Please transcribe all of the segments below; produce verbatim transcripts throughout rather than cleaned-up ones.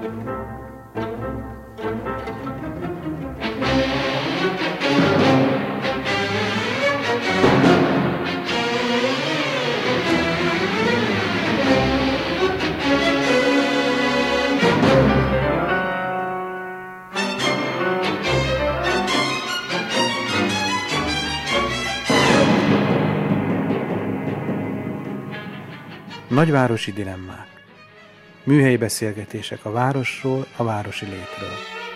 Nagyvárosi dilemmák. Műhelyi beszélgetések a városról, a városi létről.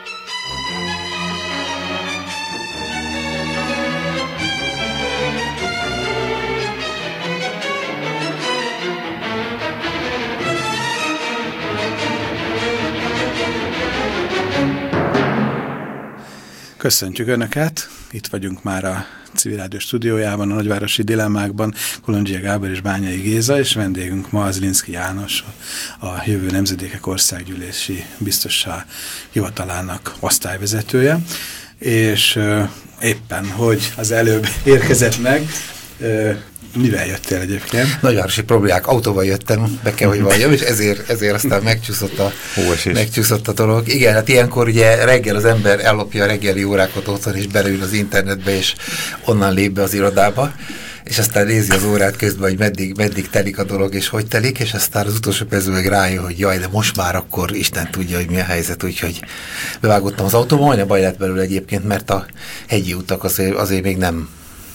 Köszöntjük Önöket! Itt vagyunk már a Civil Rádió stúdiójában, a Nagyvárosi Dilemmákban, Kolondzsia Gábor és Bányai Géza, és vendégünk ma Zlinszky János, a Jövő Nemzedékek Országgyűlési Biztossá Hivatalának osztályvezetője, és uh, éppen, hogy az előbb érkezett meg, uh, mivel jöttél egyébként? Nagyvárosi problémák, autóval jöttem, be kell, hogy valljam, és ezért, ezért aztán megcsúszott a, megcsúszott a dolog. Igen, hát ilyenkor ugye reggel az ember ellopja a reggeli órákat otthon, és beleül az internetbe, és onnan lép be az irodába, és aztán nézi az órát közben, hogy meddig, meddig telik a dolog, és hogy telik, és aztán az utolsó percben meg rájön, hogy jaj, de most már akkor Isten tudja, hogy mi a helyzet, úgyhogy bevágottam az autóba, majdnem baj lett belőle egyébként, mert a hegyi utak azért, azért még nem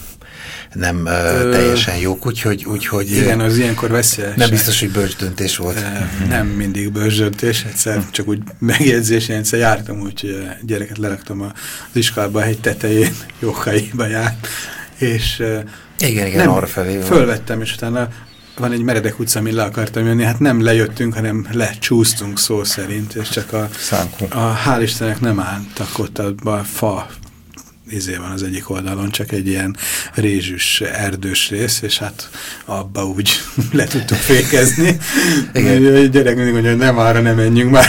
nem Ö, teljesen jók, úgyhogy... úgyhogy igen, az ilyenkor veszélyes. Nem biztos, hogy bölcs döntés volt. Ö, nem mindig bölcs döntés, egyszer csak úgy megjegyzés, én egyszer jártam úgy, hogy gyereket leraktam az iskolába a hegy tetején, Jókaiba járt, és igen, igen, nem, arra felé fölvettem, és utána van egy meredek utca, amin le akartam jönni, hát nem lejöttünk, hanem lecsúsztunk szó szerint, és csak a, a hál' Istennek nem álltak ott a, a fa izé van az egyik oldalon, csak egy ilyen rézsűs, erdős rész, és hát abba úgy le tudtuk fékezni. Igen. Gyerek mindig mondja, hogy nem arra nem menjünk már.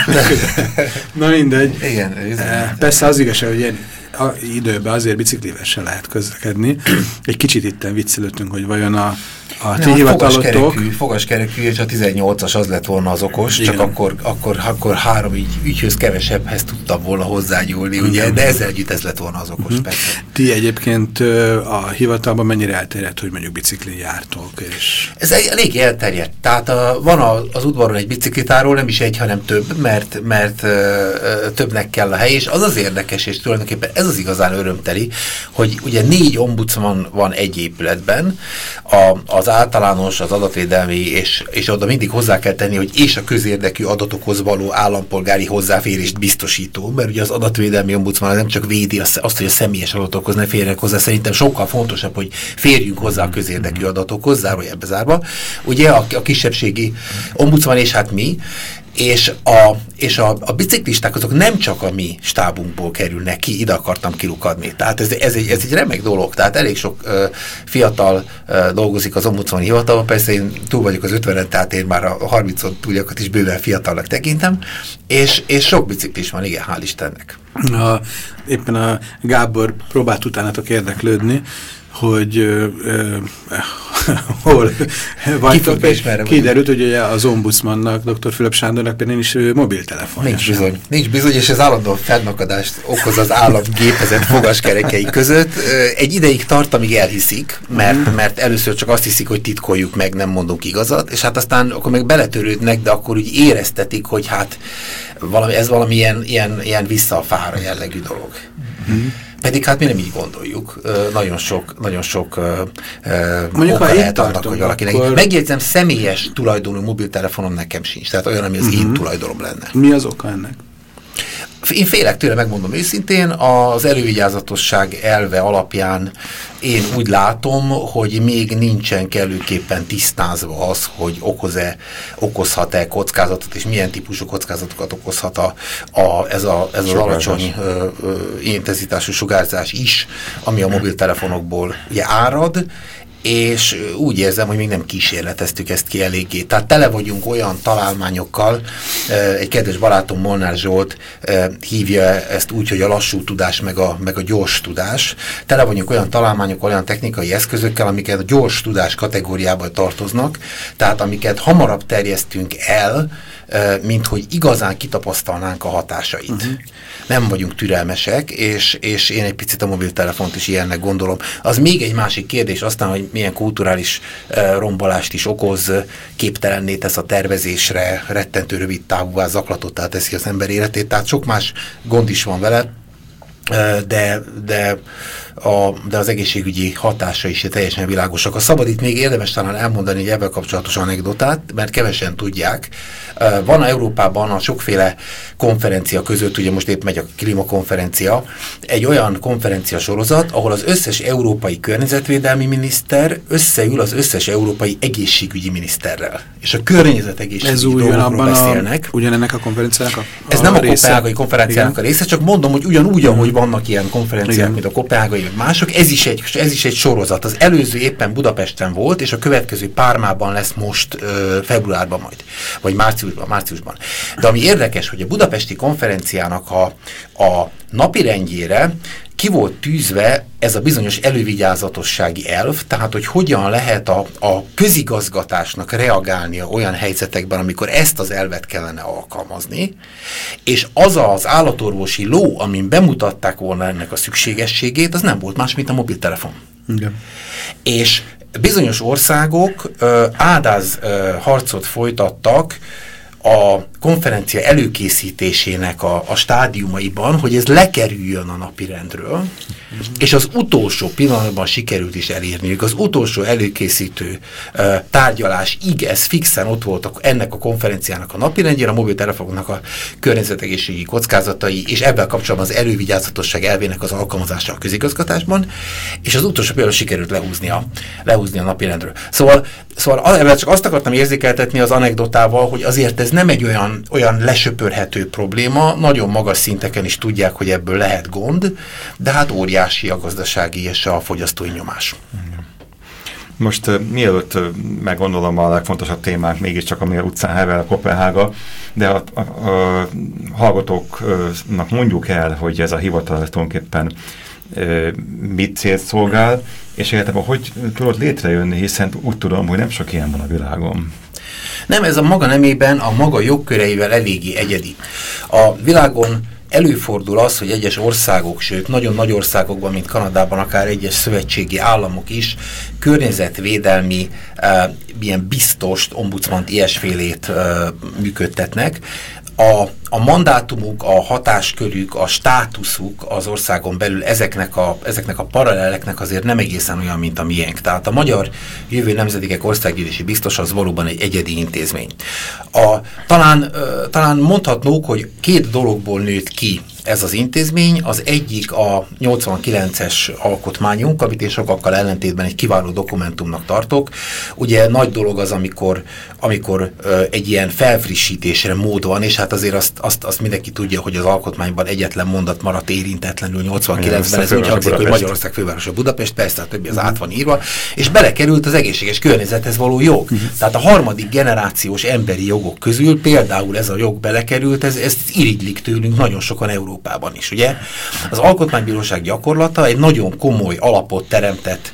Na mindegy. Igen, persze az igazság, hogy ilyen a időben azért biciklivel se lehet közlekedni. Egy kicsit itten viccelődtünk, hogy vajon a a ti hivatalotok... Fogaskerekű, és a tizennyolcas az lett volna az okos, igen. Csak akkor, akkor, akkor három ügy, ügyhöz kevesebbhez tudtam volna hozzányúlni, ugye, de ezzel együtt ez lett volna az okos, uh-huh. Persze. Ti egyébként a hivatalban mennyire elterjedt, hogy mondjuk biciklin jártok? És... Ez elég elterjedt. Tehát a, van a, az udvaron egy biciklitáró, nem is egy, hanem több, mert, mert ö, ö, többnek kell a hely, és az az érdekes, és tulajdonképpen ez az igazán örömteli, hogy ugye négy ombudsman van egy épületben, a, az általános, az adatvédelmi, és, és oda mindig hozzá kell tenni, hogy és a közérdekű adatokhoz való állampolgári hozzáférést biztosító, mert ugye az adatvédelmi ombudsman nem csak védi azt, hogy a személyes adatokhoz ne férjenek hozzá, szerintem sokkal fontosabb, hogy férjünk hozzá a közérdekű adatokhoz, zárójelbe zárva. Ugye a, a kisebbségi ombudsman és hát mi, és a, és a, a biciklisták azok nem csak a mi stábunkból kerülnek ki, ide akartam kilukadni. Tehát ez, ez, egy, ez egy remek dolog. Tehát elég sok uh, fiatal uh, dolgozik az ombudsmani hivatalban, persze én túl vagyok az ötvenen, tehát én már a harmincon túljakat is bőven fiatalnak tekintem, és, és sok biciklis van, igen, hál' Istennek. A, éppen a Gábor próbált utánatok érdeklődni, hogy ö, ö, hol vagytok, és kiderült, hogy az ombudsmannak, doktor Fülöp Sándornak például is mobiltelefonja. Nincs bizony, nincs bizony, és ez állandóan fennakadást okoz az államgépezet fogaskerekei között. Egy ideig tart, amíg elhiszik, mert, mert először csak azt hiszik, hogy titkoljuk meg, nem mondunk igazat, és hát aztán akkor meg beletörődnek, de akkor úgy éreztetik, hogy hát valami, ez valami ilyen, ilyen, ilyen vissza a fára jellegű dolog. Mm. Pedig hát mi nem így gondoljuk. Uh, nagyon sok, nagyon sok uh, oka lehet annak, hogy valakinek. Akkor... Megjegyzem, személyes tulajdonú mobiltelefonom nekem sincs. Tehát olyan, ami az uh-huh. én tulajdonom lenne. Mi az oka ennek? Én félek tőle, megmondom őszintén, az elővigyázatosság elve alapján én úgy látom, hogy még nincsen kellőképpen tisztázva az, hogy okoz-e, okozhat-e kockázatot, és milyen típusú kockázatokat okozhat a, a, ez, a, ez az alacsony ö, ö, intenzitású sugárzás is, ami a mobiltelefonokból ugye árad, és úgy érzem, hogy még nem kísérleteztük ezt ki eléggé. Tehát tele vagyunk olyan találmányokkal, egy kedves barátom Molnár Zsolt hívja ezt úgy, hogy a lassú tudás meg a, meg a gyors tudás. Tele vagyunk olyan találmányokkal, olyan technikai eszközökkel, amiket a gyors tudás kategóriába tartoznak, tehát amiket hamarabb terjesztünk el, mint hogy igazán kitapasztalnánk a hatásait. Uh-huh. Nem vagyunk türelmesek, és, és én egy picit a mobiltelefont is ilyennek gondolom. Az még egy másik kérdés, aztán, hogy milyen kulturális rombolást is okoz, képtelenné tesz a tervezésre, rettentő rövid távúvá zaklatottá teszi az ember életét, tehát sok más gond is van vele, de, de, a, de az egészségügyi hatása is teljesen világosak. A szabad itt még érdemes talán elmondani egy ebben kapcsolatos anekdotát, mert kevesen tudják. Van a Európában a sokféle konferencia között, ugye most épp megy a klímakonferencia, egy olyan konferencia sorozat, ahol az összes európai környezetvédelmi miniszter összeül az összes európai egészségügyi miniszterrel. És a környezetegészségügyi dolgokról beszélnek. A, ugyanennek a konferenciának a, a Ez nem a kopenhágai konferenciának a része, csak mondom, hogy ugyanúgy, mm. ahogy vannak ilyen konferenciák, igen, mint a kopenhágai, meg mások, ez is, egy, ez is egy sorozat. Az előző éppen Budapesten volt, és a következő Parmában lesz most ö, februárban majd, vagy márciusban, márciusban. De ami érdekes, hogy a budapesti konferenciának a, a napirendjére ki volt tűzve ez a bizonyos elővigyázatossági elv, tehát hogy hogyan lehet a, a közigazgatásnak reagálnia olyan helyzetekben, amikor ezt az elvet kellene alkalmazni, és az az állatorvosi ló, amin bemutatták volna ennek a szükségességét, az nem volt más, mint a mobiltelefon. Igen. És bizonyos országok ö, ádáz ö, harcot folytattak a konferencia előkészítésének a, a stádiumaiban, hogy ez lekerüljön a napirendről, és az utolsó pillanatban sikerült is elérniük. Az utolsó előkészítő uh, tárgyalásig ez fixen ott voltak ennek a konferenciának a napirendjén, a mobiltelefonoknak a környezetegészségi kockázatai, és ebben kapcsolatban az elővigyázatosság elvének az alkalmazása a közigazgatásban, és az utolsó pillanatban sikerült lehúzni a, lehúzni a napirendről. Szóval, szóval csak azt akartam érzékeltetni az anekdotával, hogy azért ez nem egy olyan, olyan lesöpörhető probléma, nagyon magas szinteken is tudják, hogy ebből lehet gond, de hát óriási a gazdasági és a fogyasztói nyomás. Most uh, mielőtt uh, meggondolom a legfontosabb témánk, mégiscsak ami a utcán hevel, a Kopenhága, de a, a, a hallgatóknak mondjuk el, hogy ez a hivatal tulajdonképpen uh, mit célt szolgál, és egyetem, hogy tudod létrejönni, hiszen úgy tudom, hogy nem sok ilyen van a világon. Nem, ez a maga nemében, a maga jogköreivel eléggé egyedi. A világon előfordul az, hogy egyes országok, sőt nagyon nagy országokban, mint Kanadában, akár egyes szövetségi államok is környezetvédelmi e, ilyen biztost, ombudsmant, ilyesfélét e, működtetnek. A, a mandátumuk, a hatáskörük, a státuszuk az országon belül ezeknek a, ezeknek a paraleleknek azért nem egészen olyan, mint a miénk. Tehát a Magyar Jövő Nemzedékek Országgyűlési Biztos az valóban egy egyedi intézmény. A, talán, talán mondhatnók, hogy két dologból nőtt ki ez az intézmény. Az egyik a nyolcvankilences alkotmányunk, amit én sokakkal ellentétben egy kiváló dokumentumnak tartok. Ugye nagy dolog az, amikor, amikor ö, egy ilyen felfrissítésre mód van, és hát azért azt, azt, azt mindenki tudja, hogy az alkotmányban egyetlen mondat maradt érintetlenül nyolcvankilencben, ez úgy hangzik, hogy Magyarország fővárosa Budapest, persze a többi az át van írva, és belekerült az egészséges környezethez való jog. Uh-huh. Tehát a harmadik generációs emberi jogok közül például ez a jog belekerült, ez, ez irigylik tőlünk nagyon sokan Európában is, ugye? Az Alkotmánybíróság gyakorlata egy nagyon komoly alapot teremtett,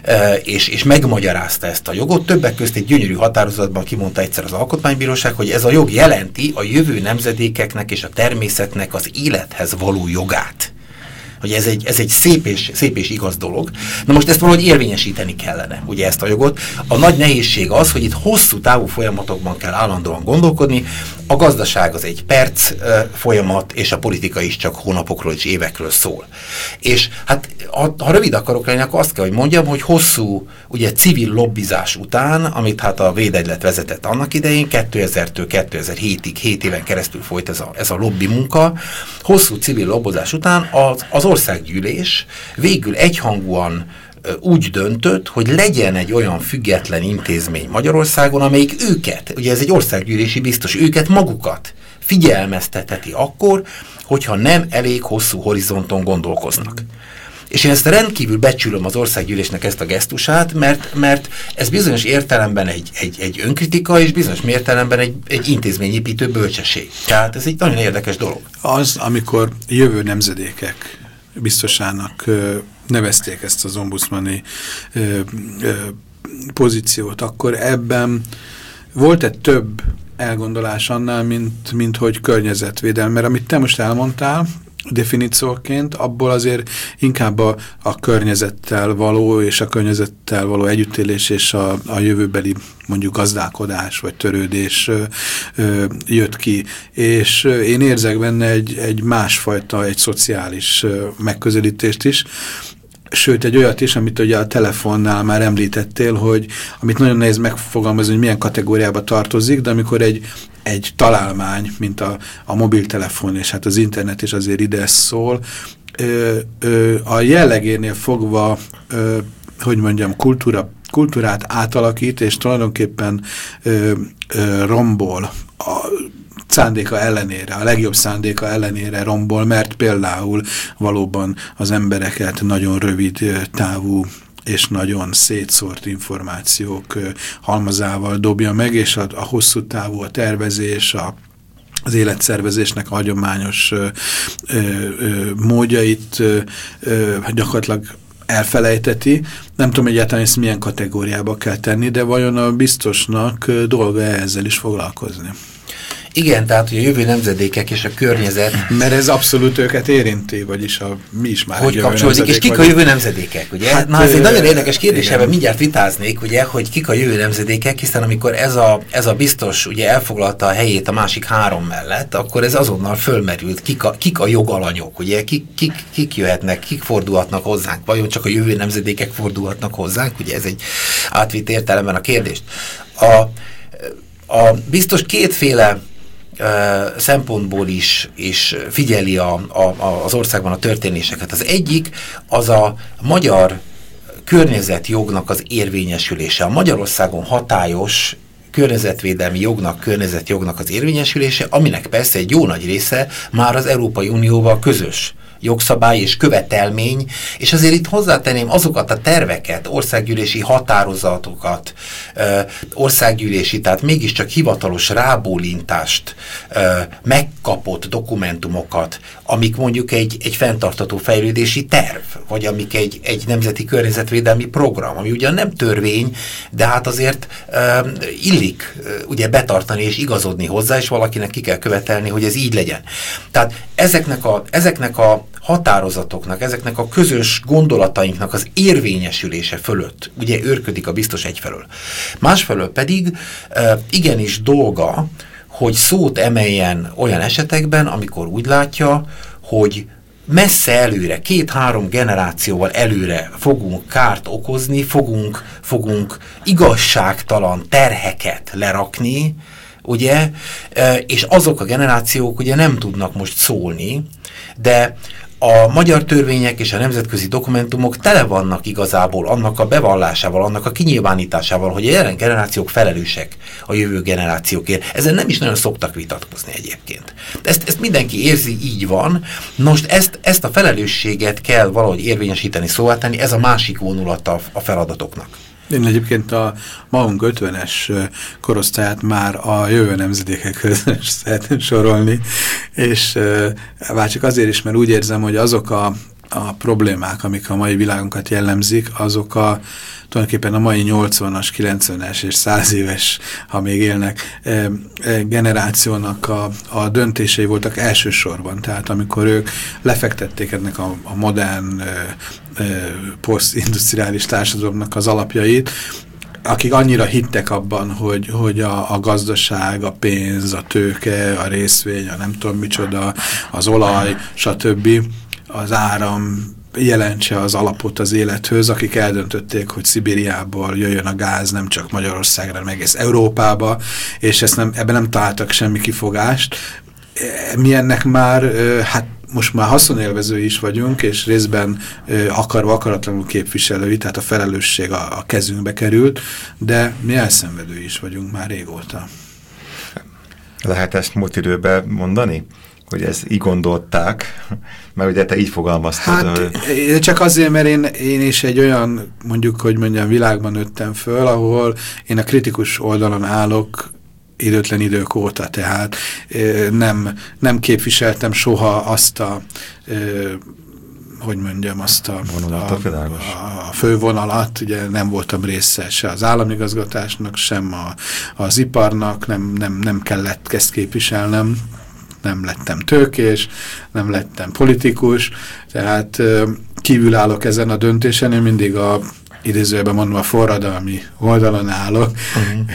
és, és megmagyarázta ezt a jogot. Többek közt egy gyönyörű határozatban kimondta egyszer az Alkotmánybíróság, hogy ez a jog jelenti a jövő nemzedékeknek és a természetnek az élethez való jogát. Hogy ez egy, ez egy szép, és, szép és igaz dolog. Na most ezt valahogy érvényesíteni kellene, ugye ezt a jogot. A nagy nehézség az, hogy itt hosszú távú folyamatokban kell állandóan gondolkodni. A gazdaság az egy perc uh, folyamat, és a politika is csak hónapokról és évekről szól. És hát, ha, ha rövid akarok lenni, akkor azt kell, hogy mondjam, hogy hosszú, ugye civil lobbizás után, amit hát a Védegylet vezetett annak idején, kétezertől kétezer-hétig, hét éven keresztül folyt ez a, ez a lobby munka, hosszú civil lobbozás után az, az országgyűlés végül egyhangúan úgy döntött, hogy legyen egy olyan független intézmény Magyarországon, amelyik őket, ugye ez egy országgyűlési biztos, őket magukat figyelmeztetheti akkor, hogyha nem elég hosszú horizonton gondolkoznak. És én ezt rendkívül becsülöm az országgyűlésnek ezt a gesztusát, mert, mert ez bizonyos értelemben egy, egy, egy önkritika, és bizonyos értelemben egy, egy intézményépítő bölcsesség. Tehát ez egy nagyon érdekes dolog. Az, amikor jövő nemzedékek biztosának ö, nevezték ezt az ombudsmani ö, ö, pozíciót, akkor ebben volt-e több elgondolás annál, mint, mint hogy környezetvédelem. Mert amit te most elmondtál, definícióként, abból azért inkább a, a környezettel való és a környezettel való együttélés és a, a jövőbeli mondjuk gazdálkodás vagy törődés ö, ö, jött ki. És ö, én érzek benne egy, egy másfajta, egy szociális ö, megközelítést is, sőt egy olyat is, amit ugye a telefonnál már említettél, hogy amit nagyon nehéz megfogalmazni, hogy milyen kategóriába tartozik, de amikor egy, egy találmány, mint a, a mobiltelefon, és hát az internet is azért ide szól, ö, ö, a jellegénél fogva, ö, hogy mondjam, kultúra, kultúrát átalakít, és tulajdonképpen ö, ö, rombol a szándéka ellenére, a legjobb szándéka ellenére rombol, mert például valóban az embereket nagyon rövid távú és nagyon szétszórt információk halmazával dobja meg, és a, a hosszú távú a tervezés, a az életszervezésnek a hagyományos ö, ö, ö, módjait ö, ö, gyakorlatilag elfelejteti. Nem tudom egyáltalán ezt milyen kategóriába kell tenni, de vajon a biztosnak dolga ezzel is foglalkozni? Igen, tehát hogy a jövő nemzedékek és a környezet... Mert ez abszolút őket érinti, vagyis a, mi is már hogy kapcsolódik, és kik vagyunk. A jövő nemzedékek, ugye? Hát, Na, ez egy nagyon érdekes kérdés, ebben mindjárt vitáznék, ugye, hogy kik a jövő nemzedékek, hiszen amikor ez a, ez a biztos ugye elfoglalta a helyét a másik három mellett, akkor ez azonnal fölmerült, kik a, kik a jogalanyok, ugye? Kik, kik, kik jöhetnek, kik fordulhatnak hozzánk, vajon csak a jövő nemzedékek fordulhatnak hozzánk, ugye ez egy átvitt értelemben a kérdést. A, a biztos kétféle Uh, szempontból is, is figyeli a, a, az országban a történéseket. Az egyik az a magyar környezetjognak az érvényesülése. A Magyarországon hatályos környezetvédelmi jognak, környezetjognak az érvényesülése, aminek persze egy jó nagy része már az Európai Unióval közös jogszabály és követelmény, és azért itt hozzátenném azokat a terveket, országgyűlési határozatokat, országgyűlési, tehát mégiscsak hivatalos rábólintást megkapott dokumentumokat, amik mondjuk egy, egy fenntartható fejlődési terv, vagy amik egy, egy nemzeti környezetvédelmi program, ami ugyan nem törvény, de hát azért illik ugye betartani és igazodni hozzá, és valakinek ki kell követelni, hogy ez így legyen. Tehát ezeknek a, ezeknek a határozatoknak, ezeknek a közös gondolatainknak az érvényesülése fölött ugye őrködik a biztos egyfelől. Másfelől pedig e, igenis dolga, hogy szót emeljen olyan esetekben, amikor úgy látja, hogy messze előre, két-három generációval előre fogunk kárt okozni, fogunk, fogunk igazságtalan terheket lerakni, ugye, e, és azok a generációk ugye nem tudnak most szólni, de a magyar törvények és a nemzetközi dokumentumok tele vannak igazából annak a bevallásával, annak a kinyilvánításával, hogy a jelen generációk felelősek a jövő generációkért. Ezen nem is nagyon szoktak vitatkozni egyébként. Ezt, ezt mindenki érzi, így van. Most ezt, ezt a felelősséget kell valahogy érvényesíteni, szóval tenni, ez a másik vonulata a feladatoknak. Én egyébként a magunk ötvenes korosztályát már a jövő nemzedékekhez szeretném sorolni, és már csak azért is, mert úgy érzem, hogy azok a, a problémák, amik a mai világunkat jellemzik, azok a tulajdonképpen a mai nyolcvanas, kilencvenes és száz éves, ha még élnek, e, e, generációnak a, a döntései voltak elsősorban. Tehát amikor ők lefektették ennek a, a modern e, e, posztindustriális társadalomnak az alapjait, akik annyira hittek abban, hogy, hogy a, a gazdaság, a pénz, a tőke, a részvény, a nem tudom micsoda, az olaj, stb., az áram jelentse az alapot az élethöz, akik eldöntötték, hogy Szibériából jöjjön a gáz nem csak Magyarországra, hanem egész Európába, és ezt nem, ebben nem találtak semmi kifogást. Mi ennek már, hát most már haszonélvezői is vagyunk, és részben akarva, akaratlanul képviselői, tehát a felelősség a, a kezünkbe került, de mi elszenvedői is vagyunk már régóta. Lehet ezt múlt időben mondani? Hogy ezt így gondolták, mert ugye te így fogalmaztad. Hát csak azért, mert én, én is egy olyan, mondjuk, hogy mondjam, világban nőttem föl, ahol én a kritikus oldalon állok időtlen idők óta, tehát nem, nem képviseltem soha azt a hogy mondjam, azt a, a, a, a fővonalat, ugye nem voltam része se az államigazgatásnak, sem a, az iparnak, nem, nem, nem kellett ezt képviselnem, nem lettem tőkés, nem lettem politikus, tehát kívül állok ezen a döntésen, én mindig a idézőjelben mondom, a forradalmi oldalon állok. Uh-huh.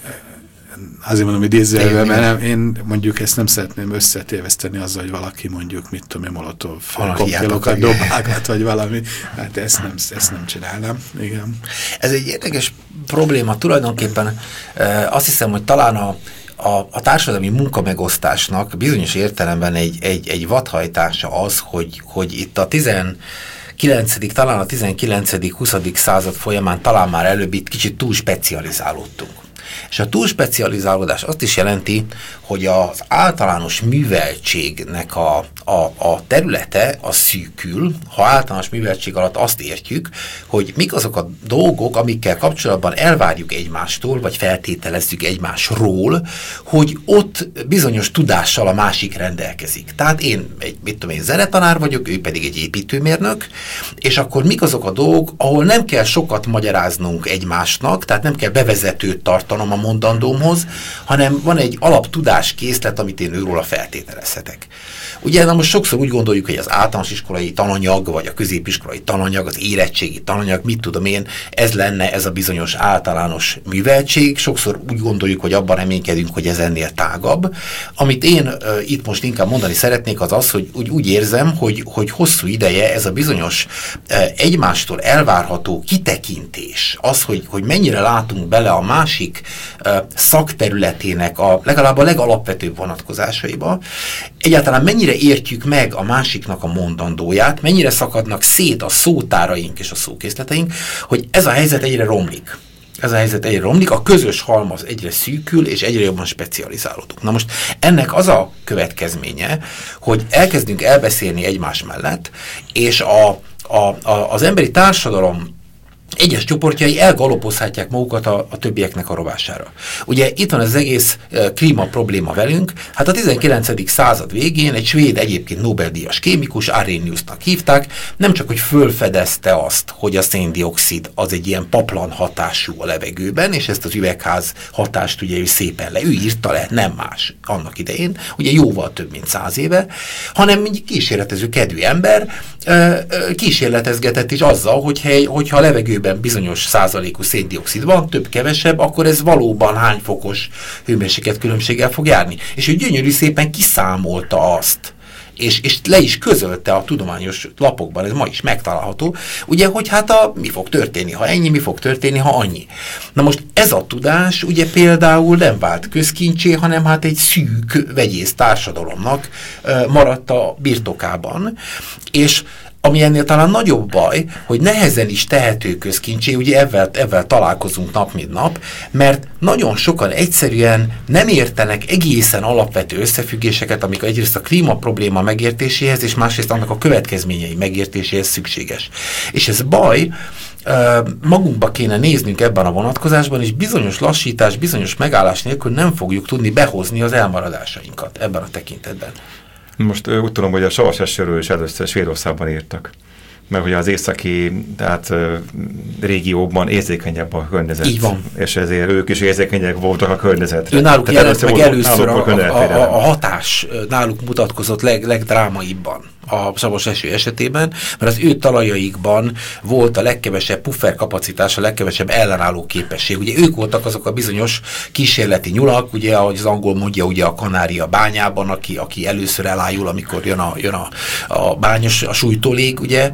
Azért mondom, hogy idézőjelben, mert nem, én mondjuk ezt nem szeretném összetéveszteni azzal, hogy valaki mondjuk, mit tudom én, molotov koktélokat dobálgat, vagy valami. Hát ezt nem, ezt nem csinálnám. Igen. Ez egy érdekes probléma. Tulajdonképpen azt hiszem, hogy talán a A, a társadalmi munkamegosztásnak bizonyos értelemben egy, egy, egy vadhajtása az, hogy, hogy itt a tizenkilencedik talán a tizenkilencedik-huszadik század folyamán talán már előbb itt kicsit túl specializálódtunk. És a túlspecializálódás azt is jelenti, hogy az általános műveltségnek a, a, a területe a szűkül, ha általános műveltség alatt azt értjük, hogy mik azok a dolgok, amikkel kapcsolatban elvárjuk egymástól, vagy feltételezzük egymásról, hogy ott bizonyos tudással a másik rendelkezik. Tehát én egy, mit tudom én, zenetanár vagyok, ő pedig egy építőmérnök, és akkor mik azok a dolgok, ahol nem kell sokat magyaráznunk egymásnak, tehát nem kell bevezetőt tartanom a mondandómhoz, hanem van egy alaptudáskészlet, amit én őróla feltételezhetek. Ugye, na most sokszor úgy gondoljuk, hogy az általános iskolai tananyag, vagy a középiskolai tananyag, az érettségi tananyag, mit tudom én, ez lenne ez a bizonyos általános műveltség. Sokszor úgy gondoljuk, hogy abban reménykedünk, hogy ez ennél tágabb. Amit én uh, itt most inkább mondani szeretnék, az az, hogy úgy, úgy érzem, hogy, hogy hosszú ideje ez a bizonyos uh, egymástól elvárható kitekintés, az, hogy, hogy mennyire látunk bele a másik uh, szakterületének a legalább a legalapvetőbb vonatkozásaiba, egyáltalán mennyire értjük meg a másiknak a mondandóját, mennyire szakadnak szét a szótáraink és a szókészleteink, hogy ez a helyzet egyre romlik. Ez a helyzet egyre romlik, a közös halmaz egyre szűkül, és egyre jobban specializálódunk. Na most ennek az a következménye, hogy elkezdünk elbeszélni egymás mellett, és a, a, a, az emberi társadalom egyes csoportjai elgalopozhatják magukat a, a többieknek a rovására. Ugye itt van az egész e, klíma probléma velünk. Hát a tizenkilencedik század végén egy svéd, egyébként Nobel-díjas kémikus, Arrheniusnak hívták, nem csak, hogy fölfedezte azt, hogy a széndioxid az egy ilyen paplan hatású a levegőben, és ezt az üvegház hatást ugye ő szépen le, ő írta le, nem más annak idején, ugye jóval több, mint száz éve, hanem mindig kísérletező kedvű ember e, e, kísérletezgetett is azzal, hogy, hogyha a levegőben bizonyos százalékú széndioxid van, több-kevesebb, akkor ez valóban hány fokos hőmérséklet különbséggel fog járni. És ő gyönyörű szépen kiszámolta azt, és, és le is közölte a tudományos lapokban, ez ma is megtalálható, ugye, hogy hát a, mi fog történni, ha ennyi, mi fog történni, ha annyi. Na most ez a tudás ugye például nem vált közkincsé, hanem hát egy szűk vegyész társadalomnak uh, maradt a birtokában, és ami ennél talán nagyobb baj, hogy nehezen is tehető közkincsé, ugye ebben, ebben találkozunk nap mint nap, mert nagyon sokan egyszerűen nem értenek egészen alapvető összefüggéseket, amik egyrészt a klíma probléma megértéséhez, és másrészt annak a következményei megértéséhez szükséges. És ez baj, magunkba kéne néznünk ebben a vonatkozásban, és bizonyos lassítás, bizonyos megállás nélkül nem fogjuk tudni behozni az elmaradásainkat ebben a tekintetben. Most úgy tudom, hogy a savas esőről is először Svédországban írtak. Mert hogy az északi, tehát uh, régióban érzékenyebb a környezet. Így van. És ezért ők is érzékenyek voltak a környezetre. Ő náluk tehát jelent meg először a, a, a, a hatás náluk mutatkozott leg, legdrámaibban a savas eső esetében, mert az ő talajaikban volt a legkevesebb pufferkapacitás, a legkevesebb ellenálló képesség. Ugye ők voltak azok a bizonyos kísérleti nyulak, ugye, ahogy az angol mondja, ugye a Kanária bányában, aki, aki először elájul, amikor jön a, jön a, a bányos, a sújtólég, ugye,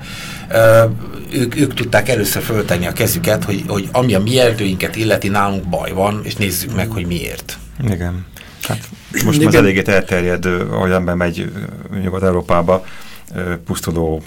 ők, ők tudták először föltenni a kezüket, hogy, hogy ami a mi erdőinket illeti, nálunk baj van, és nézzük meg, hogy miért. Igen. Hát most már eléggé elterjed, ahogy ember megy Nyugat-Európába, pusztuló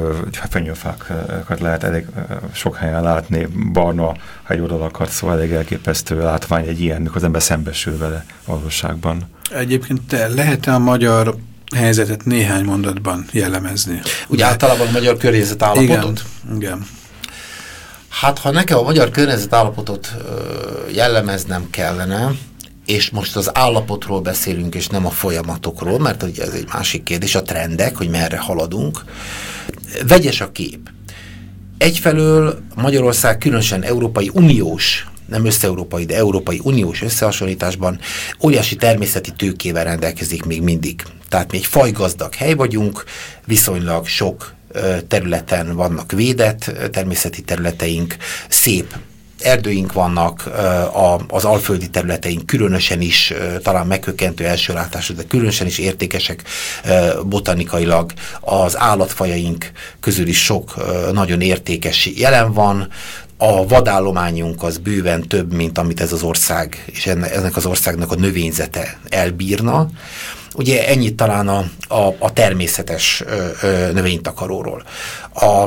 fenyőfákat lehet elég sok helyen látni, barna hegyoldalakat, szóval elég elképesztő látvány egy ilyen, mikor az ember szembesül vele valóságban. Egyébként te lehet-e a magyar helyzetet néhány mondatban jellemezni? Ugye általában a magyar környezet állapotot? Igen, igen. Hát, ha nekem a magyar környezet állapotot jellemeznem kellene, és most az állapotról beszélünk, és nem a folyamatokról, mert ugye ez egy másik kérdés, a trendek, hogy merre haladunk. vegyes a kép. Egyfelől Magyarország különösen Európai Uniós, nem össze-európai, de Európai Uniós összehasonlításban óriási természeti tőkével rendelkezik még mindig. Tehát mi egy fajgazdag hely vagyunk, viszonylag sok területen vannak védett természeti területeink, szép erdőink vannak, az alföldi területeink különösen is, talán meghökkentő első látásra, de különösen is értékesek botanikailag. Az állatfajaink közül is sok nagyon értékes jelen van. A vadállományunk az bőven több, mint amit ez az ország, és ennek az országnak a növényzete elbírna. Ugye ennyit talán a, a, a természetes ö, ö, növénytakaróról. A,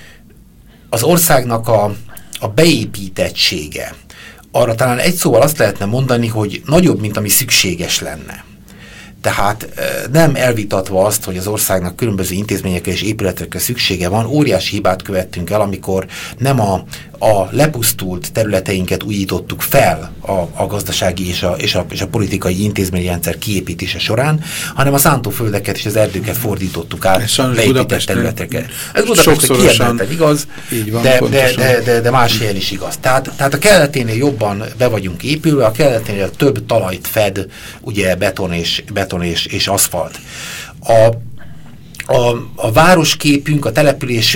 az országnak a, a beépítettsége, arra talán egy szóval azt lehetne mondani, hogy nagyobb, mint ami szükséges lenne. Tehát nem elvitatva azt, hogy az országnak különböző intézményekre és épületekre szüksége van, óriási hibát követtünk el, amikor nem a, a lepusztult területeinket újítottuk fel a, a gazdasági és a, és, a, és a politikai intézményrendszer kiépítése során, hanem a szántóföldeket és az erdőket fordítottuk át leépített területekre. Ez Budapesten kiemelten igaz, van, de, de, de, de, de más helyen is igaz. Tehát, tehát a keleténél jobban be vagyunk épülve, a keleténél több talajt fed, ugye beton és, beton és, és aszfalt. A A, a városképünk, a település,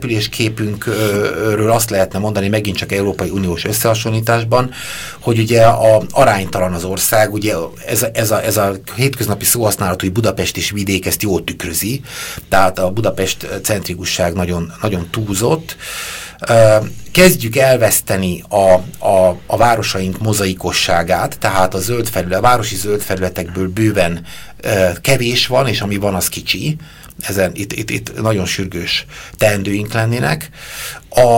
településképünkről azt lehetne mondani megint csak Európai Uniós összehasonlításban, hogy ugye a, aránytalan az ország, ugye ez, ez, a, ez a hétköznapi szóhasználat, hogy Budapest és vidék ezt jól tükrözi, tehát a Budapest centrikusság nagyon, nagyon túlzott. Kezdjük elveszteni a, a, a városaink mozaikosságát, tehát a zöld felület, a városi zöld felületekből bőven kevés van, és ami van, az kicsi. Ezen itt, itt, itt nagyon sürgős teendőink lennének. A,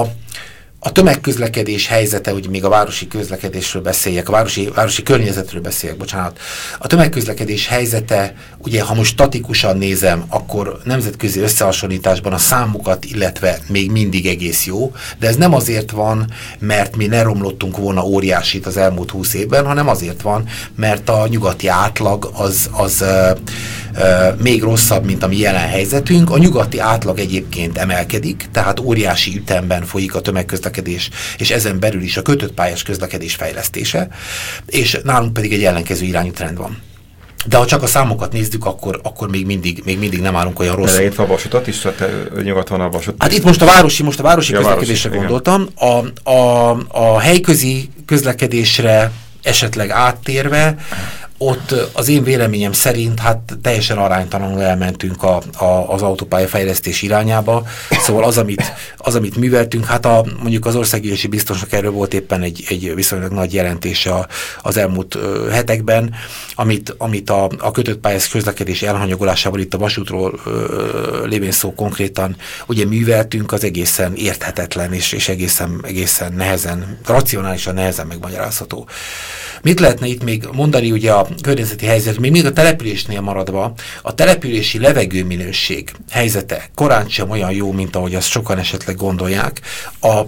a tömegközlekedés helyzete, hogy még a városi közlekedésről beszéljek, a városi, városi környezetről beszéljek, bocsánat. A tömegközlekedés helyzete, ugye ha most statikusan nézem, akkor nemzetközi összehasonlításban a számokat, illetve még mindig egész jó, de ez nem azért van, mert mi ne romlottunk volna óriásit az elmúlt húsz évben, hanem azért van, mert a nyugati átlag az, az uh, uh, még rosszabb, mint a mi jelen helyzetünk. A nyugati átlag egyébként emelkedik, tehát óriási ütemben folyik a tömegközlekedés, és ezen belül is a kötött pályás közlekedés fejlesztése, és nálunk pedig egy ellenkező irányú trend van. De ha csak a számokat nézzük, akkor, akkor még, mindig, még mindig nem állunk olyan rosszul. De itt a vasutat is, tehát nyugaton a vasút. Hát itt most a városi, most a városi ja, közlekedésre városi, gondoltam. A, a, a helyközi közlekedésre esetleg áttérve, ott az én véleményem szerint hát teljesen aránytalanul elmentünk a, a, az autópálya fejlesztés irányába. Szóval az, amit, az, amit műveltünk, hát a, mondjuk az országgyűlési biztosnak erről volt éppen egy, egy viszonylag nagy jelentése a, az elmúlt ö, hetekben, amit, amit a, a kötött pályás közlekedés elhanyagolásával itt a vasútról ö, lévén szó konkrétan ugye műveltünk, az egészen érthetetlen és, és egészen, egészen nehezen, racionálisan nehezen megmagyarázható. Mit lehetne itt még mondani ugye a környezeti helyzet, még még a településnél maradva, a települési levegőminőség helyzete korán sem olyan jó, mint ahogy azt sokan esetleg gondolják. A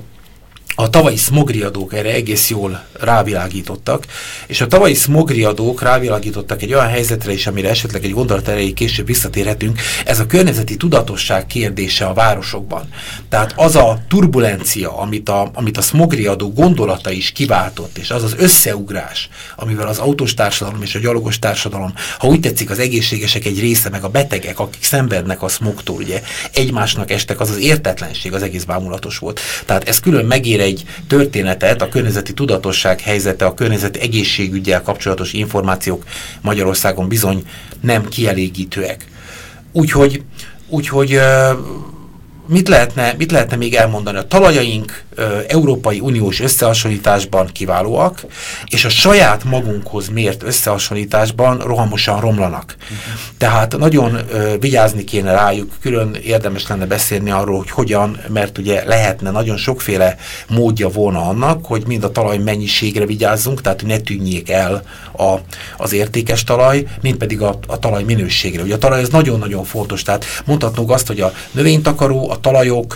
A tavalyi szmogriadók erre egész jól rávilágítottak, és a tavalyi szmogriadók rávilágítottak egy olyan helyzetre is, amire esetleg egy gondolat erejéig később visszatérhetünk, ez a környezeti tudatosság kérdése a városokban. Tehát az a turbulencia, amit a, amit a szmogriadó gondolata is kiváltott, és az az összeugrás, amivel az autós társadalom és a gyalogos társadalom, ha úgy tetszik, az egészségesek egy része, meg a betegek, akik szenvednek a szmogtól, ugye egymásnak estek, az az értetlenség, az egész bámulatos volt. Tehát ez külön megér egy történetet, a környezeti tudatosság helyzete, a környezeti egészségüggyel kapcsolatos információk Magyarországon bizony nem kielégítőek. Úgyhogy, úgyhogy mit lehetne, mit lehetne még elmondani? A talajaink ö, Európai Uniós összehasonlításban kiválóak, és a saját magunkhoz mért összehasonlításban rohamosan romlanak. Uh-huh. Tehát nagyon ö, vigyázni kéne rájuk, külön érdemes lenne beszélni arról, hogy hogyan, mert ugye lehetne nagyon sokféle módja volna annak, hogy mind a talaj mennyiségre vigyázzunk, tehát ne tűnjék el a, az értékes talaj, mind pedig a, a talaj minőségre. Ugye a talaj ez nagyon-nagyon fontos, tehát mondhatnunk azt, hogy a növénytakaró, a a talajok,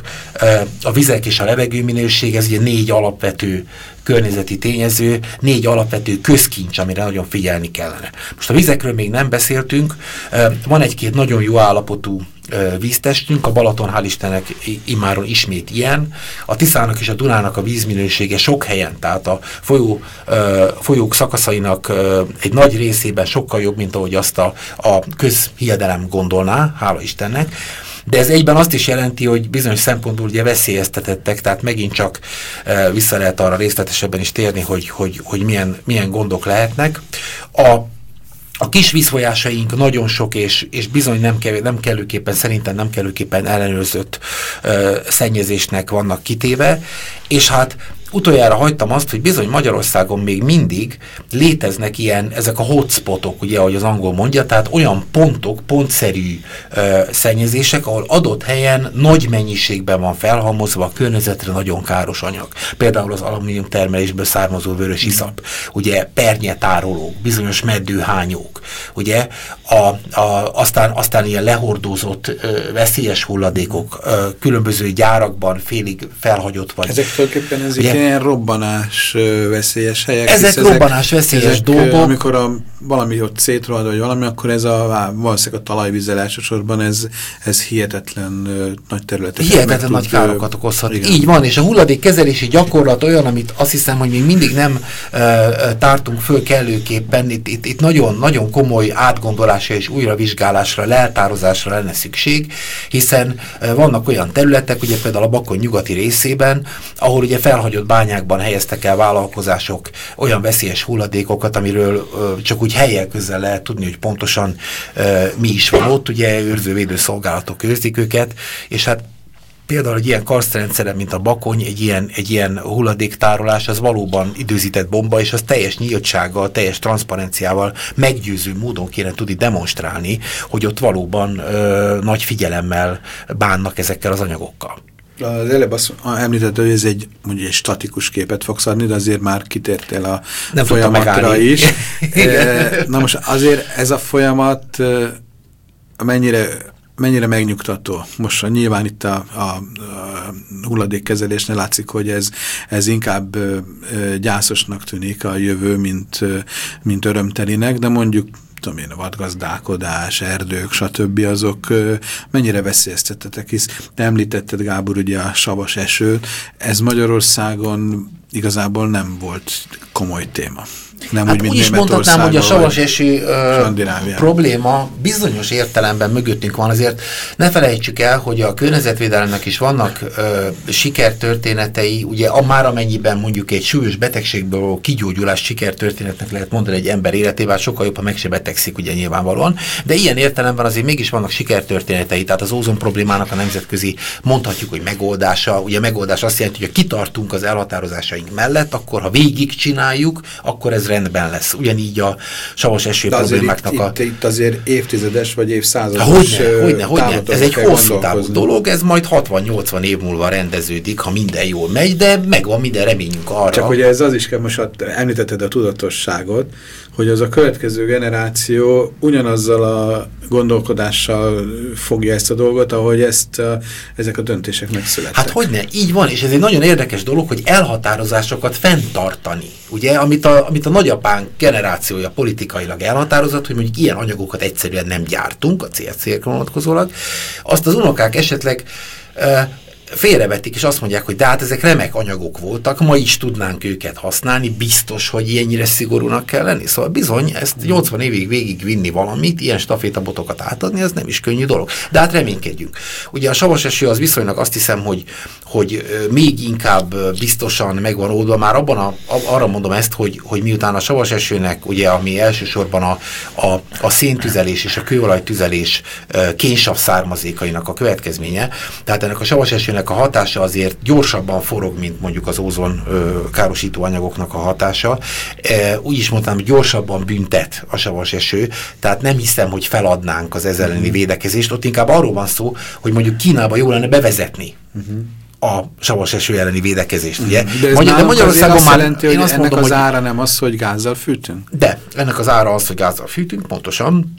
a vizek és a levegő minőség, ez ugye négy alapvető környezeti tényező, négy alapvető közkincs, amire nagyon figyelni kellene. Most a vizekről még nem beszéltünk, van egy-két nagyon jó állapotú víztestünk, a Balaton hál' Istennek immáron ismét ilyen, a Tiszának és a Dunának a vízminősége sok helyen, tehát a folyó, folyók szakaszainak egy nagy részében sokkal jobb, mint ahogy azt a, a közhiedelem gondolná, hála Istennek. De ez egyben azt is jelenti, hogy bizonyos szempontból ugye veszélyeztetettek, tehát megint csak e, vissza lehet arra részletesebben is térni, hogy, hogy, hogy milyen, milyen gondok lehetnek. A, a kis vízfolyásaink nagyon sok, és, és bizony nem, kell, nem kellőképpen, szerintem nem kellőképpen ellenőrzött e, szennyezésnek vannak kitéve, és hát utoljára hagytam azt, hogy bizony Magyarországon még mindig léteznek ilyen, ezek a hotspotok, ugye, ahogy az angol mondja, tehát olyan pontok, pontszerű ö, szennyezések, ahol adott helyen nagy mennyiségben van felhalmozva a környezetre nagyon káros anyag. Például az alumínium termelésből származó vörös iszap, ugye pernyetárolók, bizonyos meddőhányók, ugye, a, a, aztán, aztán ilyen lehordózott ö, veszélyes hulladékok, ö, különböző gyárakban félig felhagyott vagy. Ezek tulajdonképpen ez ugye, ilyen robbanás veszélyes helyek. Ezek robbanás veszélyes ezek, dolgok. Amikor a, valami ott szétrohad, vagy valami, akkor ez a valószínűleg a talajvízzel elsősorban ez, ez hihetetlen nagy területek. Hihetetlen nagy károkat okozhat. Igen. Így van, és a hulladékkezelési gyakorlat olyan, amit azt hiszem, hogy még mindig nem uh, tártunk föl kellőképpen. Itt, itt, itt nagyon, nagyon komoly átgondolásra és újravizsgálásra, leltározásra lenne szükség, hiszen uh, vannak olyan területek, ugye például a Bakony nyugati részében, ahol ugye felhagyott bányákban helyeztek el vállalkozások olyan veszélyes hulladékokat, amiről ö, csak úgy hellyel közel lehet tudni, hogy pontosan ö, mi is van ott, ugye őrzővédő szolgálatok őrzik őket, és hát például egy ilyen karsztrendszere, mint a Bakony, egy ilyen, egy ilyen hulladéktárolás, az valóban időzített bomba, és az teljes nyíltsággal, teljes transzparenciával, meggyőző módon kéne tudni demonstrálni, hogy ott valóban ö, nagy figyelemmel bánnak ezekkel az anyagokkal. Az előbb azt említette, hogy ez egy, mondjuk egy statikus képet fogsz adni, de azért már kitértél a nem folyamatra is. Na most azért ez a folyamat mennyire, mennyire megnyugtató. Most nyilván itt a, a, a hulladékkezelésnél látszik, hogy ez, ez inkább gyászosnak tűnik a jövő, mint, mint örömtelinek, de mondjuk tudom én, a vadgazdálkodás, erdők, stb. Azok mennyire veszélyeztetettek, hisz te említetted, Gábor, ugye a savas esőt, ez Magyarországon igazából nem volt komoly téma. Nem hát úgy, mint úgy is mondhatnám, hogy a savas eső uh, probléma bizonyos értelemben mögöttünk van. Azért ne felejtsük el, hogy a környezetvédelemnek is vannak uh, sikertörténetei, ugye a már amennyiben mondjuk egy súlyos betegségből kigyógyulás sikertörténetnek lehet mondani egy ember életében, sokkal jobb, ha meg se betegszik, ugye nyilvánvalóan, de ilyen értelemben azért mégis vannak sikertörténetei, tehát az ózon problémának a nemzetközi, mondhatjuk, hogy megoldása, ugye megoldás azt jelenti, hogy ha kitartunk az elhatározásaink mellett, akkor ha végig csináljuk, akkor ez rendben lesz. Ugyanígy a savas eső problémáknak itt, a... Itt, itt azért évtizedes vagy évszázados hogyne, hogyne, hogyne. Ez egy hosszú távú dolog, ez majd hatvan-nyolcvan év múlva rendeződik, ha minden jól megy, de megvan minden reményünk arra. Csak ugye ez az is kell, most említetted a tudatosságot, hogy az a következő generáció ugyanazzal a gondolkodással fogja ezt a dolgot, ahogy ezt a, ezek a döntések megszülettek. Hát hogyne, így van, és ez egy nagyon érdekes dolog, hogy elhatározásokat fenntartani. Ugye, amit a, amit a nagyapánk generációja politikailag elhatározott, hogy mondjuk ilyen anyagokat egyszerűen nem gyártunk, a cé ef cé-re vonatkozólag, azt az unokák esetleg uh, félrevetik, és azt mondják, hogy de hát ezek remek anyagok voltak, ma is tudnánk őket használni, biztos, hogy ilyennyire szigorúnak kell lenni. Szóval bizony, ezt nyolcvan évig végig vinni valamit, ilyen stafétabotokat átadni, ez nem is könnyű dolog. De hát reménykedjünk. Ugye a savas eső az viszonylag azt hiszem, hogy, hogy még inkább biztosan megvan oldva, már abban a, arra mondom ezt, hogy, hogy miután a savas esőnek, ugye, ami elsősorban a, a, a széntüzelés és a kőolajtüzelés kénsav származékainak a következménye, tehát ennek a savas esőnek a hatása azért gyorsabban forog, mint mondjuk az ózon ö, károsító anyagoknak a hatása. E, úgy is mondtam, hogy gyorsabban büntet a savas eső, tehát nem hiszem, hogy feladnánk az ezzel elleni védekezést. Ott inkább arról van szó, hogy mondjuk Kínába jó lenne bevezetni uh-huh. a savas eső elleni védekezést. Uh-huh. Ugye? De, Magyar, de Magyarországon már jelenti, hogy ennek mondom, az ára hogy, nem az, hogy gázzal fűtünk? De ennek az ára az, hogy gázzal fűtünk, pontosan.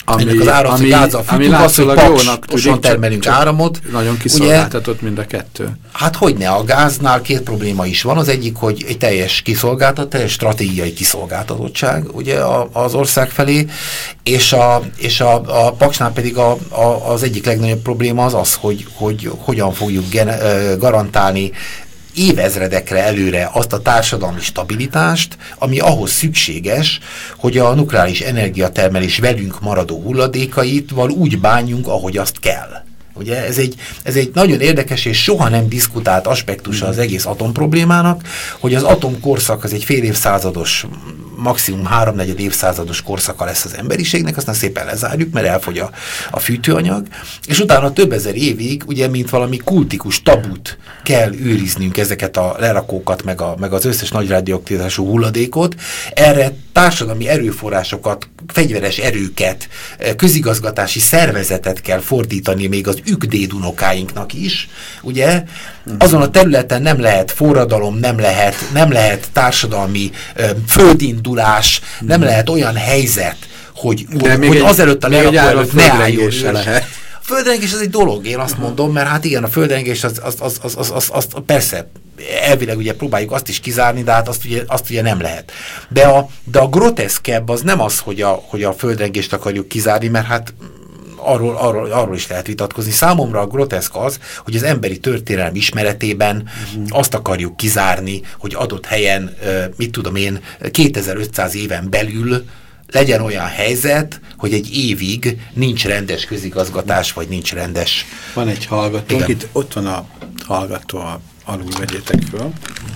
ami, ennek az áramot, ami, gázzal fűtünk, azt, hogy paksosan termelünk áramot. Nagyon kiszolgáltatott mind a kettő. Hát hogyne, a gáznál két probléma is van. Az egyik, hogy egy teljes kiszolgáltat, teljes stratégiai kiszolgáltatottság ugye a, az ország felé, és a, és a, a paksnál pedig a, a, az egyik legnagyobb probléma az az, hogy, hogy hogyan fogjuk gen, garantálni évezredekre előre azt a társadalmi stabilitást, ami ahhoz szükséges, hogy a nukleáris energiatermelés velünk maradó hulladékaitval úgy bánjunk, ahogy azt kell. Ugye ez egy, ez egy nagyon érdekes és soha nem diszkutált aspektusa az egész atomproblémának, hogy az atomkorszak az egy fél évszázados, maximum háromnegyed évszázados korszaka lesz az emberiségnek, aztán szépen lezárjuk, mert elfogy a, a fűtőanyag, és utána több ezer évig, ugye, mint valami kultikus tabut kell őriznünk ezeket a lerakókat, meg, a, meg az összes nagy radioaktivitású hulladékot. Erre társadalmi erőforrásokat, fegyveres erőket, közigazgatási szervezetet kell fordítani még az ükdédunokáinknak is, ugye? Azon a területen nem lehet forradalom, nem lehet, nem lehet társadalmi ö, földindulás, nem lehet olyan helyzet, hogy, hogy, hogy azelőtt a lerakó előtt ne álljon. A földrengés az egy dolog, én azt mondom, mert hát igen, a földrengés az, az, az, az, az, az, az persze elvileg ugye próbáljuk azt is kizárni, de hát azt ugye, azt ugye nem lehet. De a, de a groteszkebb az nem az, hogy a, hogy a földrengést akarjuk kizárni, mert hát arról, arról, arról is lehet vitatkozni. Számomra a groteszk az, hogy az emberi történelem ismeretében uh-huh. azt akarjuk kizárni, hogy adott helyen, mit tudom én, kétezer-ötszáz éven belül legyen olyan helyzet, hogy egy évig nincs rendes közigazgatás, vagy nincs rendes... Van egy hallgatónk, itt ott van a hallgató, alul vegyétek föl.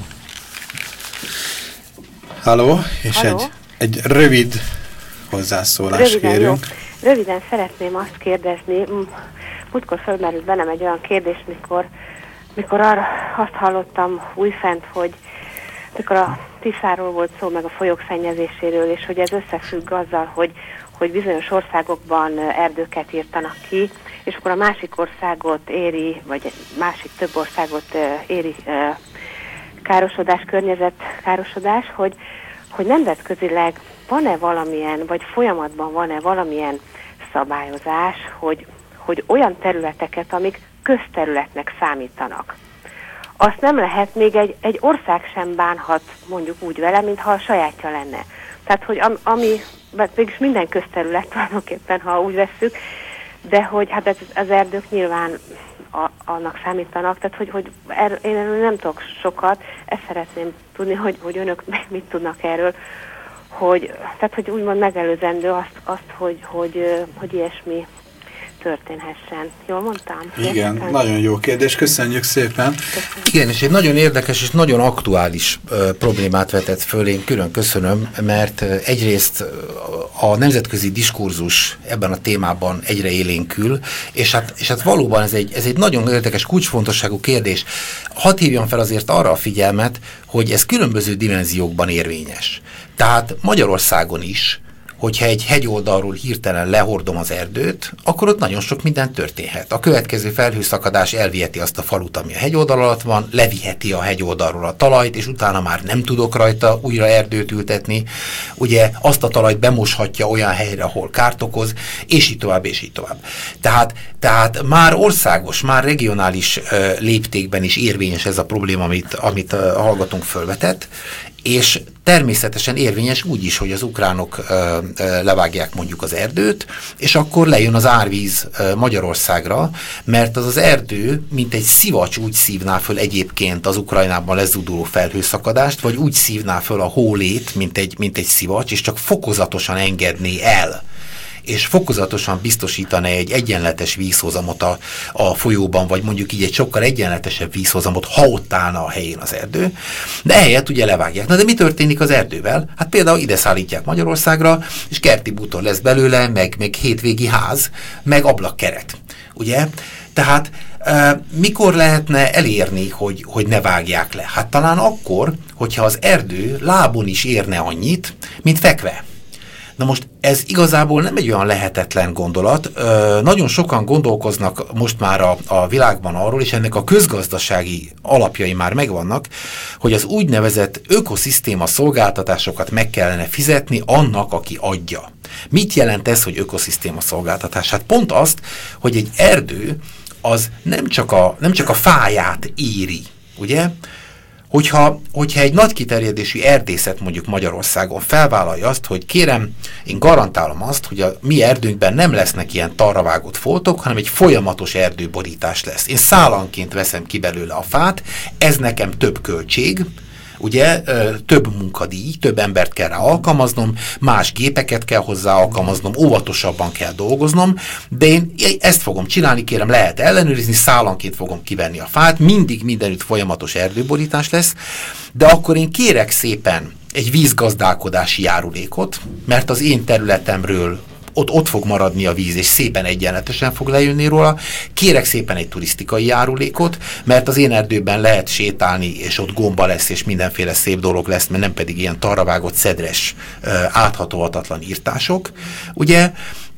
Halló, és Halló? Egy, egy rövid hozzászólást Röviden, kérünk. Jó. Röviden szeretném azt kérdezni, múltkor fölmerült bennem egy olyan kérdés, mikor, mikor arra azt hallottam újfent, hogy mikor a Tiszáról volt szó, meg a folyók szennyezéséről, és hogy ez összefügg azzal, hogy, hogy bizonyos országokban erdőket írtanak ki, és akkor a másik országot éri, vagy másik több országot éri károsodás, környezetkárosodás, hogy, hogy nemzetközileg van-e valamilyen, vagy folyamatban van-e valamilyen szabályozás, hogy, hogy olyan területeket, amik közterületnek számítanak, azt nem lehet, még egy, egy ország sem bánhat mondjuk úgy vele, mintha a sajátja lenne. Tehát, hogy am, ami, mégis minden közterület tulajdonképpen, ha úgy vesszük, de hogy hát az erdők nyilván a, annak számítanak, tehát hogy, hogy er, én nem tudok sokat, ezt szeretném tudni, hogy, hogy önök mit tudnak erről, hogy, tehát hogy úgymond megelőzendő azt, azt hogy, hogy, hogy ilyesmi történhessen. Jól mondtam? Igen, Értem? Nagyon jó kérdés, köszönjük szépen. Köszönöm. Igen, és egy nagyon érdekes és nagyon aktuális uh, problémát vetett föl, én külön köszönöm, mert uh, egyrészt uh, a nemzetközi diskurzus ebben a témában egyre élénkül, és hát, és hát valóban ez egy, ez egy nagyon érdekes, kulcsfontosságú kérdés. Hadd hívjam fel azért arra a figyelmet, hogy ez különböző dimenziókban érvényes. Tehát Magyarországon is, hogyha egy hegyoldalról hirtelen lehordom az erdőt, akkor ott nagyon sok minden történhet. A következő felhőszakadás elviheti azt a falut, ami a hegyoldal alatt van, leviheti a hegyoldalról a talajt, és utána már nem tudok rajta újra erdőt ültetni. Ugye azt a talajt bemoshatja olyan helyre, ahol kárt okoz, és így tovább, és így tovább. Tehát, tehát már országos, már regionális uh, léptékben is érvényes ez a probléma, amit, amit uh, a hallgatónk fölvetett, és természetesen érvényes úgy is, hogy az ukránok ö, ö, levágják mondjuk az erdőt, és akkor lejön az árvíz ö, Magyarországra, mert az az erdő, mint egy szivacs úgy szívná föl egyébként az Ukrajnában lezúduló felhőszakadást, vagy úgy szívná föl a hólét, mint egy, mint egy szivacs, és csak fokozatosan engedné el, és fokozatosan biztosítani egy egyenletes vízhozamot a, a folyóban, vagy mondjuk így egy sokkal egyenletesebb vízhozamot, ha ott állna a helyén az erdő, de ehelyett ugye levágják. Na de mi történik az erdővel? Hát például ide szállítják Magyarországra, és kerti bútor lesz belőle, meg, meg hétvégi ház, meg ablakkeret. Ugye? Tehát e, mikor lehetne elérni, hogy, hogy ne vágják le? Hát talán akkor, hogyha az erdő lábon is érne annyit, mint fekve. Na most ez igazából nem egy olyan lehetetlen gondolat. Ö, nagyon sokan gondolkoznak most már a, a világban arról, és ennek a közgazdasági alapjai már megvannak, hogy az úgynevezett ökoszisztéma szolgáltatásokat meg kellene fizetni annak, aki adja. Mit jelent ez, hogy ökoszisztéma szolgáltatás? Hát pont azt, hogy egy erdő az nem csak a, nem csak a fáját éri, ugye? Hogyha, hogyha egy nagy kiterjedésű erdészet mondjuk Magyarországon felvállalja azt, hogy kérem, én garantálom azt, hogy a mi erdőnkben nem lesznek ilyen tarravágott foltok, hanem egy folyamatos erdőborítás lesz. Én szálanként veszem ki belőle a fát, ez nekem több költség, ugye, több munkadíj, több embert kell rá alkalmaznom, más gépeket kell hozzá alkalmaznom, óvatosabban kell dolgoznom, de én ezt fogom csinálni, kérem, lehet ellenőrizni, szálanként fogom kivenni a fát, mindig mindenütt folyamatos erdőborítás lesz, de akkor én kérek szépen egy vízgazdálkodási járulékot, mert az én területemről Ott, ott fog maradni a víz, és szépen egyenletesen fog lejönni róla. Kérek szépen egy turisztikai járulékot, mert az én erdőben lehet sétálni, és ott gomba lesz, és mindenféle szép dolog lesz, mert nem pedig ilyen tarravágott, szedres, áthatóhatatlan írtások. Ugye?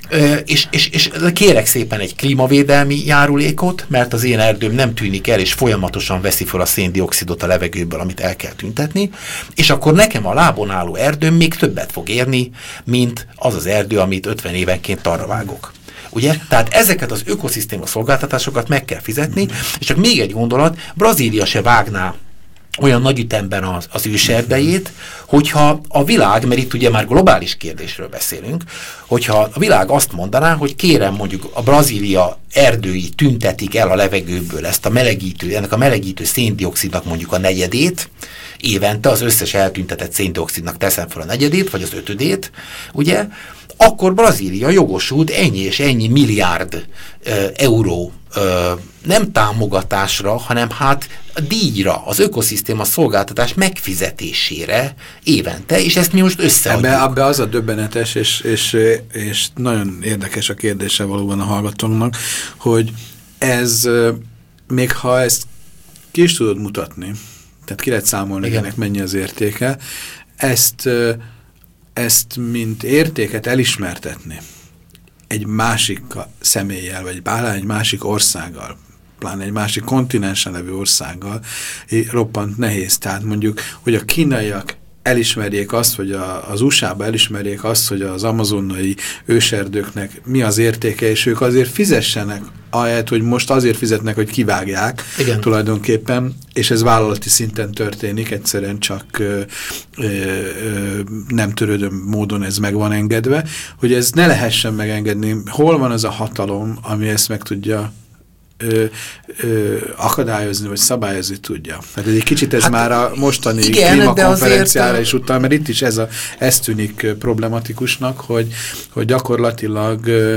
És, és, és kérek szépen egy klímavédelmi járulékot, mert az én erdőm nem tűnik el, és folyamatosan veszi fel a széndioxidot a levegőből, amit el kell tüntetni, és akkor nekem a lábon álló erdőm még többet fog érni, mint az az erdő, amit ötven évenként tarravágok. Ugye? Tehát ezeket az ökoszisztéma szolgáltatásokat meg kell fizetni, és csak még egy gondolat, Brazília se vágná olyan nagy ütemben az, az őserdejét, hogyha a világ, mert itt ugye már globális kérdésről beszélünk, hogyha a világ azt mondaná, hogy kérem, mondjuk a Brazília erdői tüntetik el a levegőből ezt a melegítő, ennek a melegítő széndioxidnak mondjuk a negyedét, évente az összes eltüntetett széndioxidnak teszem fel a negyedét, vagy az ötödét, ugye, akkor Brazília jogosult ennyi és ennyi milliárd uh, euró uh, nem támogatásra, hanem hát díjra, az ökoszisztéma szolgáltatás megfizetésére évente, és ezt mi most összeadjuk. Ebbe, ebbe az a döbbenetes, és, és, és nagyon érdekes a kérdése valóban a hallgatónknak, hogy ez, még ha ezt ki is tudod mutatni, tehát ki lehet számolni, igen, ennek mennyi az értéke, ezt ezt mint értéket elismertetni egy másik személlyel, vagy pláne egy másik országgal, pláne egy másik kontinensen levő országgal roppant nehéz. Tehát mondjuk, hogy a kínaiak elismerjék azt, hogy a, az u es á-ba elismerjék azt, hogy az amazonai őserdőknek mi az értéke, és ők azért fizessenek, ahelyett, hogy most azért fizetnek, hogy kivágják, igen, tulajdonképpen, és ez vállalati szinten történik, egyszerűen csak ö, ö, ö, nem törődő módon ez meg van engedve, hogy ez ne lehessen megengedni. Hol van az a hatalom, ami ezt meg tudja Ö, ö, akadályozni, vagy szabályozni tudja. Hát egy kicsit ez hát, már a mostani klímakonferenciára is utal, mert itt is ez, a, ez tűnik problematikusnak, hogy, hogy gyakorlatilag ö,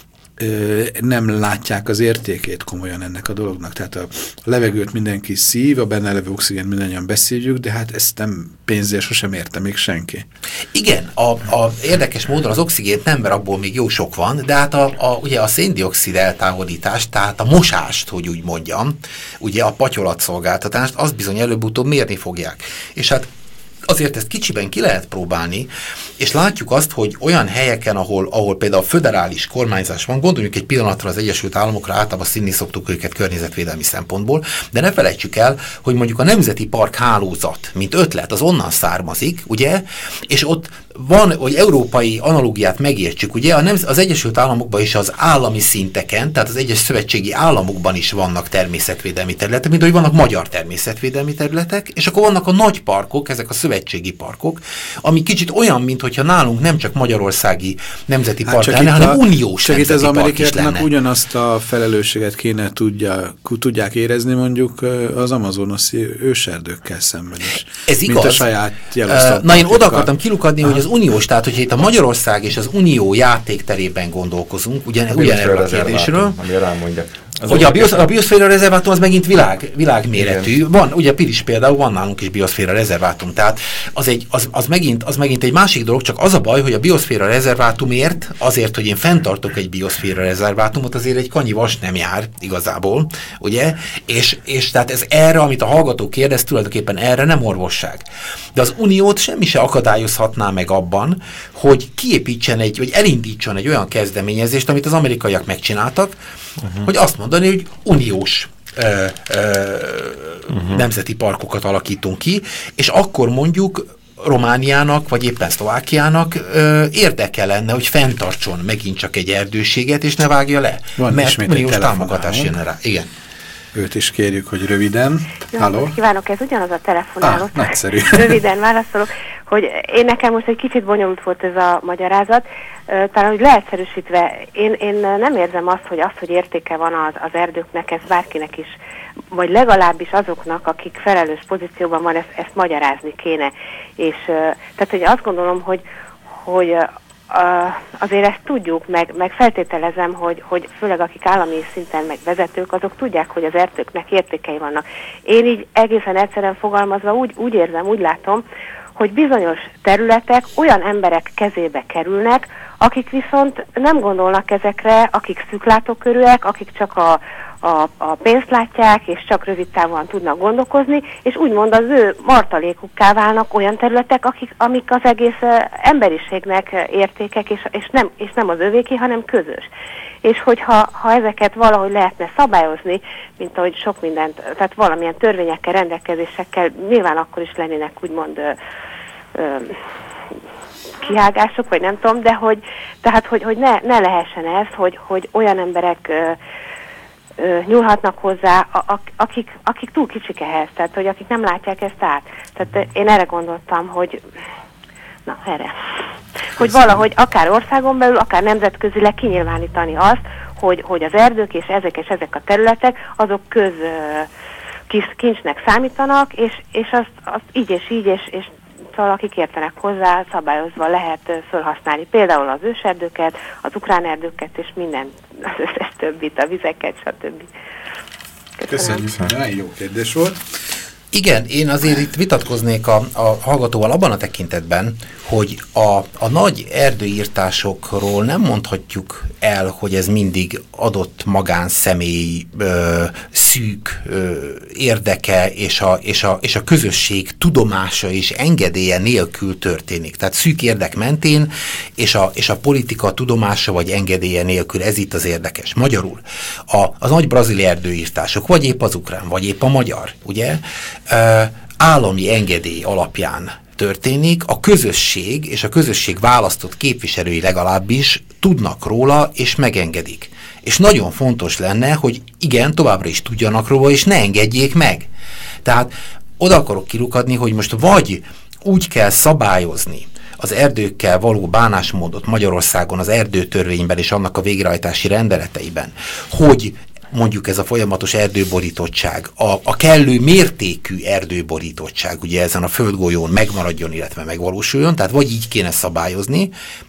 ö, nem látják az értékét komolyan ennek a dolognak. Tehát a levegőt mindenki szív, a benne levő oxigént mindannyian beszívjuk, de hát ezt nem pénzért sosem érte még senki. Igen, a, a érdekes módon az oxigént nem, mert abból még jó sok van, de hát a, a, ugye a széndioxid eltávolítást, tehát a mosást, hogy úgy mondjam, ugye a patyolatszolgáltatást, azt bizony előbb-utóbb mérni fogják. És hát azért ezt kicsiben ki lehet próbálni, és látjuk azt, hogy olyan helyeken, ahol, ahol például föderális kormányzás van, gondoljunk egy pillanatra az Egyesült Államokra, általában színni szoktuk őket környezetvédelmi szempontból, de ne felejtsük el, hogy mondjuk a Nemzeti Park hálózat, mint ötlet, az onnan származik, ugye, és ott van, hogy európai analógiát megértsük, ugye, a nemz- az Egyesült Államokban is az állami szinteken, tehát az egyes szövetségi államokban is vannak természetvédelmi területek, mint hogy vannak magyar természetvédelmi területek, és akkor vannak a nagy parkok, ezek a szövetségi parkok, ami kicsit olyan, mintha nálunk nem csak magyarországi nemzeti hát park lenne, hanem a, uniós csak nemzeti park is lenne. Csak itt az amerikaiaknak ugyanazt a felelősséget kéne tudja, tudják érezni mondjuk az amazonoszi őserdőkkel szemben is. Ez igaz. Mint a saját uh, Na én oda akartam kilukadni, hogy az uniós, tehát hogyha itt a Magyarország és az unió játékterében gondolkozunk, ugyan, ugyanerről a kérdésről. Amire rámondja. Ugye a, biosz, a bioszféra rezervátum az megint világ, világméretű. Igen. Van, ugye Pilis például, van nálunk is bioszféra rezervátum, tehát az, egy, az, az, megint, az megint egy másik dolog, csak az a baj, hogy a bioszféra rezervátumért, azért, hogy én fenntartok egy bioszféra rezervátumot, azért egy kanyi vas nem jár igazából, ugye? És, és tehát ez erre, amit a hallgató kérdez, tulajdonképpen erre nem orvosság. De az Uniót semmi se akadályozhatná meg abban, hogy kiépítsen egy, vagy elindítson egy olyan kezdeményezést, amit az amerikaiak megcsináltak, uh-huh. hogy azt mondani, hogy uniós ö, ö, uh-huh. nemzeti parkokat alakítunk ki, és akkor mondjuk Romániának, vagy éppen Szlovákiának ö, érdeke lenne, hogy fenntartson megint csak egy erdőséget, és ne vágja le. Van mert uniós támogatás jön rá. Igen. Őt is kérjük, hogy röviden. Halló? Kívánok, ez ugyanaz a telefonáló. Ah, nagyszerű. Röviden válaszolok, hogy én nekem most egy kicsit bonyolult volt ez a magyarázat. Talán, hogy leegyszerűsítve, én, én nem érzem azt, hogy az, hogy értéke van az, az erdőknek, ez bárkinek is, vagy legalábbis azoknak, akik felelős pozícióban van, ezt, ezt magyarázni kéne. És tehát, hogy azt gondolom, hogy, hogy azért ezt tudjuk, meg, meg feltételezem, hogy, hogy főleg akik állami szinten meg vezetők, azok tudják, hogy az erdőknek értékei vannak. Én így egészen egyszerűen fogalmazva úgy, úgy érzem, úgy látom, hogy bizonyos területek olyan emberek kezébe kerülnek, akik viszont nem gondolnak ezekre, akik szűklátókörűek, akik csak a, a, a pénzt látják, és csak rövid távon tudnak gondolkozni, és úgymond az ő martalékukká válnak olyan területek, akik, amik az egész emberiségnek értékek, és, és, nem, és nem az övéki, hanem közös. És hogyha ha ezeket valahogy lehetne szabályozni, mint ahogy sok mindent, tehát valamilyen törvényekkel, rendelkezésekkel, nyilván akkor is lennének úgymond ö, ö, kihágások, vagy nem tudom, de hogy, tehát, hogy, hogy ne, ne lehessen ez, hogy, hogy olyan emberek ö, ö, nyúlhatnak hozzá, a, a, akik, akik túl kicsik ehhez, tehát hogy akik nem látják ezt át. Tehát én erre gondoltam, hogy na, erre. Hogy valahogy akár országon belül, akár nemzetközileg kinyilvánítani azt, hogy, hogy az erdők és ezek és ezek a területek, azok köz kis, kincsnek számítanak, és, és azt, azt így és így, és, és szóval akik értenek hozzá, szabályozva lehet felhasználni. Például az őserdőket, az ukrán erdőket, és minden, az összes többit, a vizeket, stb. Köszönjük. Köszönjük. Jó kérdés volt. Igen, én azért itt vitatkoznék a, a hallgatóval abban a tekintetben, hogy a, a nagy erdőírtásokról nem mondhatjuk el, hogy ez mindig adott magánszemély ö, szűk ö, érdeke és a, és, a, és a közösség tudomása és engedélye nélkül történik. Tehát szűk érdek mentén és a, és a politika tudomása vagy engedélye nélkül, ez itt az érdekes. Magyarul a, a nagy brazil erdőírtások, vagy épp az ukrán, vagy épp a magyar, ugye? Uh, állami engedély alapján történik, a közösség és a közösség választott képviselői legalábbis tudnak róla és megengedik. És nagyon fontos lenne, hogy igen, továbbra is tudjanak róla, és ne engedjék meg. Tehát oda akarok kirukadni, hogy most vagy úgy kell szabályozni az erdőkkel való bánásmódot Magyarországon az erdőtörvényben és annak a végrehajtási rendeleteiben, hogy mondjuk ez a folyamatos erdőborítottság, a, a kellő mértékű erdőborítottság ugye ezen a földgolyón megmaradjon, illetve megvalósuljon, tehát vagy így kéne szabályozni,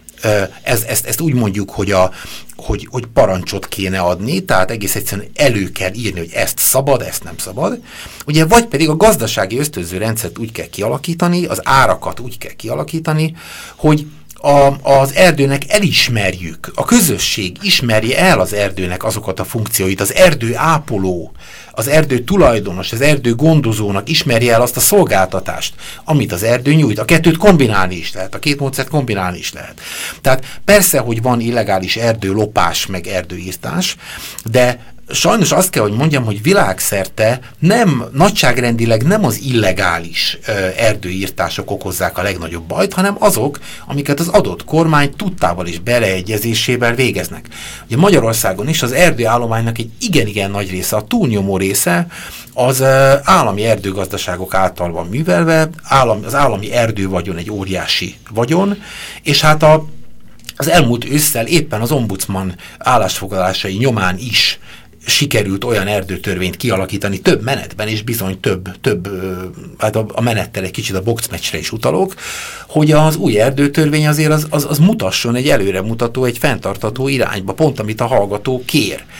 ez, ezt, ezt úgy mondjuk, hogy, a, hogy, hogy parancsot kéne adni, tehát egész egyszerűen elő kell írni, hogy ezt szabad, ezt nem szabad, ugye, vagy pedig a gazdasági ösztönző rendszert úgy kell kialakítani, az árakat úgy kell kialakítani, hogy A, az erdőnek elismerjük, a közösség ismerje el az erdőnek azokat a funkcióit, az erdő ápoló, az erdő tulajdonos, az erdő gondozónak ismerje el azt a szolgáltatást, amit az erdő nyújt. A kettőt kombinálni is lehet, a két módszert kombinálni is lehet. Tehát persze, hogy van illegális erdőlopás, meg erdőírtás, de sajnos azt kell, hogy mondjam, hogy világszerte nem, nagyságrendileg nem az illegális ö, erdőírtások okozzák a legnagyobb bajt, hanem azok, amiket az adott kormány tudtával és beleegyezésével végeznek. Ugye Magyarországon is az erdőállománynak egy igen-igen nagy része, a túlnyomó része az ö, állami erdőgazdaságok által van művelve, állam, az állami erdővagyon egy óriási vagyon, és hát a, az elmúlt ősszel éppen az ombudsman állásfoglalásai nyomán is sikerült olyan erdőtörvényt kialakítani több menetben, és bizony több, több hát a, a menettel egy kicsit a boxmeccsre is utalok, hogy az új erdőtörvény azért az, az, az mutasson egy előremutató, egy fenntartató irányba, pont amit a hallgató kér.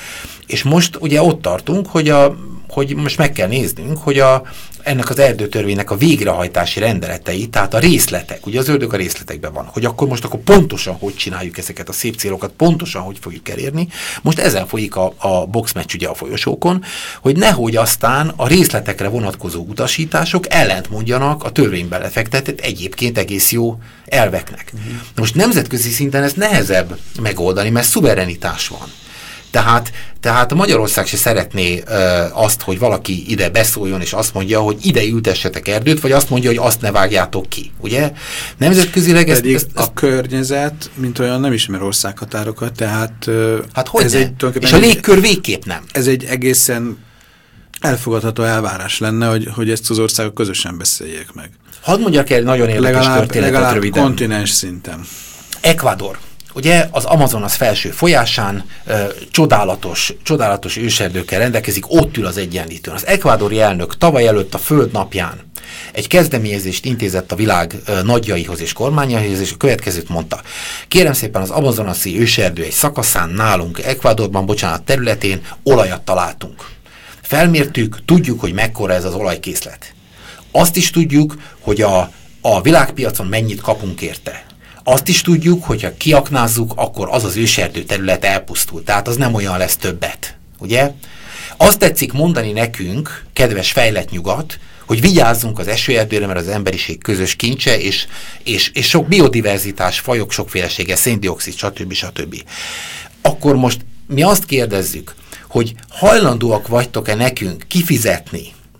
És most ugye ott tartunk, hogy, a, hogy most meg kell néznünk, hogy a, ennek az erdőtörvénynek a végrehajtási rendeletei, tehát a részletek, ugye az ördög a részletekben van, hogy akkor most akkor pontosan hogy csináljuk ezeket a szép célokat, pontosan hogy fogjuk elérni. Most ezen folyik a, a boxmeccs ugye a folyosókon, hogy nehogy aztán a részletekre vonatkozó utasítások ellent mondjanak a törvényben lefektetett egyébként egész jó elveknek. Uh-huh. Most nemzetközi szinten ez nehezebb megoldani, mert szuverenitás van. Tehát, tehát Magyarország se szeretné ö, azt, hogy valaki ide beszóljon, és azt mondja, hogy ide ültessetek erdőt, vagy azt mondja, hogy azt ne vágjátok ki, ugye? Nemzetközileg ezt, Pedig ezt, ezt... a környezet, mint olyan, nem ismer országhatárokat, tehát... Hát hogy ez egy, és a légkör végképp nem. Ez egy egészen elfogadható elvárás lenne, hogy, hogy ezt az országok közösen beszéljék meg. Hadd mondjak el nagyon érdekes legalább, történetet legalább röviden. kontinens szinten. Ecuador. Ugye az Amazonas felső folyásán ö, csodálatos, csodálatos őserdőkkel rendelkezik, ott ül az Egyenlítőn. Az ekvádori elnök tavaly előtt a Föld napján egy kezdeményezést intézett a világ ö, nagyjaihoz és kormányaihoz, és a következőt mondta. Kérem szépen, az amazonasi őserdő egy szakaszán nálunk, Ecuadorban, bocsánat, területén olajat találtunk. Felmértük, tudjuk, hogy mekkora ez az olajkészlet. Azt is tudjuk, hogy a, a világpiacon mennyit kapunk érte. Azt is tudjuk, hogyha kiaknázzuk, akkor az az őserdő terület elpusztul. Tehát az nem olyan lesz többet. Ugye? Azt tetszik mondani nekünk, kedves fejlett nyugat, hogy vigyázzunk az esőerdőre, mert az emberiség közös kincse, és, és, és sok biodiverzitás, fajok sokfélesége, széndioxid, stb. stb. Akkor most mi azt kérdezzük, hogy hajlandóak vagytok-e nekünk kifizetni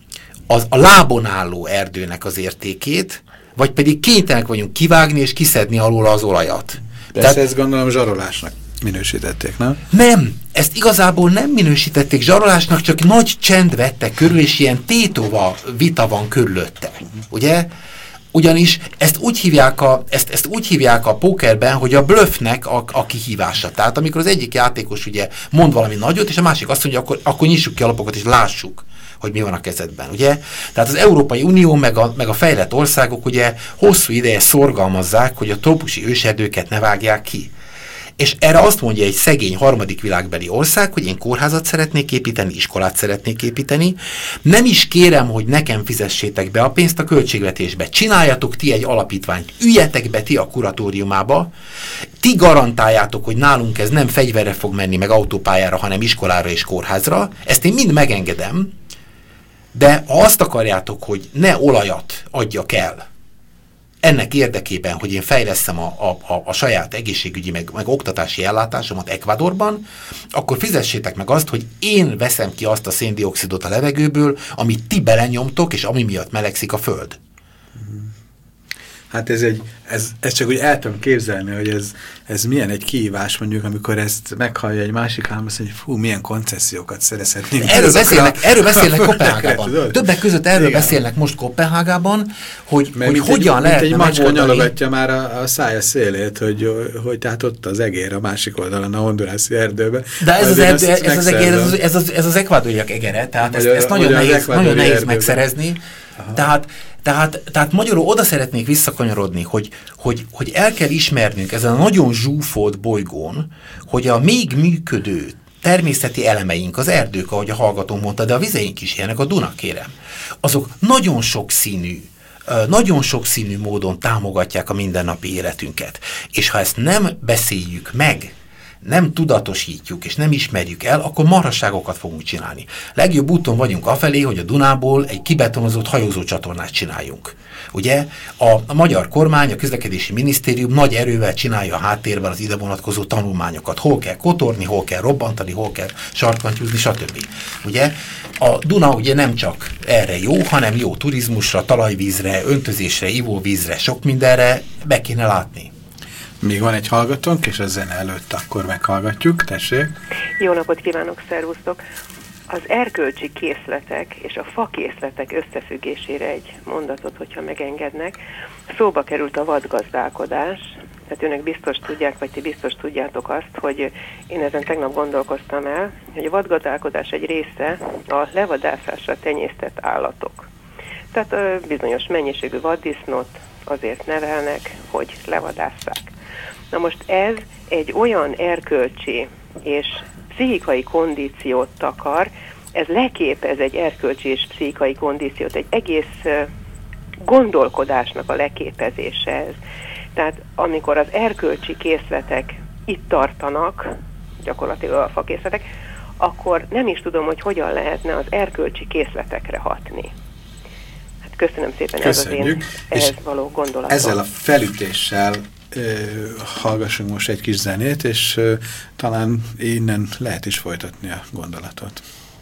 az, a lábon álló erdőnek az értékét, vagy pedig kénytelenek vagyunk kivágni és kiszedni alól az olajat. Persze, tehát ezt gondolom zsarolásnak minősítették, nem? Nem, ezt igazából nem minősítették zsarolásnak, csak nagy csend vette körül, és ilyen tétova vita van körülötte. Ugye? Ugyanis ezt úgy hívják a, ezt, ezt úgy hívják a pókerben, hogy a bluffnek a, a kihívása. Tehát amikor az egyik játékos ugye mond valami nagyot, és a másik azt mondja, akkor, akkor nyissuk ki a lapokat, és lássuk, hogy mi van a kezedben, ugye? Tehát az Európai Unió meg a, meg a fejlett országok ugye hosszú ideje szorgalmazzák, hogy a trópusi őserdőket ne vágják ki. És erre azt mondja egy szegény harmadik világbeli ország, hogy én kórházat szeretnék építeni, iskolát szeretnék építeni. Nem is kérem, hogy nekem fizessétek be a pénzt a költségvetésbe. Csináljatok ti egy alapítványt, üljetek be ti a kuratóriumába, ti garantáljátok, hogy nálunk ez nem fegyverre fog menni, meg autópályára, hanem iskolára és kórházra. Ezt én mind megengedem, de ha azt akarjátok, hogy ne olajat adjak el, ennek érdekében, hogy én fejlesztem a, a, a, a saját egészségügyi, meg, meg oktatási ellátásomat Ecuadorban, akkor fizessétek meg azt, hogy én veszem ki azt a széndioxidot a levegőből, amit ti belenyomtok, és ami miatt melegszik a Föld. Hát ez, egy, ez, ez csak úgy el tudom képzelni, hogy ez, ez milyen egy kihívás, mondjuk, amikor ezt meghallja egy másik állam, azt mondja, hogy fú, milyen koncesziókat szerezhetnénk. Erről beszélnek, erről beszélnek Koppenhágában. Többek között erről igen. beszélnek most Koppenhágában, hogy, hogy hogyan lehet egy macska nyalogatja már a, a szája szélét, hogy, hogy tehát ott az egér a másik oldalon, a hondurászi erdőben. De ez az, erdő, ez, az egér, ez, az, ez, az, ez az ekvádoriak egere, tehát ezt, ezt nagyon nehéz, nagyon nehéz megszerezni. Tehát Tehát, tehát magyarul oda szeretnék visszakanyarodni, hogy, hogy, hogy el kell ismernünk ezen a nagyon zsúfolt bolygón, hogy a még működő természeti elemeink, az erdők, ahogy a hallgató mondta, de a vizeink is ilyenek, a Duna kérem, azok nagyon sokszínű, nagyon sokszínű módon támogatják a mindennapi életünket. És ha ezt nem beszéljük meg, nem tudatosítjuk, és nem ismerjük el, akkor marhasságokat fogunk csinálni. Legjobb úton vagyunk afelé, hogy a Dunából egy kibetonozott hajózó csatornát csináljunk. Ugye a, a magyar kormány, a közlekedési minisztérium nagy erővel csinálja a háttérben az ide vonatkozó tanulmányokat. Hol kell kotorni, hol kell robbantani, hol kell sarkantyúzni, stb. Ugye a Duna ugye nem csak erre jó, hanem jó turizmusra, talajvízre, öntözésre, ivóvízre, sok mindenre be kéne látni. Még van egy hallgatónk, és a zene előtt akkor meghallgatjuk. Tessék! Jó napot kívánok, szervusztok! Az erkölcsi készletek és a fakészletek összefüggésére egy mondatot, hogyha megengednek. Szóba került a vadgazdálkodás, tehát önök biztos tudják, vagy ti biztos tudjátok azt, hogy én ezen tegnap gondolkoztam el, hogy a vadgazdálkodás egy része a levadászásra tenyésztett állatok. Tehát ö, bizonyos mennyiségű vaddisznót azért nevelnek, hogy levadásszák. Na most ez egy olyan erkölcsi és pszichikai kondíciót takar, ez leképez egy erkölcsi és pszichikai kondíciót, egy egész gondolkodásnak a leképezése ez. Tehát amikor az erkölcsi készletek itt tartanak, gyakorlatilag a fakészletek, akkor nem is tudom, hogy hogyan lehetne az erkölcsi készletekre hatni. Hát köszönöm szépen. Köszönjük. Ez az én ehhez való gondolatom. Ezzel a felütéssel ö, hallgassunk most egy kis zenét, és ö, talán innen lehet is folytatni a gondolatot.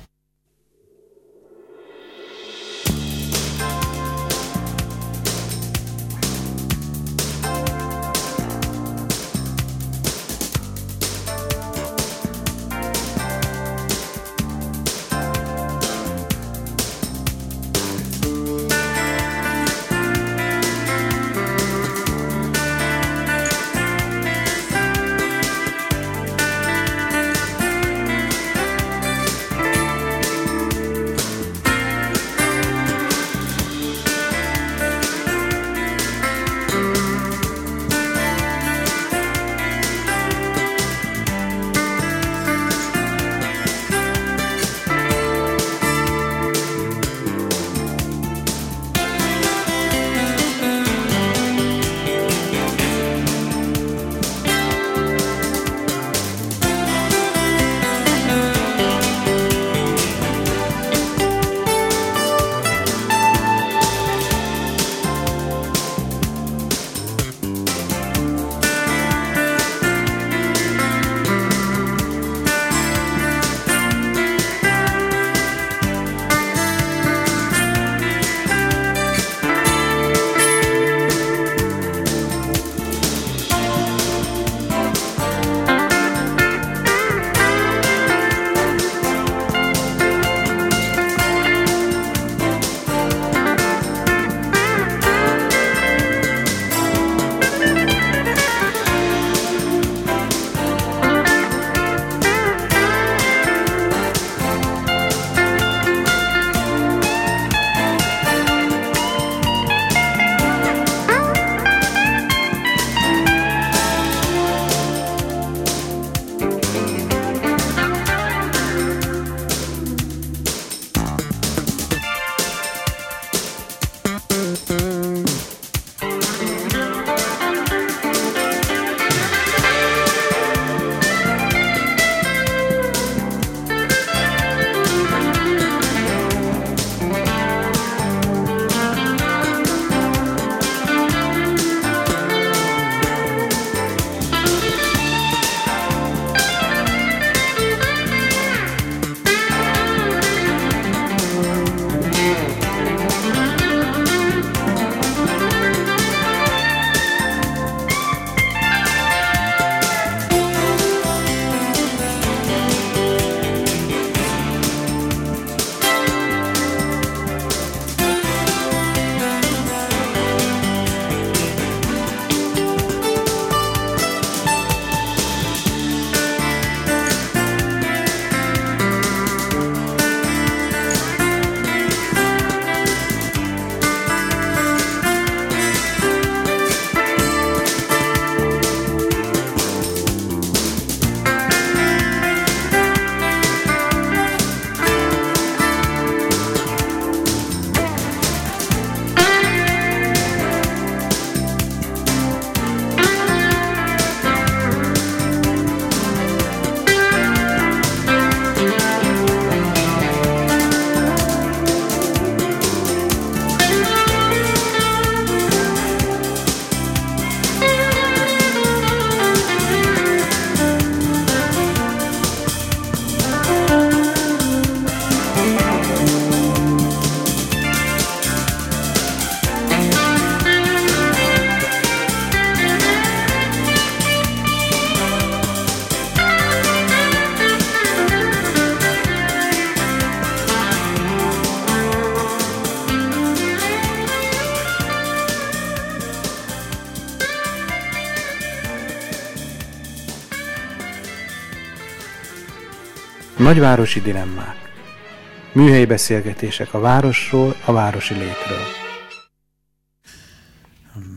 Nagyvárosi dilemmák. Műhelyi beszélgetések a városról, a városi létről.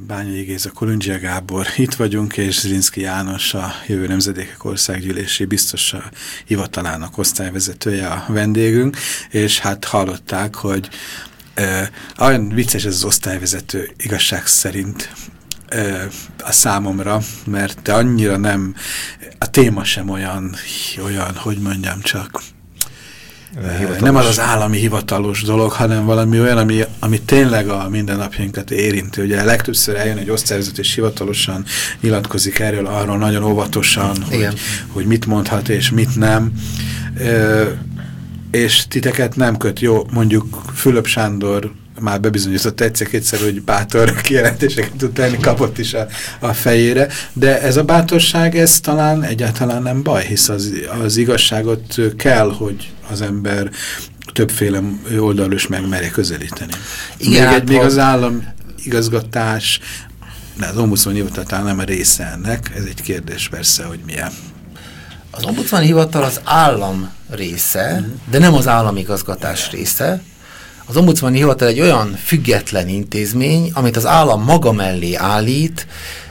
Bányai Géza, Kolundzsia Gábor, itt vagyunk, és Zrinszky János, a Jövő Nemzedékek Országgyűlési Biztosa hivatalának osztályvezetője a vendégünk, és hát hallották, hogy eh, olyan vicces ez az osztályvezető igazság szerint eh, a számomra, mert annyira nem, a téma sem olyan, olyan, hogy mondjam csak, hivatalos. Nem az az állami hivatalos dolog, hanem valami olyan, ami, ami tényleg a mindennapjainkat érinti. Ugye legtöbbször eljön egy osztályvezető, és hivatalosan nyilatkozik erről, arról nagyon óvatosan, hogy, hogy mit mondhat és mit nem. E, és titeket nem köt. Jó, mondjuk Fülöp Sándor már bebizonyított egyszer-kétszer, hogy bátor kijelentéseket tud tenni, kapott is a, a fejére, de ez a bátorság, ez talán egyáltalán nem baj, hisz az, az igazságot kell, hogy az ember többféle oldalról is megmerje közelíteni. Igen, még, egy, még az állam igazgatás, de az ombudsman hivatal nem a része ennek, ez egy kérdés persze, hogy milyen. Az ombudsman hivatal az állam része, mm. de nem az államigazgatás része. Az ombudsmani hivatal egy olyan független intézmény, amit az állam maga mellé állít,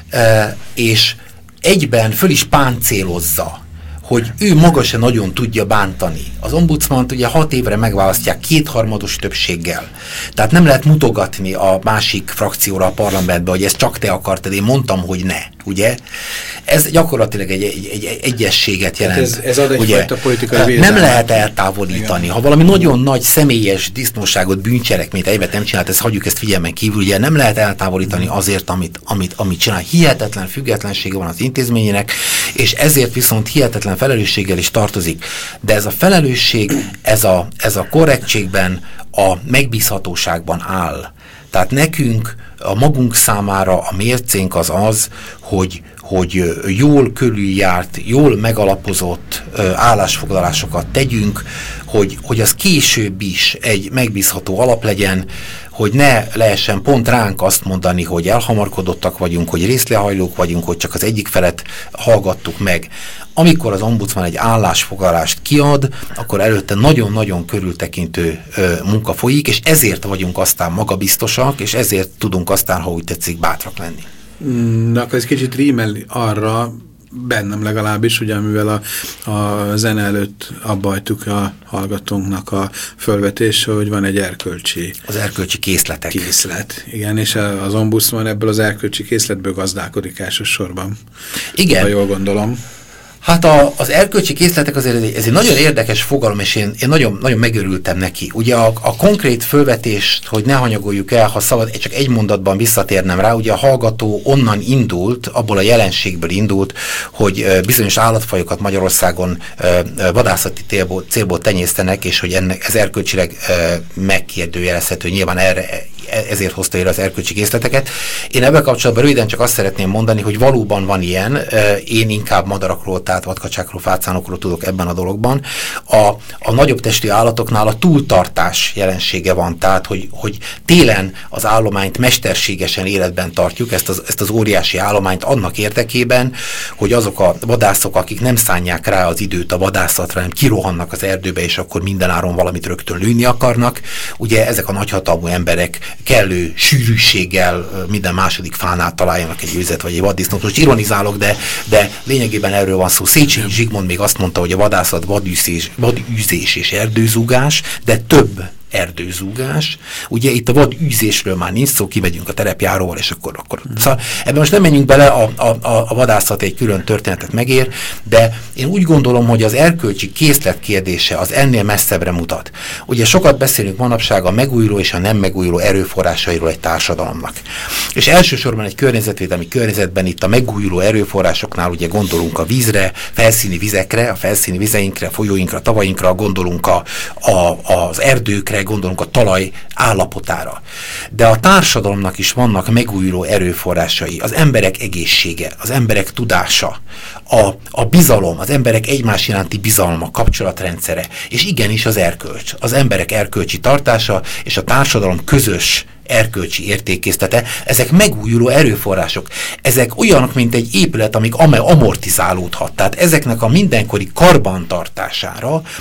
és egyben föl is páncélozza, hogy ő maga se nagyon tudja bántani. Az ombudsmant ugye hat évre megválasztják kétharmados többséggel. Tehát nem lehet mutogatni a másik frakcióra a parlamentbe, hogy ezt csak te akartad, én mondtam, hogy ne. Ugye? Ez gyakorlatilag egy, egy, egy egyességet jelent. Ez, ez ad egyfajta politikai védelmet. Nem lehet eltávolítani. Igen. Ha valami nagyon nagy személyes disznóságot, bűncselekményt egyébként nem csinált, ezt hagyjuk ezt figyelmen kívül, ugye nem lehet eltávolítani azért, amit, amit, amit csinál. Hihetetlen függetlensége van az intézményének, és ezért viszont hihetetlen felelősséggel is tartozik. De ez a felelősség, ez a, ez a korrektségben, a megbízhatóságban áll. Tehát nekünk, a magunk számára a mércénk az az, hogy, hogy jól körüljárt, jól megalapozott állásfoglalásokat tegyünk, hogy, hogy az később is egy megbízható alap legyen, hogy ne lehessen pont ránk azt mondani, hogy elhamarkodottak vagyunk, hogy részlehajlók vagyunk, hogy csak az egyik felet hallgattuk meg. Amikor az ombudsman egy állásfoglalást kiad, akkor előtte nagyon-nagyon körültekintő ö, munka folyik, és ezért vagyunk aztán magabiztosak, és ezért tudunk aztán, ha úgy tetszik, bátrak lenni. Na, akkor ez kicsit rímel arra, bennem legalábbis, ugye, mivel a, a zene előtt abba hagytuk a hallgatónknak a fölvetése, hogy van egy erkölcsi... Az erkölcsi készletek. Készlet, igen, és az ombudsman ebből az erkölcsi készletből gazdálkodik elsősorban. Igen. Ha jól gondolom. Hát a, az erkölcsi készletek azért ez egy, ez egy nagyon érdekes fogalom, és én, én nagyon, nagyon megörültem neki. Ugye a, a konkrét fölvetést, hogy ne hanyagoljuk el, ha szabad, csak egy mondatban visszatérnem rá, ugye a hallgató onnan indult, abból a jelenségből indult, hogy bizonyos állatfajokat Magyarországon vadászati célból, célból tenyésztenek, és hogy ennek ez erkölcsileg megkérdőjelezhető, nyilván erre ezért hozta ér az erkölcsi készleteket. Én ebben kapcsolatban röviden csak azt szeretném mondani, hogy valóban van ilyen, én inkább madarakról, tehát vadkacsákról, fácánokról tudok ebben a dologban. A, a nagyobb testű állatoknál a túltartás jelensége van, tehát hogy, hogy télen az állományt mesterségesen életben tartjuk, ezt az, ezt az óriási állományt annak érdekében, hogy azok a vadászok, akik nem szánják rá az időt a vadászatra, hanem kirohannak az erdőbe, és akkor mindenáron valamit rögtön lőni akarnak. Ugye ezek a nagyhatalmú emberek kellő sűrűséggel minden második fánál találjanak egy őzet vagy egy vaddisznót. Most ironizálok, de, de lényegében erről van szó. Széchenyi Zsigmond még azt mondta, hogy a vadászat vadűzés, vadűzés és erdőzúgás, de több erdőzúgás. Ugye itt a vadűzésről már nincs szó, kimegyünk a terepjáróval, és akkor... akkor mm. Szóval ebben most nem menjünk bele, a, a, a vadászat egy külön történetet megér, de én úgy gondolom, hogy az erkölcsi készlet kérdése az ennél messzebbre mutat. Ugye sokat beszélünk manapság a megújuló és a nem megújuló erőforrásairól egy társadalomnak. És elsősorban egy környezetvédelmi környezetben itt a megújuló erőforrásoknál ugye gondolunk a vízre, felszíni vizekre, a felszíni vizeinkre, folyóinkra, tavainkra, gondolunk a, a, az erdőkre, gondolunk a talaj állapotára. De a társadalomnak is vannak megújuló erőforrásai, az emberek egészsége, az emberek tudása, a, a bizalom, az emberek egymás iránti bizalma, kapcsolatrendszere, és igenis az erkölcs, az emberek erkölcsi tartása, és a társadalom közös erkölcsi értékészlete, ezek megújuló erőforrások. Ezek olyanok, mint egy épület, amik amortizálódhat. Tehát ezeknek a mindenkori karbantartására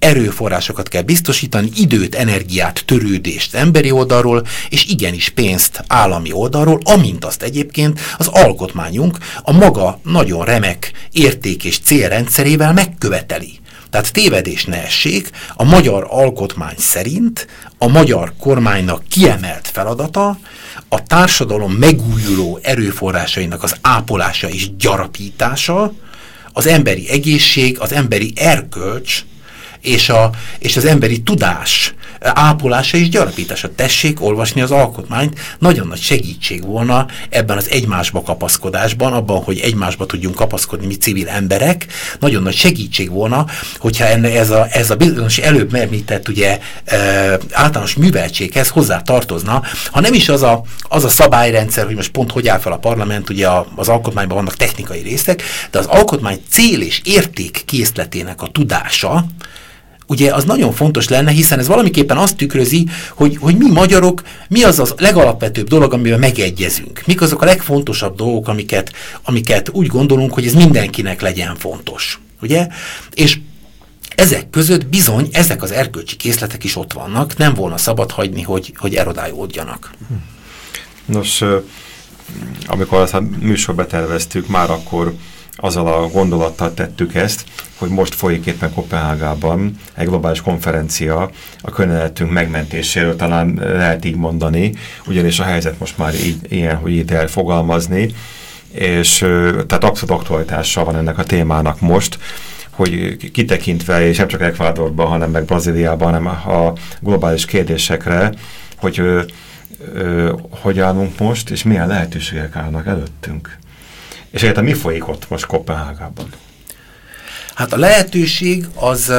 erőforrásokat kell biztosítani, időt, energiát, törődést emberi oldalról, és igenis pénzt állami oldalról, amint azt egyébként az alkotmányunk a maga nagyon remek érték és célrendszerével megköveteli. Tehát tévedés ne essék, a magyar alkotmány szerint a magyar kormánynak kiemelt feladata a társadalom megújuló erőforrásainak az ápolása és gyarapítása, az emberi egészség, az emberi erkölcs és, a, és az emberi tudás ápolása és gyarapítása. Tessék olvasni az alkotmányt, nagyon nagy segítség volna ebben az egymásba kapaszkodásban, abban, hogy egymásba tudjunk kapaszkodni mi civil emberek, nagyon nagy segítség volna, hogyha enne, ez, a, ez a bizonyos előbb említett ugye e, általános műveltséghez hozzá tartozna, ha nem is az a, az a szabályrendszer, hogy most pont hogy áll fel a parlament, ugye a, az alkotmányban vannak technikai részek, de az alkotmány cél és érték készletének a tudása, ugye az nagyon fontos lenne, hiszen ez valamiképpen azt tükrözi, hogy, hogy mi magyarok, mi az az legalapvetőbb dolog, amivel megegyezünk. Mik azok a legfontosabb dolgok, amiket, amiket úgy gondolunk, hogy ez mindenkinek legyen fontos. Ugye? És ezek között bizony ezek az erkölcsi készletek is ott vannak, nem volna szabad hagyni, hogy, hogy erodálódjanak. Nos, amikor azt a műsorba terveztük, már akkor azzal a gondolattal tettük ezt, hogy most folyik éppen Koppenhágában egy globális konferencia a környezetünk megmentéséről, talán lehet így mondani, ugyanis a helyzet most már így, ilyen, hogy így el fogalmazni, és tehát abszolút aktualitással van ennek a témának most, hogy kitekintve, és nem csak Ecuadorban, hanem meg Brazíliában, hanem a globális kérdésekre, hogy ö, ö, hogy állunk most, és milyen lehetőségek állnak előttünk. És egyáltalán mi folyik ott most Koppenhágában? Hát a lehetőség az,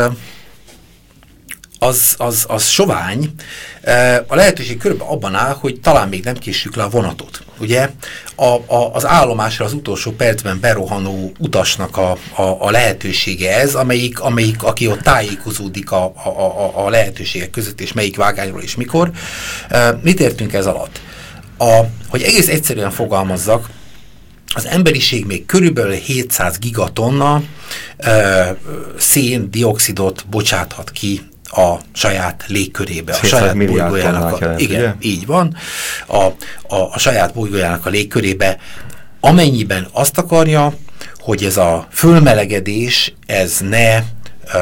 az, az, az sovány. A lehetőség körülbelül abban áll, hogy talán még nem késsük le a vonatot. Ugye a, a, az állomásra az utolsó percben berohanó utasnak a, a, a lehetősége ez, amelyik, amelyik, aki ott tájékozódik a, a, a, a lehetőségek között, és melyik vágányról és mikor. Mit értünk ez alatt? A, hogy egész egyszerűen fogalmazzak, az emberiség még körülbelül hétszáz gigatonna ö, szén-dioxidot bocsáthat ki a saját légkörébe, a saját bolygójának. A, igen, ugye? Így van. A, a, a saját bolygójának a légkörébe, amennyiben azt akarja, hogy ez a fölmelegedés, ez ne, ö,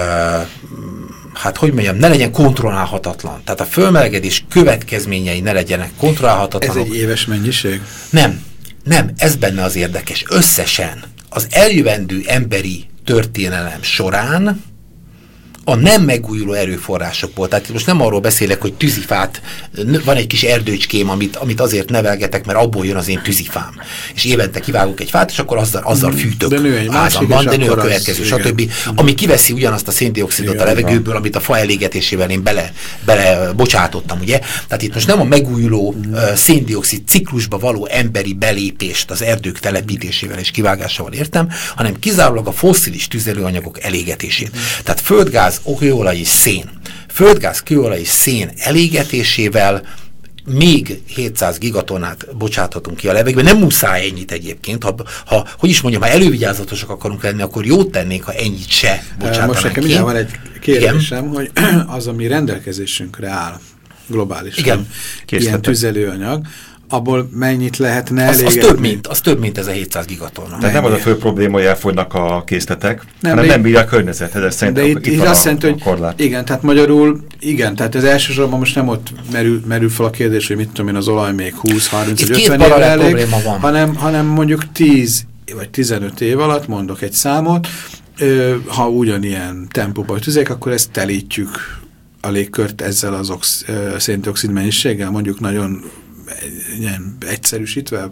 hát hogy mondjam, ne legyen kontrollálhatatlan. Tehát a fölmelegedés következményei ne legyenek kontrollálhatatlanok. Ez egy éves mennyiség? Nem. Nem, ez benne az érdekes. Összesen az eljövendő emberi történelem során a nem megújuló erőforrásokból. Tehát most nem arról beszélek, hogy tűzifát, van egy kis erdőcském, amit, amit azért nevelgetek, mert abból jön az én tűzifám. És évente kivágunk egy fát, és akkor azzal, azzal fűtök de nő egy házamban, de nő a következő, stb. Ami kiveszi ugyanazt a széndioxidot igen, a levegőből, amit a fa elégetésével én bele, bele bocsátottam, ugye? Tehát itt most nem a megújuló mm. uh, széndioxid ciklusba való emberi belépést az erdők telepítésével és kivágásával értem, hanem kizárólag a fosszilis tüzelőanyagok elégetését. Mm. Tehát földgáz, kőolaj és szén. Földgáz, kőolaj és szén elégetésével még hétszáz gigatonnát bocsáthatunk ki a levegőbe. Nem muszáj ennyit egyébként. Ha, ha, hogy is mondjam, ha elővigyázatosak akarunk lenni, akkor jót tennék, ha ennyit se bocsátanánk most nekem ki. Van egy kérdésem, hogy az, ami rendelkezésünkre áll globálisan, igen. ilyen tüzelőanyag, abból mennyit lehetne az, elégetni? Az több, mint, az több, mint ez a hétszáz gigatonna. Tehát nem az a fő probléma, hogy elfogynak a készletek, nem, hanem nem bírja a környezet. Ez de itt, itt azt jelenti, hogy korlát. Igen, tehát magyarul, igen, tehát ez elsősorban most nem ott merül, merül fel a kérdés, hogy mit tudom én, az olaj még húsz, harminc vagy ötven évvel elég, hanem, hanem mondjuk tíz vagy tizenöt év alatt, mondok egy számot, ha ugyanilyen tempóban tüzek, akkor ezt telítjük a légkört ezzel az ox, széndioxid mennyiséggel, mondjuk nagyon ilyen egyszerűsítve?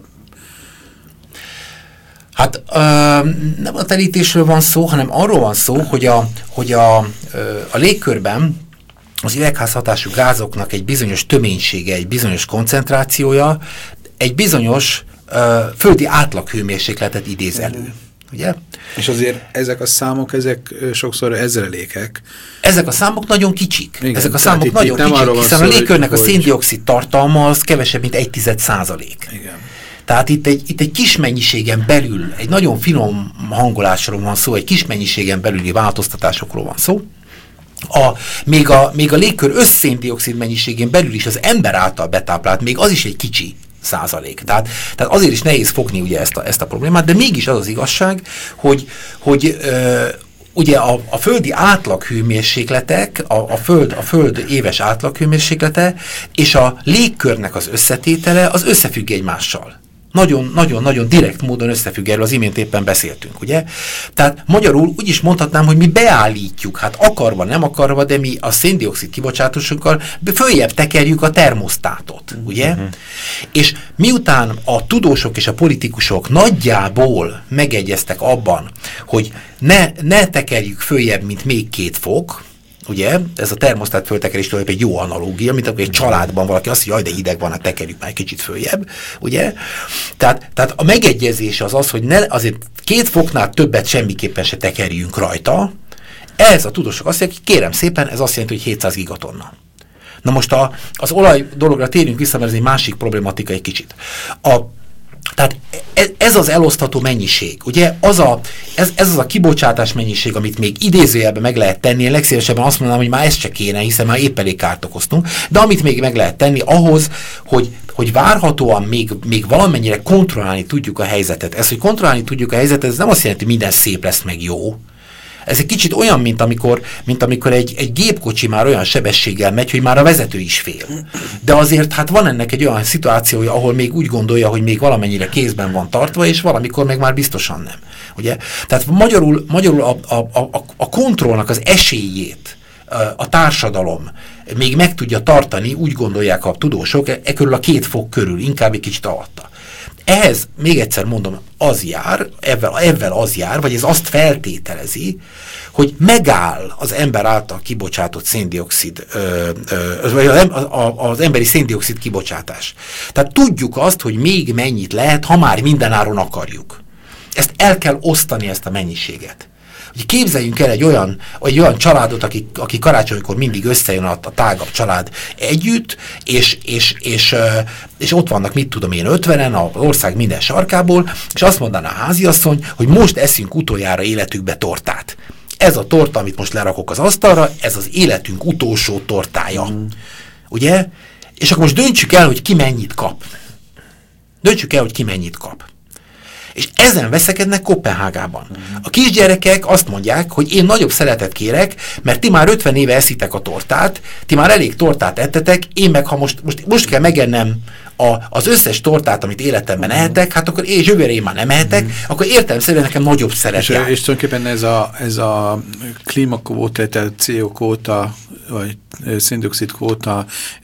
Hát ö, nem a telítésről van szó, hanem arról van szó, hogy a, hogy a, ö, a légkörben az üvegházhatású gázoknak egy bizonyos töménysége, egy bizonyos koncentrációja, egy bizonyos ö, földi átlaghőmérsékletet idéz elő. Ugye? És azért ezek a számok, ezek sokszor ezrelékek. Ezek a számok nagyon kicsik. Igen, ezek a számok itt, nagyon itt kicsik, hiszen szó, a légkörnek hogy, a széndioxid tartalma az kevesebb, mint egy tized százalék. Igen. Tehát itt egy, itt egy kis mennyiségen belül, egy nagyon finom hangolásról van szó, egy kis mennyiségen belüli változtatásokról van szó, A, még, a, még a légkör összszéndioxid mennyiségén belül is az ember által betáplált, még az is egy kicsi százalék. Tehát, tehát azért is nehéz fogni ugye ezt a, ezt a problémát, de mégis az az igazság, hogy, hogy ö, ugye a, a földi átlaghőmérsékletek, a, a, föld, a föld éves átlaghőmérséklete és a légkörnek az összetétele az összefügg egymással. Nagyon-nagyon-nagyon direkt módon összefügg, erről az imént éppen beszéltünk, ugye? Tehát magyarul úgy is mondhatnám, hogy mi beállítjuk, hát akarva, nem akarva, de mi a széndioxid kibocsátásunkkal följebb tekerjük a termosztátot, ugye? Uh-huh. És miután a tudósok és a politikusok nagyjából megegyeztek abban, hogy ne, ne tekerjük följebb, mint még két fok, ugye, ez a termosztát föltekerés tulajdonképpen egy jó analógia, mint amikor egy családban valaki azt mondja, jaj, de hideg van, hát tekerjük már egy kicsit följebb, ugye? Tehát, tehát a megegyezés az az, hogy ne, azért két foknál többet semmiképpen se tekerjünk rajta. Ez a tudósok azt mondják, hogy kérem szépen, ez azt jelenti, hogy hétszáz gigatonna. Na most a, az olaj dologra térjünk vissza, mert ez egy másik problematika egy kicsit. A Tehát ez az elosztható mennyiség, ugye, az a, ez, ez az a kibocsátás mennyiség, amit még idézőjelben meg lehet tenni, én legszívesebben azt mondanám, hogy már ezt se kéne, hiszen már épp elég kárt okoztunk, de amit még meg lehet tenni ahhoz, hogy, hogy várhatóan még, még valamennyire kontrollálni tudjuk a helyzetet. Ez, hogy kontrollálni tudjuk a helyzetet, ez nem azt jelenti, hogy minden szép lesz meg jó. Ez egy kicsit olyan, mint amikor, mint amikor egy, egy gépkocsi már olyan sebességgel megy, hogy már a vezető is fél. De azért hát van ennek egy olyan szituációja, ahol még úgy gondolja, hogy még valamennyire kézben van tartva, és valamikor meg már biztosan nem. Ugye? Tehát magyarul, magyarul a, a, a, a kontrollnak az esélyét a társadalom még meg tudja tartani, úgy gondolják a tudósok, e körül a két fok körül, inkább egy kicsit alatta. Ehhez, még egyszer mondom, az jár, ebben, ebben az jár, vagy ez azt feltételezi, hogy megáll az ember által kibocsátott széndioxid, ö, ö, vagy az, az emberi széndioxid kibocsátás. Tehát tudjuk azt, hogy még mennyit lehet, ha már mindenáron akarjuk. Ezt el kell osztani, ezt a mennyiséget. Hogy képzeljünk el egy olyan, egy olyan családot, aki, aki karácsonykor mindig összejön a, a tágabb család együtt, és, és, és, és ott vannak, mit tudom én, ötvenen az ország minden sarkából, és azt mondaná a háziasszony, hogy most eszünk utoljára életükbe tortát. Ez a torta, amit most lerakok az asztalra, ez az életünk utolsó tortája. Mm. Ugye? És akkor most döntsük el, hogy ki mennyit kap. Döntsük el, hogy ki mennyit kap. És ezen veszekednek Koppenhágában. A kisgyerekek azt mondják, hogy én nagyobb szeretet kérek, mert ti már ötven éve eszitek a tortát, ti már elég tortát ettetek, én meg ha most, most, most kell megennem a, az összes tortát, amit életemben ehetek, hát akkor én jövőre én már nem ehetek, mm. akkor értelemszerűen nekem nagyobb szeret és, jár. És tulajdonképpen ez a, ez a klímakvóta, tehát cé o kvóta, vagy széndioxid kvóta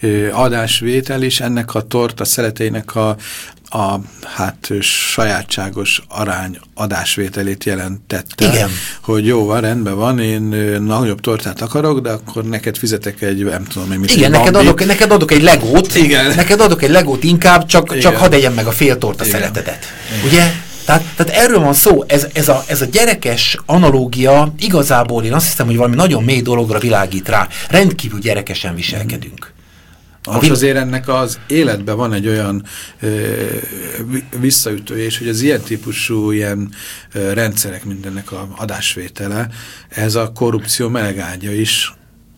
adásvétel is ennek a torta szereteinek a a hát sajátságos arány adásvételét jelentette. Igen. Hogy jó, van, rendben van, én nagyobb tortát akarok, de akkor neked fizetek egy, nem tudom, mit. Igen, neked adok, neked adok egy legót, igen. neked adok egy legót inkább, csak, csak hadd egyen meg a fél torta igen. szeretetet. Igen. Ugye? Tehát, tehát erről van szó, ez, ez, a, ez a gyerekes analógia igazából én azt hiszem, hogy valami nagyon mély dologra világít rá. Rendkívül gyerekesen viselkedünk. Most azért ennek az életben van egy olyan ö, visszaütője, és hogy az ilyen típusú ilyen ö, rendszerek, mint ennek a adásvétele, ez a korrupció melegágya is,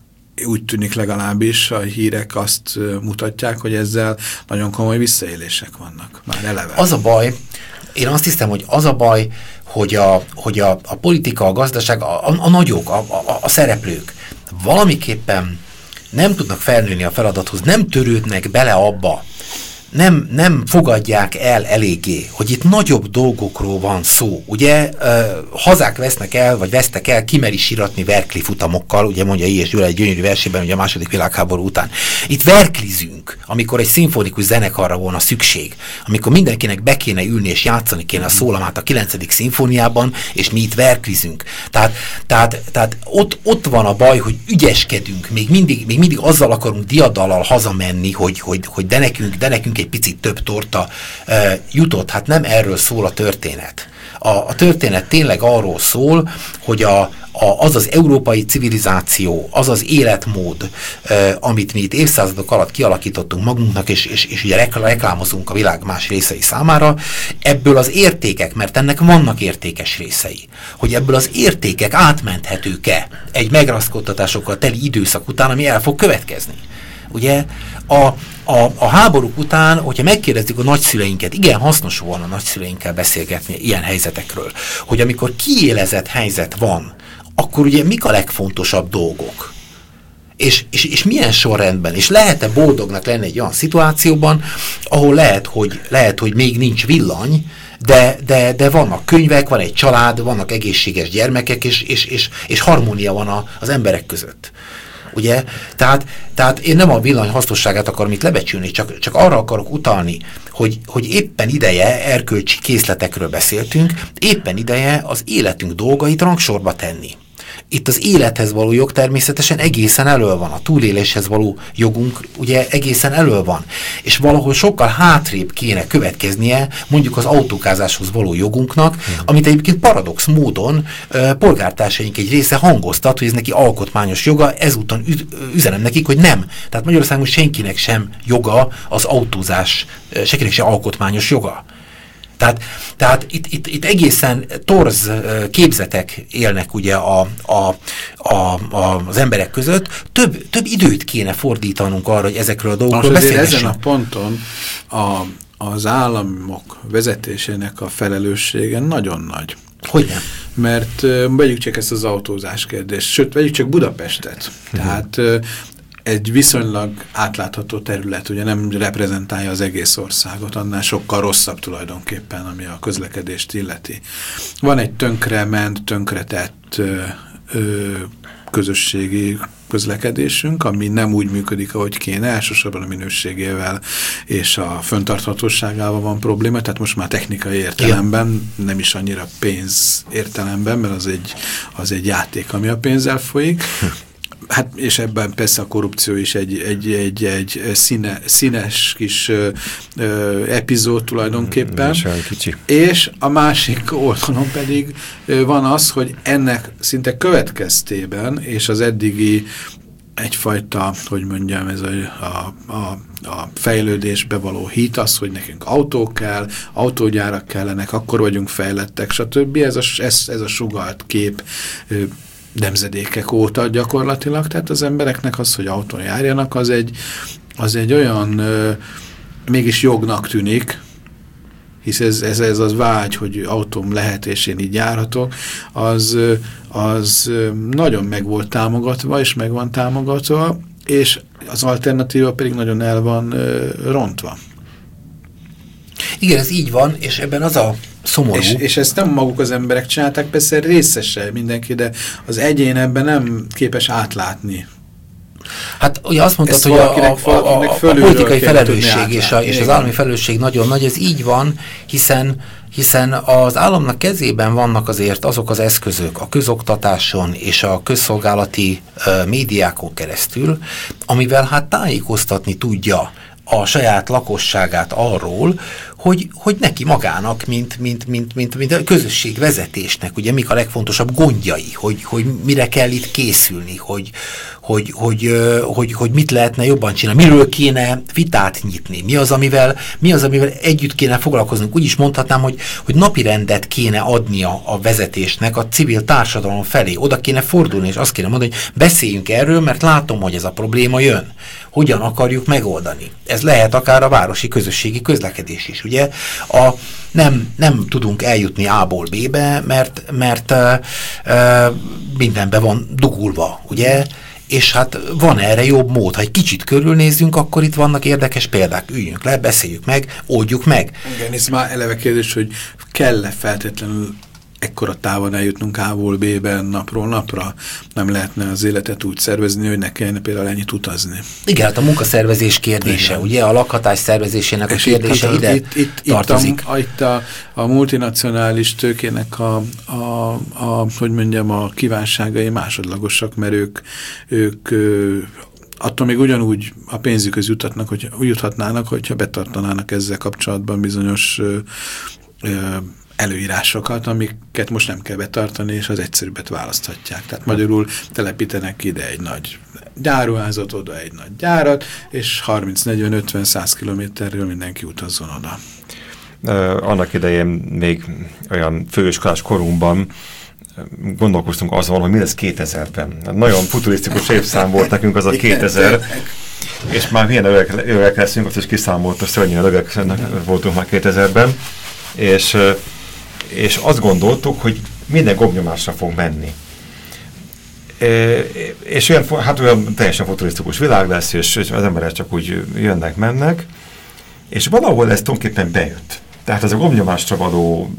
úgy tűnik legalábbis, a hírek azt ö, mutatják, hogy ezzel nagyon komoly visszaélések vannak, már eleve. Az a baj, én azt hiszem, hogy az a baj, hogy a, hogy a, a politika, a gazdaság, a, a, a nagyok, a, a, a szereplők valamiképpen nem tudnak felnőni a feladathoz, nem törődnek bele abba, nem, nem fogadják el eléggé, hogy itt nagyobb dolgokról van szó. Ugye uh, hazák vesznek el, vagy vesztek el, ki meri siratni verkli futamokkal, ugye mondja I. és Gyula egy gyönyörű versében, ugye a második világháború után. Itt verklizünk, amikor egy szimfonikus zenekarra volna szükség, amikor mindenkinek be kéne ülni és játszani kéne a szólamát a kilencedik szimfóniában, és mi itt verklizünk. Tehát, tehát, tehát ott, ott van a baj, hogy ügyeskedünk, még mindig, még mindig azzal akarunk diadallal hazamenni, hogy, hogy, hogy de nekünk, de nekünk egy picit több torta e, jutott. Hát nem erről szól a történet. A, a történet tényleg arról szól, hogy a, a, az az európai civilizáció, az az életmód, uh, amit mi itt évszázadok alatt kialakítottunk magunknak, és, és, és ugye reklámozunk a világ más részei számára, ebből az értékek, mert ennek vannak értékes részei, hogy ebből az értékek átmenthetők-e egy megraszkodtatásokkal teli időszak után, ami el fog következni. Ugye a, a, a háborúk után, hogyha megkérdezzük a nagyszüleinket, igen, hasznos volna a nagyszüleinkkel beszélgetni ilyen helyzetekről, hogy amikor kiélezett helyzet van, akkor ugye mik a legfontosabb dolgok? És, és, és milyen sorrendben? És lehet-e boldognak lenni egy olyan szituációban, ahol lehet, hogy, lehet, hogy még nincs villany, de, de, de vannak könyvek, van egy család, vannak egészséges gyermekek, és, és, és, és harmónia van a, az emberek között. Ugye? Tehát, tehát én nem a villany hasznosságát akarom itt lebecsülni, csak, csak arra akarok utalni, hogy, hogy éppen ideje, erkölcsi készletekről beszéltünk, éppen ideje az életünk dolgait rangsorba tenni. Itt az élethez való jog természetesen egészen elől van, a túléléshez való jogunk ugye egészen elől van, és valahol sokkal hátrébb kéne következnie mondjuk az autókázáshoz való jogunknak, hmm. amit egyébként paradox módon uh, polgártársaink egy része hangoztat, hogy ez neki alkotmányos joga, ezúton üzenem nekik, hogy nem. Tehát Magyarországon senkinek sem joga az autózás, uh, senkinek sem alkotmányos joga. Tehát, tehát itt, itt, itt egészen torz képzetek élnek ugye a, a, a, a, az emberek között. Több, több időt kéne fordítanunk arra, hogy ezekről a dolgokról beszélgessünk. Ezen a ponton a, az államok vezetésének a felelőssége nagyon nagy. Hogy nem? Mert uh, vegyük csak ezt az autózás kérdést, sőt, vegyük csak Budapestet. Uh-huh. Tehát uh, egy viszonylag átlátható terület, ugye nem reprezentálja az egész országot, annál sokkal rosszabb tulajdonképpen, ami a közlekedést illeti. Van egy tönkrement, tönkretett ö, ö, közösségi közlekedésünk, ami nem úgy működik, ahogy kéne, elsősorban a minőségével és a fenntarthatóságával van probléma, tehát most már technikai értelemben, nem is annyira pénz értelemben, mert az egy, az egy játék, ami a pénzzel folyik. Hát, és ebben persze a korrupció is egy, egy, egy, egy színe, színes kis ö, ö, epizód tulajdonképpen. Kicsi. És a másik oldalon pedig ö, van az, hogy ennek szinte következtében, és az eddigi egyfajta, hogy mondjam, ez a, a, a, a fejlődésbe való hit, az, hogy nekünk autó kell, autógyárak kellenek, akkor vagyunk fejlettek, stb. Ez a, ez, ez a sugalt kép ö, nemzedékek óta gyakorlatilag, tehát az embereknek az, hogy autón járjanak, az egy, az egy olyan ö, mégis jognak tűnik, hisz ez, ez, ez az vágy, hogy autóm lehet, és én így járhatok, az, az nagyon meg volt támogatva, és meg van támogatva, és az alternatíva pedig nagyon el van ö, rontva. Igen, ez így van, és ebben az a szomorú. És, és ezt nem maguk az emberek csinálták, persze részese mindenki, de az egyén ebben nem képes átlátni. Hát ugye azt mondtad, hogy a, a, a, a, a politikai felelősség és, a, és az állami felelősség nagyon nagy, ez így van, hiszen, hiszen az államnak kezében vannak azért azok az eszközök a közoktatáson és a közszolgálati uh, médiákon keresztül, amivel hát tájékoztatni tudja a saját lakosságát arról, hogy, hogy neki magának, mint, mint, mint, mint, mint a közösségvezetésnek, ugye mik a legfontosabb gondjai, hogy, hogy mire kell itt készülni, hogy, hogy, hogy, hogy, hogy mit lehetne jobban csinálni, miről kéne vitát nyitni, mi az, amivel, mi az, amivel együtt kéne foglalkoznunk. Úgy is mondhatnám, hogy, hogy napirendet kéne adnia a vezetésnek a civil társadalom felé, oda kéne fordulni, és azt kéne mondani, hogy beszéljünk erről, mert látom, hogy ez a probléma jön. Hogyan akarjuk megoldani? Ez lehet akár a városi közösségi közlekedés is, ugye? A, nem, nem tudunk eljutni A-ból B-be, mert, mert uh, uh, mindenben van dugulva, ugye? És hát van erre jobb mód. Ha egy kicsit körülnézzünk, akkor itt vannak érdekes példák. Üljünk le, beszéljük meg, oldjuk meg. Igen, ez már eleve kérdés, hogy kell-e feltétlenül ekkora távon eljutnunk A-ból B-ben napról napra, nem lehetne az életet úgy szervezni, hogy ne kellene például ennyit utazni. Igen, hát a munkaszervezés kérdése, igen. Ugye a lakhatás szervezésének a és kérdése itt, ide itt, itt, tartozik. Itt a, itt a, a multinacionális tőkének a, a, a, hogy mondjam, a kívánságai másodlagosak, mert ők, ők attól még ugyanúgy a pénzükhöz jutatnak, hogy, juthatnának, hogyha betartanának ezzel kapcsolatban bizonyos ö, ö, előírásokat, amiket most nem kell betartani, és az egyszerűbbet választhatják. Tehát magyarul telepítenek ide egy nagy gyáruházat, oda egy nagy gyárat, és harminc, negyven, ötven, száz kilométerről mindenki utazzon oda. Uh, annak idején még olyan főiskolás korunkban gondolkoztunk azon, hogy mi lesz kétezerben. Nagyon futurisztikus évszám volt nekünk az a kétezer, és már milyen övek leszünk, azt is kiszámolt, hogy szörnyen övek voltunk már kétezerben, és, és azt gondoltuk, hogy minden gombnyomásra fog menni. E, és olyan, hát olyan teljesen futurisztikus világ lesz, és, és az emberek csak úgy jönnek, mennek, és valahol ez tulajdonképpen bejött. Tehát ez a gombnyomásra való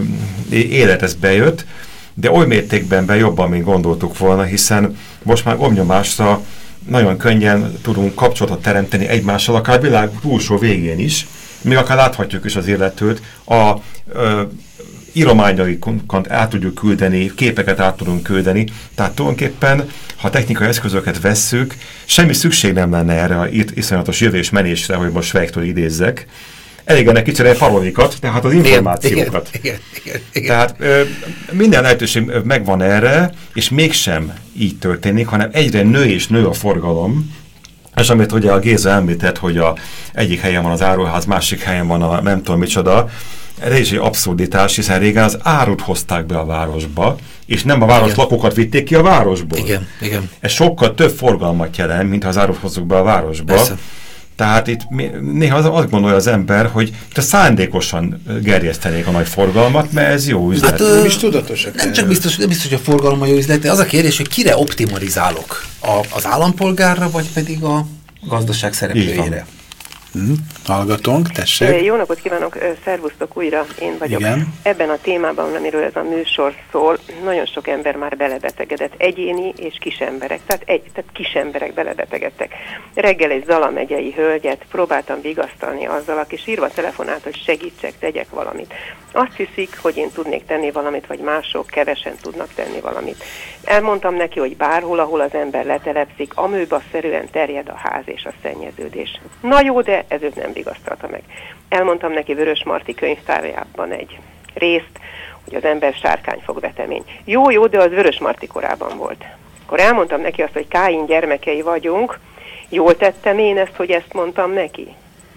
élet, ez bejött, de oly mértékben be jobban, mint gondoltuk volna, hiszen most már gombnyomásra nagyon könnyen tudunk kapcsolatot teremteni egymással, akár a világ túlsó végén is, még akár láthatjuk is az illetőt, a ö, írományaikat át tudjuk küldeni, képeket át tudunk küldeni, tehát tulajdonképpen, ha technikai eszközöket vesszük, semmi szükség nem lenne erre a iszonyatos jövés-menésre, hogy most Svejktől idézzek. Elég ennek kicserélni parolikat, tehát az információkat. Igen, igen, igen, igen. Tehát ö, minden lehetőség megvan erre, és mégsem így történik, hanem egyre nő és nő a forgalom, és amit ugye a Géza említett, hogy a egyik helyen van az áruház, másik helyen van a nem tudom micsoda, ez is egy abszurditás, hiszen régen az árut hozták be a városba, és nem a város igen. lakókat vitték ki a városból. Igen, igen. Ez sokkal több forgalmat jelent, mint ha az árut hozzuk be a városba. Persze. Tehát itt néha azt gondolja az ember, hogy te szándékosan gerjesztenék a nagy forgalmat, mert ez jó üzlet. Hát, nem is tudatosak. Nem csak biztos, nem biztos, hogy a forgalom a jó üzlet, de az a kérdés, hogy kire optimalizálok? A, az állampolgárra, vagy pedig a gazdaság szereplőjére? Hmm, hallgatónk, tessék. Jó napot kívánok, szervusztok újra, én vagyok. Igen. Ebben a témában, amiről ez a műsor szól, nagyon sok ember már belebetegedett, egyéni és kisemberek, tehát, egy, tehát kisemberek belebetegedtek. Reggel egy Zala megyei hölgyet próbáltam vigasztalni azzal, aki sírva telefonált, hogy segítsek, tegyek valamit. Azt hiszik, hogy én tudnék tenni valamit, vagy mások kevesen tudnak tenni valamit. Elmondtam neki, hogy bárhol, ahol az ember letelepszik, amőbasszerűen terjed a ház és a szennyeződés. Na jó, de ez őt nem vigasztalta meg. Elmondtam neki Vörösmarty könyvtárjában egy részt, hogy az ember sárkányfogvetemény. Jó, jó, de az Vörösmarty korában volt. Akkor elmondtam neki azt, hogy Káin gyermekei vagyunk. Jól tettem én ezt, hogy ezt mondtam neki?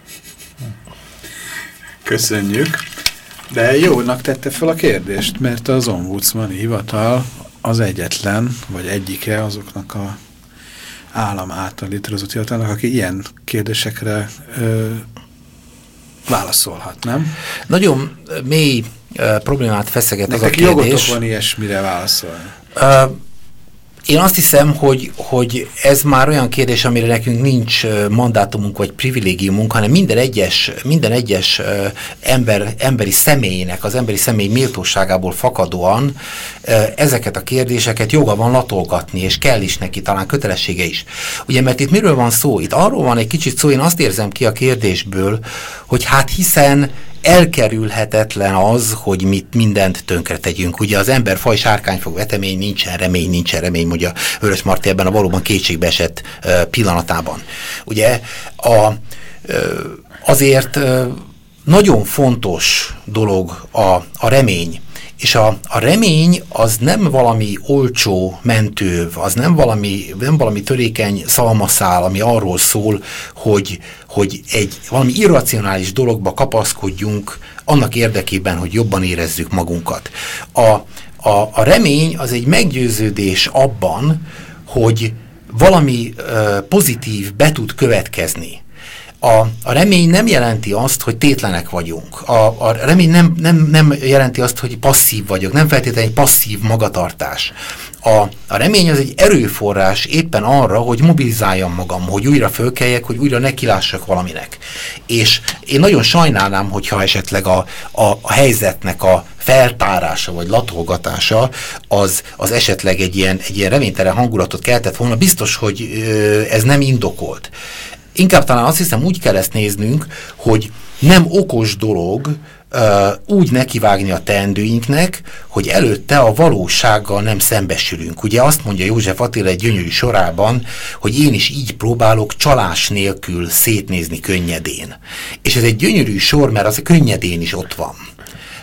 Köszönjük. De jónak tette fel a kérdést, mert az ombudsmani hivatal az egyetlen, vagy egyike azoknak a állam által létrehozott hivatalnak, aki ilyen kérdésekre ö, válaszolhat, nem? Nagyon mély ö, problémát feszeget nektek az a kérdés. jogotok van ilyesmire válaszolni? Ö, Én azt hiszem, hogy, hogy ez már olyan kérdés, amire nekünk nincs mandátumunk vagy privilégiumunk, hanem minden egyes, minden egyes ember, emberi személynek, az emberi személy méltóságából fakadóan ezeket a kérdéseket joga van latolgatni, és kell is neki, talán kötelessége is. Ugye, mert itt miről van szó? Itt arról van egy kicsit szó, én azt érzem ki a kérdésből, hogy hát hiszen elkerülhetetlen az, hogy mit mindent tönkre tegyünk. Ugye az emberfaj sárkányfog vetemény, nincsen remény, nincsen remény, mondja Vörösmarty ebben a valóban kétségbe esett uh, pillanatában. Ugye a, uh, azért uh, nagyon fontos dolog a, a remény, és a, a remény az nem valami olcsó mentőv, az nem valami, nem valami törékeny szalmaszál, ami arról szól, hogy, hogy egy valami irracionális dologba kapaszkodjunk annak érdekében, hogy jobban érezzük magunkat. A, a, a remény az egy meggyőződés abban, hogy valami uh, pozitív be tud következni. A, a remény nem jelenti azt, hogy tétlenek vagyunk. A, a remény nem, nem, nem jelenti azt, hogy passzív vagyok, nem feltétlenül egy passzív magatartás. A, a remény az egy erőforrás éppen arra, hogy mobilizáljam magam, hogy újra fölkeljek, hogy újra nekilássak valaminek. És én nagyon sajnálnám, hogyha esetleg a, a, a helyzetnek a feltárása vagy latolgatása az, az esetleg egy ilyen, egy ilyen reménytelen hangulatot keltett volna. Biztos, hogy ö, ez nem indokolt. Inkább talán azt hiszem, úgy kell ezt néznünk, hogy nem okos dolog uh, úgy nekivágni a teendőinknek, hogy előtte a valósággal nem szembesülünk. Ugye azt mondja József Attila egy gyönyörű sorában, hogy én is így próbálok csalás nélkül szétnézni könnyedén. És ez egy gyönyörű sor, mert az a könnyedén is ott van.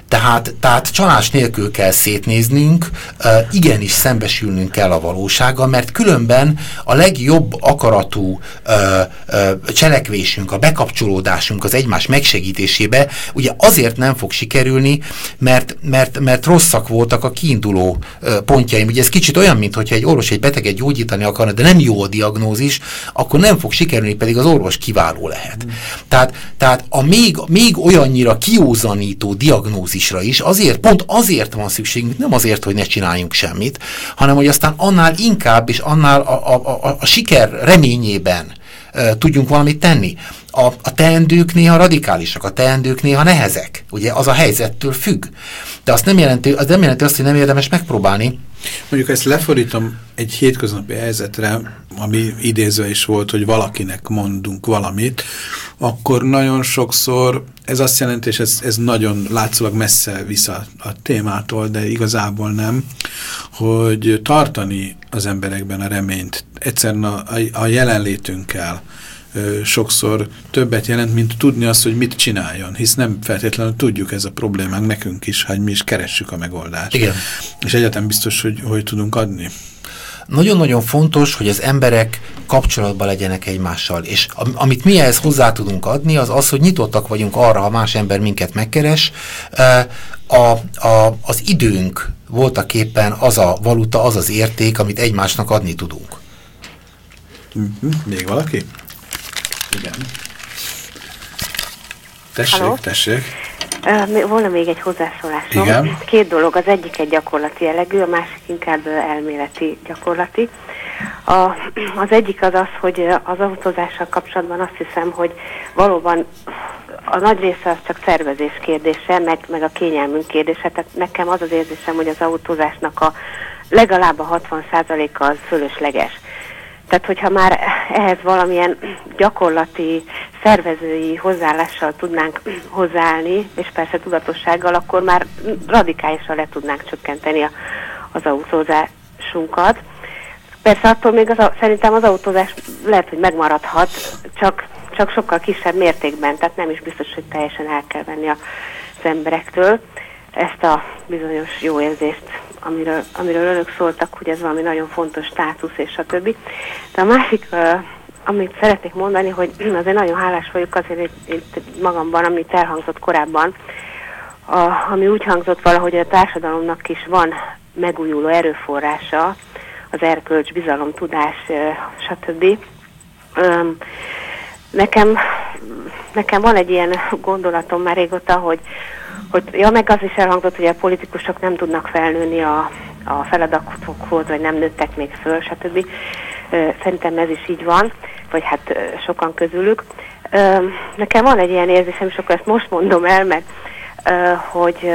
Tehát, tehát csalás nélkül kell szétnéznünk, igenis szembesülnünk kell a valósággal, mert különben a legjobb akaratú cselekvésünk, a bekapcsolódásunk az egymás megsegítésébe ugye azért nem fog sikerülni, mert, mert, mert rosszak voltak a kiinduló pontjaim. Ugye ez kicsit olyan, mint hogyha egy orvos egy beteget gyógyítani akarna, de nem jó a diagnózis, akkor nem fog sikerülni, pedig az orvos kiváló lehet. Mm. Tehát, tehát a még, még olyannyira kiózanító diagnózisra is azért, pont azért van szükségünk, nem azért, hogy ne csináljunk semmit, hanem hogy aztán annál inkább és annál a, a, a, a siker reményében uh, tudjunk valamit tenni. A, a teendők néha radikálisak, a teendők néha nehezek. Ugye az a helyzettől függ. De azt nem jelenti, az nem jelenti azt, hogy nem érdemes megpróbálni. Mondjuk ezt lefordítom egy hétköznapi helyzetre, ami idézve is volt, hogy valakinek mondunk valamit, akkor nagyon sokszor ez azt jelenti, és ez, ez nagyon látszólag messze vissza a témától, de igazából nem, hogy tartani az emberekben a reményt. Egyszerűen a, a, a jelenlétünkkel ö, sokszor többet jelent, mint tudni azt, hogy mit csináljon, hisz nem feltétlenül tudjuk, ez a problémánk nekünk is, hogy mi is keressük a megoldást. Igen. És egyáltalán biztos, hogy, hogy tudunk adni. Nagyon-nagyon fontos, hogy az emberek kapcsolatban legyenek egymással, és am amit mi ehhez hozzá tudunk adni, az az, hogy nyitottak vagyunk arra, ha más ember minket megkeres. A, a, az időnk voltaképpen az a valuta, az az érték, amit egymásnak adni tudunk. Mm-hmm. Még valaki? Igen. Tessék, Halló? tessék. Uh, volna még egy hozzászólásom. Igen. Két dolog, az egyik egy gyakorlati jellegű, a másik inkább elméleti gyakorlati. A, az egyik az az, hogy az autózással kapcsolatban azt hiszem, hogy valóban a nagy része az csak szervezés kérdése, meg, meg a kényelmünk kérdése. Tehát nekem az az érzésem, hogy az autózásnak a legalább a hatvan százaléka az fölösleges. Tehát, hogyha már ehhez valamilyen gyakorlati, szervezői hozzáállással tudnánk hozzáállni, és persze tudatossággal, akkor már radikálisan le tudnánk csökkenteni a, az autózásunkat. Persze attól még az, szerintem az autózás lehet, hogy megmaradhat, csak, csak sokkal kisebb mértékben, tehát nem is biztos, hogy teljesen el kell venni az emberektől ezt a bizonyos jó érzést, amiről, amiről önök szóltak, hogy ez valami nagyon fontos státusz, és a többi. De a másik, uh, amit szeretnék mondani, hogy azért nagyon hálás vagyok azért itt magamban, amit elhangzott korábban, a, ami úgy hangzott valahogy a társadalomnak is van megújuló erőforrása, az erkölcs, bizalom, tudás, uh, stb. Um, nekem, nekem van egy ilyen gondolatom már régóta, hogy hogy ja, meg az is elhangzott, hogy a politikusok nem tudnak felnőni a, a feladatokhoz, vagy nem nőttek még föl, stb. Szerintem ez is így van, vagy hát sokan közülük. Nekem van egy ilyen érzésem, és akkor ezt most mondom el, mert hogy,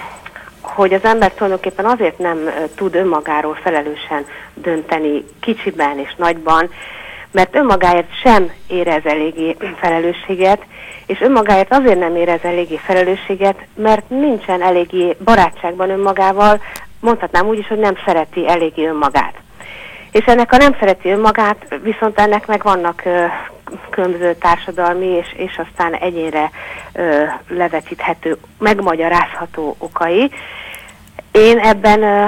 hogy az ember tulajdonképpen azért nem tud önmagáról felelősen dönteni kicsiben és nagyban, mert önmagáért sem érez eléggé felelősséget, és önmagáért azért nem érez eléggé felelősséget, mert nincsen eléggé barátságban önmagával, mondhatnám úgy is, hogy nem szereti eléggé önmagát. És ennek a nem szereti önmagát, viszont ennek meg vannak ö, különböző társadalmi és, és aztán egyénre ö, levetíthető, megmagyarázható okai. Én ebben... Ö,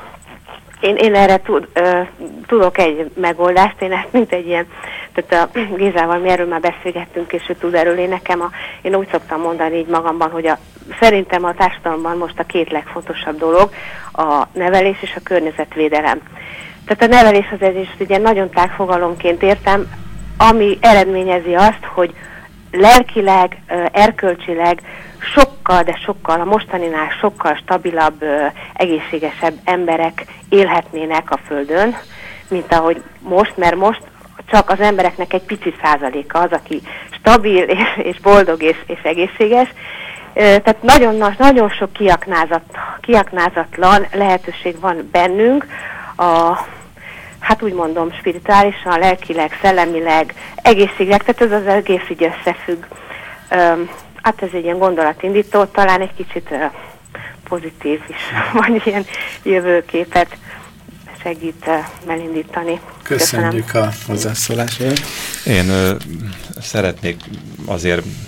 Én, én erre tud, ö, tudok egy megoldást, én ezt mint egy ilyen, tehát a Gézával mi erről már beszélgettünk, és ő tud erről, én nekem a, én úgy szoktam mondani így magamban, hogy a, szerintem a társadalomban most a két legfontosabb dolog, a nevelés és a környezetvédelem. Tehát a nevelés az ez is ugye nagyon tág fogalomként értem, ami eredményezi azt, hogy lelkileg, erkölcsileg sokkal, de sokkal, a mostaninál sokkal stabilabb, egészségesebb emberek élhetnének a Földön, mint ahogy most, mert most csak az embereknek egy pici százaléka az, aki stabil és, és boldog és, és egészséges. Tehát nagyon, nagyon sok kiaknázat, kiaknázatlan lehetőség van bennünk, a, hát úgy mondom, spirituálisan, lelkileg, szellemileg, egészségileg, tehát ez az egész így összefügg. Hát ez egy ilyen gondolatindító, talán egy kicsit uh, pozitív is, vagy ilyen jövőképet segít uh, elindítani. Köszönjük Köszönöm. a hozzászólásért. Én uh, szeretnék azért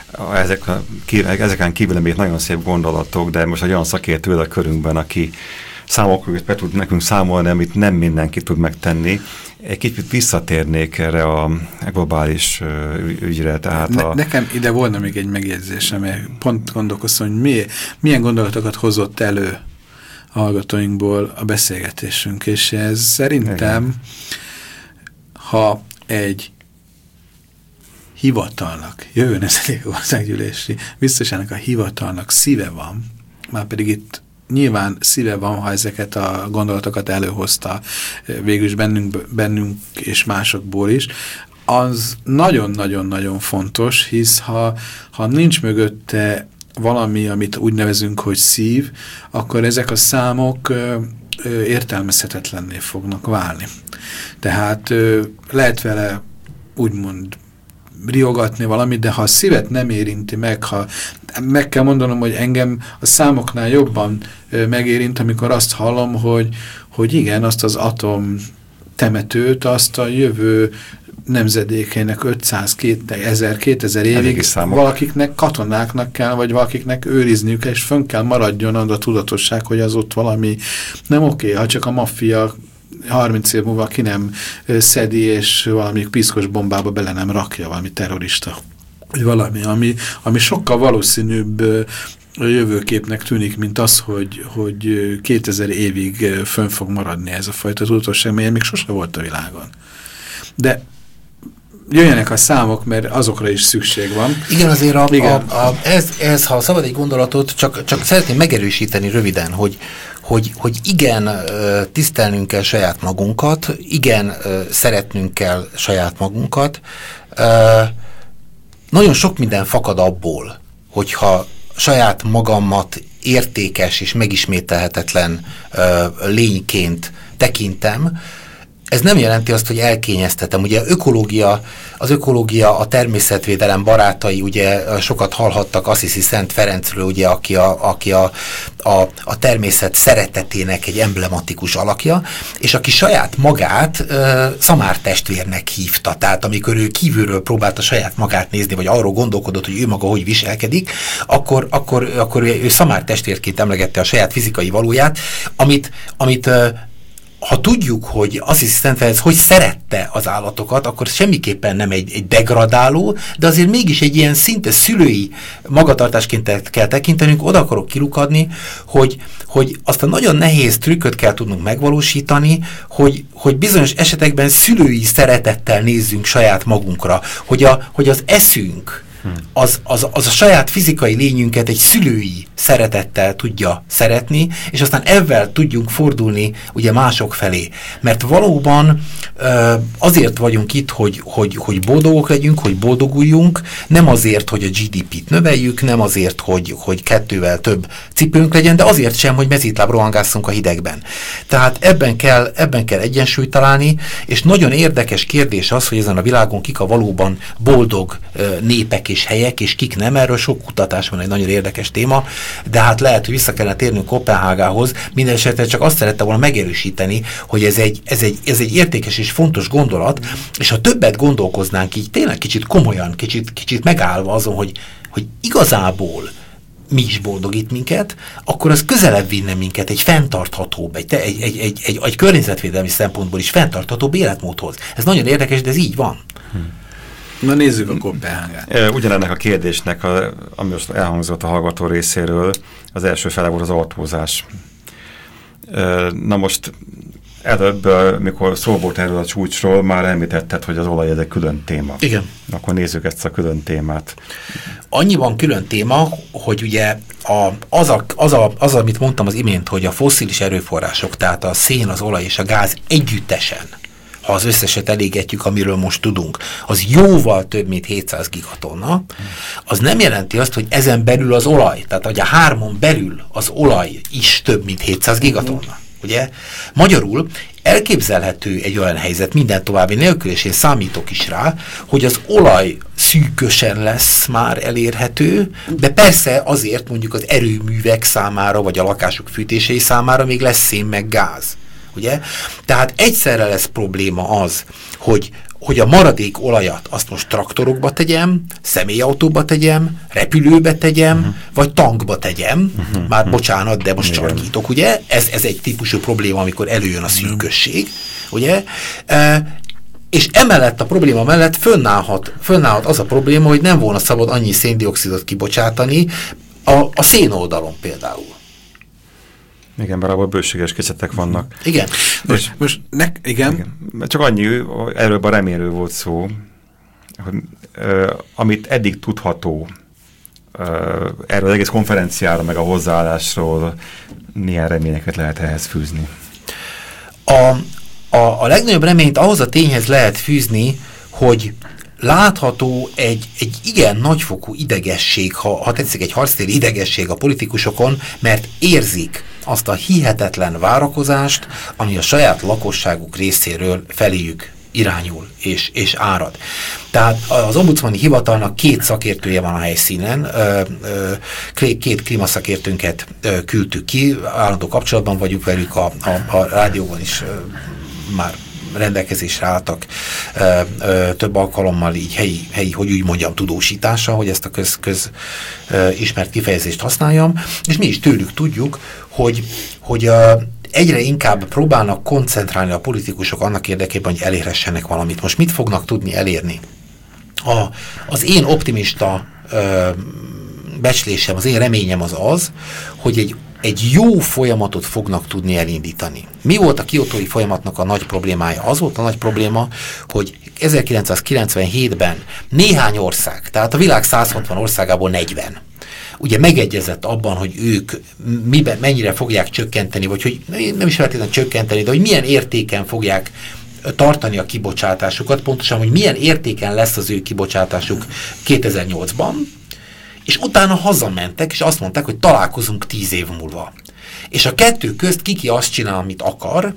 ezek, ezeken kívül még nagyon szép gondolatok, de most egy olyan szakértő a körünkben, aki számokat be tud nekünk számolni, amit nem mindenki tud megtenni. Egy kicsit visszatérnék erre a globális ügyre. Tehát ne, a... Nekem ide volna még egy megjegyzésem, mert pont gondolkoztam, hogy mi, milyen gondolatokat hozott elő a hallgatóinkból a beszélgetésünk, és ez szerintem, igen, ha egy hivatalnak, jövő nemzeti országgyűlési biztosának a hivatalnak szíve van, már pedig itt nyilván szíve van, ha ezeket a gondolatokat előhozta végülis bennünk, bennünk és másokból is, az nagyon-nagyon-nagyon fontos, hisz ha, ha nincs mögötte valami, amit úgy nevezünk, hogy szív, akkor ezek a számok ö, ö, értelmezhetetlenné fognak válni. Tehát ö, lehet vele úgymond riogatni valamit, de ha a szívet nem érinti meg, ha meg kell mondanom, hogy engem a számoknál jobban ö, megérint, amikor azt hallom, hogy, hogy igen, azt az atom temetőt, azt a jövő nemzedékének ötszáz, kétezer, kétezer évig valakiknek, katonáknak kell, vagy valakiknek őrizniük, és fönn kell maradjon az a tudatosság, hogy az ott valami nem oké, ha csak a maffia harminc év múlva ki nem szedi, és valami piszkos bombába bele nem rakja valami terrorista, vagy valami, ami, ami sokkal valószínűbb jövőképnek tűnik, mint az, hogy, hogy kétezer évig fönn fog maradni ez a fajta tudatosság, melyen még sose volt a világon. De jöjjenek a számok, mert azokra is szükség van. Igen, azért a, a, a, ez, ez, ha szabad egy gondolatot, csak, csak szeretném megerősíteni röviden, hogy, hogy, hogy igen, tisztelnünk kell saját magunkat, igen, szeretnünk kell saját magunkat. Nagyon sok minden fakad abból, hogyha saját magamat értékes és megismételhetetlen lényként tekintem. Ez nem jelenti azt, hogy elkényeztetem. Ugye ökológia, az ökológia, a természetvédelem barátai, ugye sokat hallhattak Assisi Szent Ferencről, ugye, aki, a, aki a, a, a természet szeretetének egy emblematikus alakja, és aki saját magát ö, szamártestvérnek hívta. Tehát amikor ő kívülről próbálta saját magát nézni, vagy arról gondolkodott, hogy ő maga hogy viselkedik, akkor, akkor, akkor ő szamártestvérként emlegette a saját fizikai valóját, amit, amit ö, ha tudjuk, hogy Assisi Szent Ferenc hogy szerette az állatokat, akkor semmiképpen nem egy, egy degradáló, de azért mégis egy ilyen szinte szülői magatartásként kell tekintenünk. Oda akarok kilukadni, hogy, hogy azt a nagyon nehéz trükköt kell tudnunk megvalósítani, hogy, hogy bizonyos esetekben szülői szeretettel nézzünk saját magunkra, hogy, a, hogy az eszünk, Az, az, az a saját fizikai lényünket egy szülői szeretettel tudja szeretni, és aztán ezzel tudjunk fordulni ugye mások felé. Mert valóban azért vagyunk itt, hogy, hogy, hogy boldogok legyünk, hogy boldoguljunk, nem azért, hogy a gé dé pét növeljük, nem azért, hogy, hogy kettővel több cipőnk legyen, de azért sem, hogy mezítláb rohangásszunk a hidegben. Tehát ebben kell, ebben kell egyensúlyt találni, és nagyon érdekes kérdés az, hogy ezen a világon kik a valóban boldog népek és helyek, és kik nem. Erről sok kutatás van, egy nagyon érdekes téma, de hát lehet, hogy vissza kellene térnünk Koppenhágához. Minden esetre csak azt szerette volna megerősíteni, hogy ez egy, ez, egy, ez egy értékes és fontos gondolat, és ha többet gondolkoznánk így, tényleg kicsit komolyan, kicsit, kicsit megállva azon, hogy, hogy igazából mi is boldogít minket, akkor az közelebb vinne minket egy fenntarthatóbb, egy, egy, egy, egy, egy, egy környezetvédelmi szempontból is fenntarthatóbb életmódhoz. Ez nagyon érdekes, de ez így van. Hmm. Na nézzük a Koppenhágát. Ugyanennek a kérdésnek, a, ami most elhangzott a hallgató részéről, az első fele volt az autózás. Na most előbb, mikor szó volt erről a csúcsról, már említetted, hogy az olaj ez egy külön téma. Igen. Akkor nézzük ezt a külön témát. Annyiban külön téma, hogy ugye a, az, a, az, a, az, amit mondtam az imént, hogy a fosszilis erőforrások, tehát a szén, az olaj és a gáz együttesen, ha az összeset elégetjük, amiről most tudunk, az jóval több, mint hétszáz gigatonna, az nem jelenti azt, hogy ezen belül az olaj, tehát hogy a hármon belül az olaj is több, mint hétszáz gigatonna. Ugye? Magyarul elképzelhető egy olyan helyzet minden további nélkül, és én számítok is rá, hogy az olaj szűkösen lesz már elérhető, de persze azért mondjuk az erőművek számára, vagy a lakások fűtései számára még lesz szén meg gáz. Ugye? Tehát egyszerre lesz probléma az, hogy hogy a maradék olajat azt most traktorokba tegyem, személyautóba tegyem, repülőbe tegyem, uh-huh. vagy tankba tegyem, uh-huh. már bocsánat, de most sarkítok, ugye? Ez, ez egy típusú probléma, amikor előjön a szűkösség, ugye? E, és emellett a probléma mellett fönnállhat, fönnállhat az a probléma, hogy nem volna szabad annyi széndioxidot kibocsátani a, a szén oldalon például. Igen, bár abban bőséges készletek vannak. Igen. Most, most ne, igen. igen. Csak annyi, erről a remélő volt szó, hogy uh, amit eddig tudható uh, erről az egész konferenciára, meg a hozzáállásról milyen reményeket lehet ehhez fűzni? A, a, a legnagyobb reményt ahhoz a tényhez lehet fűzni, hogy látható egy, egy igen nagyfokú idegesség, ha, ha tetszik, egy harctéri idegesség a politikusokon, mert érzik azt a hihetetlen várakozást, ami a saját lakosságuk részéről feléjük irányul és, és árad. Tehát az ombudsmani hivatalnak két szakértője van a helyszínen, ö, ö, két klímaszakértőnket ö, küldtük ki, állandó kapcsolatban vagyunk velük, a, a, a rádióban is ö, már rendelkezésre álltak ö, ö, több alkalommal így helyi, helyi, hogy úgy mondjam, tudósítása, hogy ezt a köz, köz ö, ismert kifejezést használjam, és mi is tőlük tudjuk, hogy, hogy ö, egyre inkább próbálnak koncentrálni a politikusok annak érdekében, hogy elérhessenek valamit. Most mit fognak tudni elérni? A, az én optimista ö, becslésem, az én reményem az az, hogy egy egy jó folyamatot fognak tudni elindítani. Mi volt a kiotói folyamatnak a nagy problémája? Az volt a nagy probléma, hogy ezerkilencszázkilencvenhétben néhány ország, tehát a világ száz hatvan országából negyven, ugye megegyezett abban, hogy ők miben, mennyire fogják csökkenteni, vagy hogy nem is feltétlenül csökkenteni, de hogy milyen értéken fogják tartani a kibocsátásukat, pontosan, hogy milyen értéken lesz az ő kibocsátásuk kétezer-nyolcban, és utána hazamentek, és azt mondták, hogy találkozunk tíz év múlva. És a kettő közt kiki azt csinál, amit akar.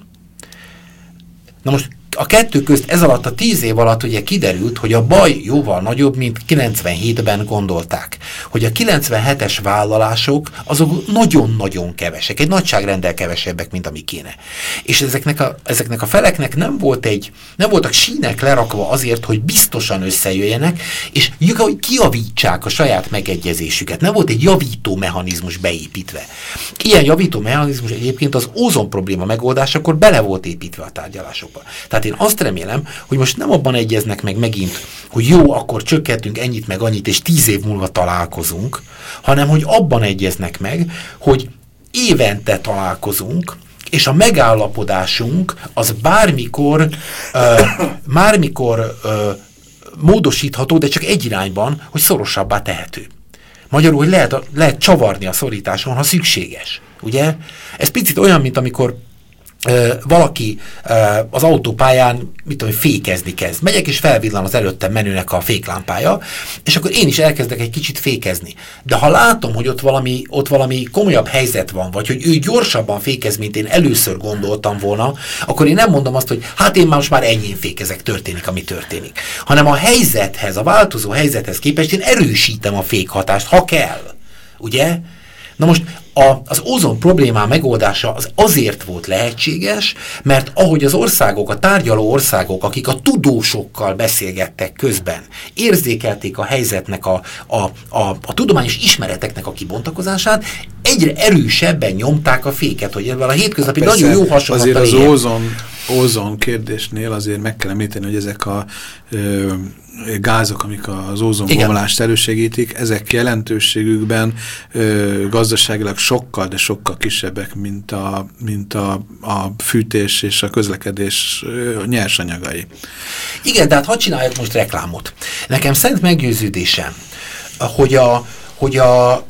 Na most a kettő közt ez alatt a tíz év alatt ugye kiderült, hogy a baj jóval nagyobb, mint kilencvenhétben gondolták. Hogy a kilencvenhetes vállalások azok nagyon-nagyon kevesek, egy nagyságrendel kevesebbek, mint ami kéne. És ezeknek a, ezeknek a feleknek nem volt egy, nem voltak sínek lerakva azért, hogy biztosan összejöjjenek, és hogy kijavítsák a saját megegyezésüket. Nem volt egy javító mechanizmus beépítve. Ilyen javító mechanizmus egyébként az ózon probléma megoldásakor bele volt építve a tárgyalásokba. Tehát én azt remélem, hogy most nem abban egyeznek meg megint, hogy jó, akkor csökkentünk ennyit meg annyit, és tíz év múlva találkozunk, hanem hogy abban egyeznek meg, hogy évente találkozunk, és a megállapodásunk az bármikor, uh, bármikor uh, módosítható, de csak egy irányban, hogy szorosabbá tehető. Magyarul, hogy lehet, lehet csavarni a szorításon, ha szükséges. Ugye? Ez picit olyan, mint amikor Uh, valaki uh, az autópályán, mit tudom, fékezni kezd. Megyek, és felvillan az előttem menőnek a féklámpája, és akkor én is elkezdek egy kicsit fékezni. De ha látom, hogy ott valami, ott valami komolyabb helyzet van, vagy hogy ő gyorsabban fékez, mint én először gondoltam volna, akkor én nem mondom azt, hogy hát én már most már ennyien fékezek, történik, ami történik. Hanem a helyzethez, a változó helyzethez képest én erősítem a fékhatást, ha kell. Ugye? Na most a, az ózon problémá megoldása az azért volt lehetséges, mert ahogy az országok, a tárgyaló országok, akik a tudósokkal beszélgettek közben, érzékelték a helyzetnek, a, a, a, a tudományos ismereteknek a kibontakozását, egyre erősebben nyomták a féket, hogy ebben a hétköznapi persze, nagyon jó hasonlattal azért az ózon, ózon kérdésnél azért meg kell említeni, hogy ezek a ö, gázok, amik az ózonbomlást elősegítik, ezek jelentőségükben ö, gazdaságilag sokkal, de sokkal kisebbek, mint a, mint a, a fűtés és a közlekedés ö, nyersanyagai. Igen, tehát hadd csináljak most reklámot. Nekem szent meggyőződésem, hogy a, hogy a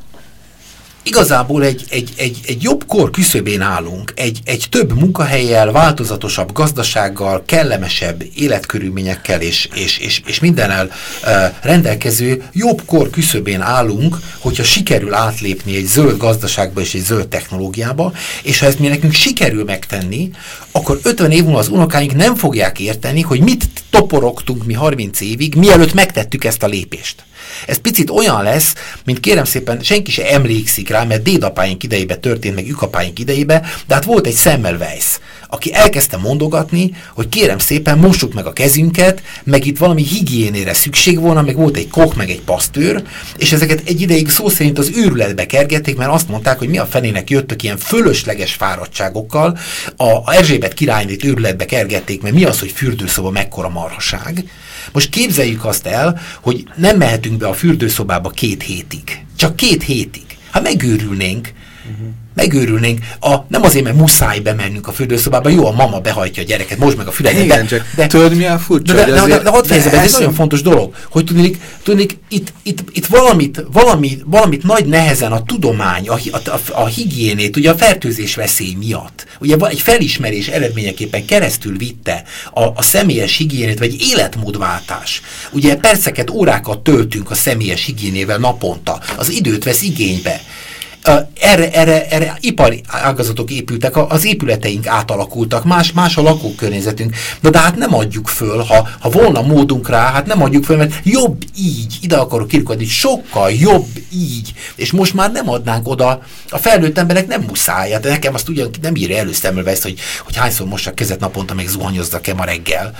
igazából egy, egy, egy, egy jobb kor küszöbén állunk, egy, egy több munkahelyjel, változatosabb gazdasággal, kellemesebb életkörülményekkel és, és, és, és mindennel uh, rendelkező jobb kor küszöbén állunk, hogyha sikerül átlépni egy zöld gazdaságba és egy zöld technológiába, és ha ezt mi nekünk sikerül megtenni, akkor ötven év múlva az unokáink nem fogják érteni, hogy mit toporogtunk mi harminc évig, mielőtt megtettük ezt a lépést. Ez picit olyan lesz, mint kérem szépen, senki se emlékszik rá, mert dédapáink idejében történt, meg ükapáink idejében, de hát volt egy Semmelweis, aki elkezdte mondogatni, hogy kérem szépen, mossuk meg a kezünket, meg itt valami higiénére szükség volna, meg volt egy kok, meg egy pasztőr, és ezeket egy ideig szó szerint az őrületbe kergették, mert azt mondták, hogy mi a fenének jöttök ilyen fölösleges fáradtságokkal, a Erzsébet királynét őrületbe kergették, mert mi az, hogy fürdőszoba mekkora marhaság. Most képzeljük azt el, hogy nem mehetünk be a fürdőszobába két hétig. Csak két hétig. Ha megőrülnénk, uh-huh. megőrülnénk, a, nem azért, mert muszáj bemennünk a fürdőszobába, jó, a mama behajtja a gyereket, most meg a füledet. Igen, csak de, tudod mi a furcsa? De, de, de, de, de hadd fejezem, ez egy nagyon fontos dolog, hogy tudnék, tudnék itt, itt, itt valamit, valamit, valamit nagy nehezen a tudomány, a, a, a, a higiénét, ugye a fertőzés veszély miatt, ugye egy felismerés eredményeképpen keresztül vitte a, a személyes higiénét, vagy életmódváltás. Ugye perceket, órákat töltünk a személyes higiénével naponta, az időt vesz igénybe. Uh, erre, erre, erre ipari ágazatok épültek, az épületeink átalakultak, más, más a lakókörnyezetünk, de, de hát nem adjuk föl, ha, ha volna módunk rá, hát nem adjuk föl, mert jobb így, ide akarok kirkodni, sokkal jobb így, és most már nem adnánk oda, a felnőtt emberek nem muszáj, de nekem azt ugyan nem írja előszemmelve ezt, hogy, hogy hányszor mossak kezet naponta, meg zuhanyozzak-e ma reggel.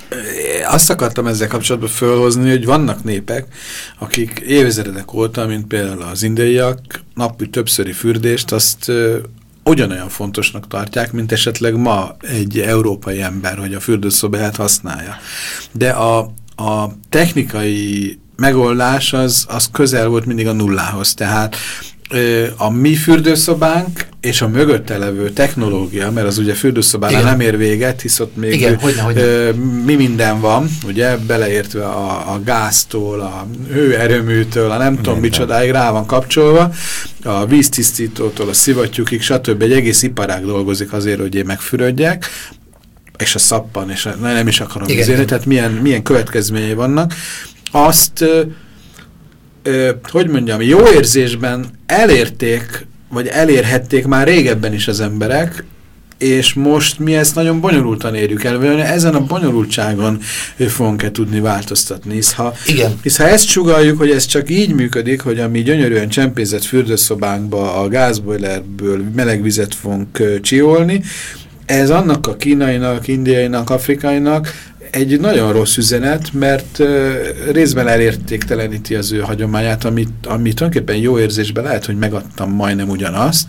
Azt akartam ezzel kapcsolatban fölhozni, hogy vannak népek, akik évezredek óta, mint például az indiaiak, napi többszöri fürdést, azt ö, ugyanolyan fontosnak tartják, mint esetleg ma egy európai ember, hogy a fürdőszobáját használja. De a, a technikai megoldás az, az közel volt mindig a nullához, tehát a mi fürdőszobánk és a mögötte levő technológia, mert az ugye fürdőszobánál nem ér véget, hisz ott még Igen, hogyne, hogyne. Ö, mi minden van, ugye, beleértve a, a gáztól, a hőerőműtől, a nem minden. tudom micsodáig rá van kapcsolva, a víztisztítótól, a szivattyúkig, stb. Egy egész iparág dolgozik azért, hogy én megfürödjek, és a szappan, és a, nem is akarom izélni, tehát milyen, milyen következményei vannak. Azt Ö, hogy mondjam, jó érzésben elérték, vagy elérhették már régebben is az emberek, és most mi ezt nagyon bonyolultan érjük el, vagy ezen a bonyolultságon fogunk-e tudni változtatni, hisz ha, Igen. hisz ha ezt sugalljuk, hogy ez csak így működik, hogy a mi gyönyörűen csempézett fürdőszobánkba a gázbojlerből meleg vizet fogunk csiholni, ez annak a kínainak, indiainak, afrikainak egy nagyon rossz üzenet, mert uh, részben elértékteleníti az ő hagyományát, amit, amit tulajdonképpen jó érzésben lehet, hogy megadtam majdnem ugyanazt,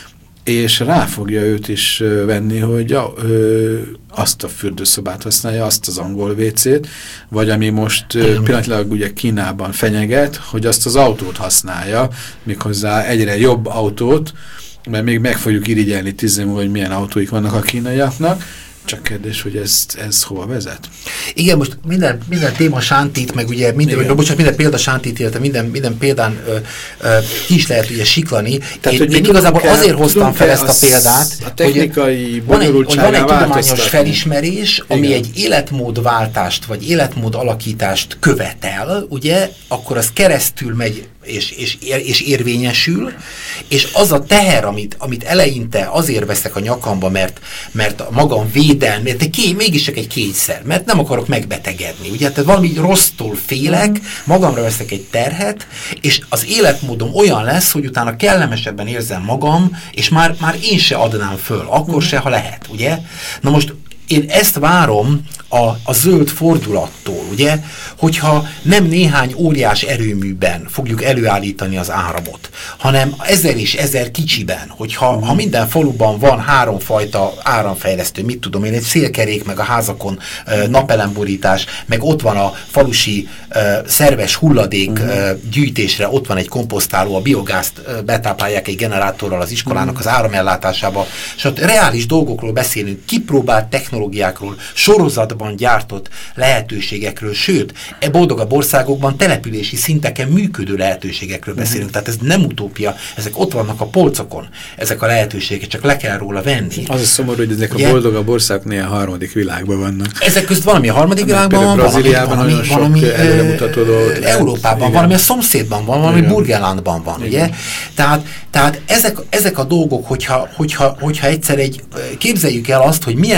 és rá fogja őt is uh, venni, hogy ja, uh, azt a fürdőszobát használja, azt az angol vécét, vagy ami most uh, pillanatilag ugye Kínában fenyeget, hogy azt az autót használja, méghozzá egyre jobb autót, mert még meg fogjuk irigyelni tízem, hogy milyen autóik vannak a kínaiaknak. Csak kérdés, hogy ez, ez hova vezet? Igen, most minden, minden téma sántít, meg ugye minden, no, bocsánat, minden példa sántít, illetve minden, minden példán ö, ö, ki is lehet ugye siklani. Tehát, én, én igazából kell, azért hoztam fel ezt a példát, a technikai hogy van egy, hogy van egy tudományos felismerés, ami Igen. egy életmódváltást, vagy életmód alakítást követel, ugye, akkor az keresztül megy és, és, és érvényesül, és az a teher, amit, amit eleinte azért veszek a nyakamba, mert, mert a magam védelmi, de ké, mégis csak egy kényszer, mert nem akarok megbetegedni, ugye, tehát valami rossztól félek, magamra veszek egy terhet, és az életmódom olyan lesz, hogy utána kellemesebben érzem magam, és már, már én se adnám föl, akkor se, ha lehet, ugye? Na most én ezt várom a, a zöld fordulattól, ugye, hogyha nem néhány óriás erőműben fogjuk előállítani az áramot, hanem ezer és ezer kicsiben, hogyha uh-huh. ha minden faluban van háromfajta áramfejlesztő, mit tudom én, egy szélkerék, meg a házakon uh, napelemborítás, meg ott van a falusi uh, szerves hulladék uh-huh. uh, gyűjtésre, ott van egy komposztáló, a biogázt uh, betáplálják egy generátorral az iskolának uh-huh. az áramellátásába, és ott reális dolgokról beszélünk, kipróbált technológiákról, sorozatban gyártott lehetőségekről, sőt, e boldogabb országokban települési szinteken működő lehetőségekről beszélünk. Tehát ez nem utópia, ezek ott vannak a polcokon, ezek a lehetőségek, csak le kell róla venni. Az a szomorú, hogy ezek a boldogabb országok néha a harmadik világban vannak. Ezek közt valami a harmadik világban van, Brazíliában valami, nagyon valami, sok előremutató dolgot. Európában van, valami a szomszédban van, valami Burgenlandban van, ugye? Tehát, tehát ezek, ezek a dolgok, hogyha, hogyha, hogyha egyszer egy, képzeljük el azt, hogy milyen, mennyire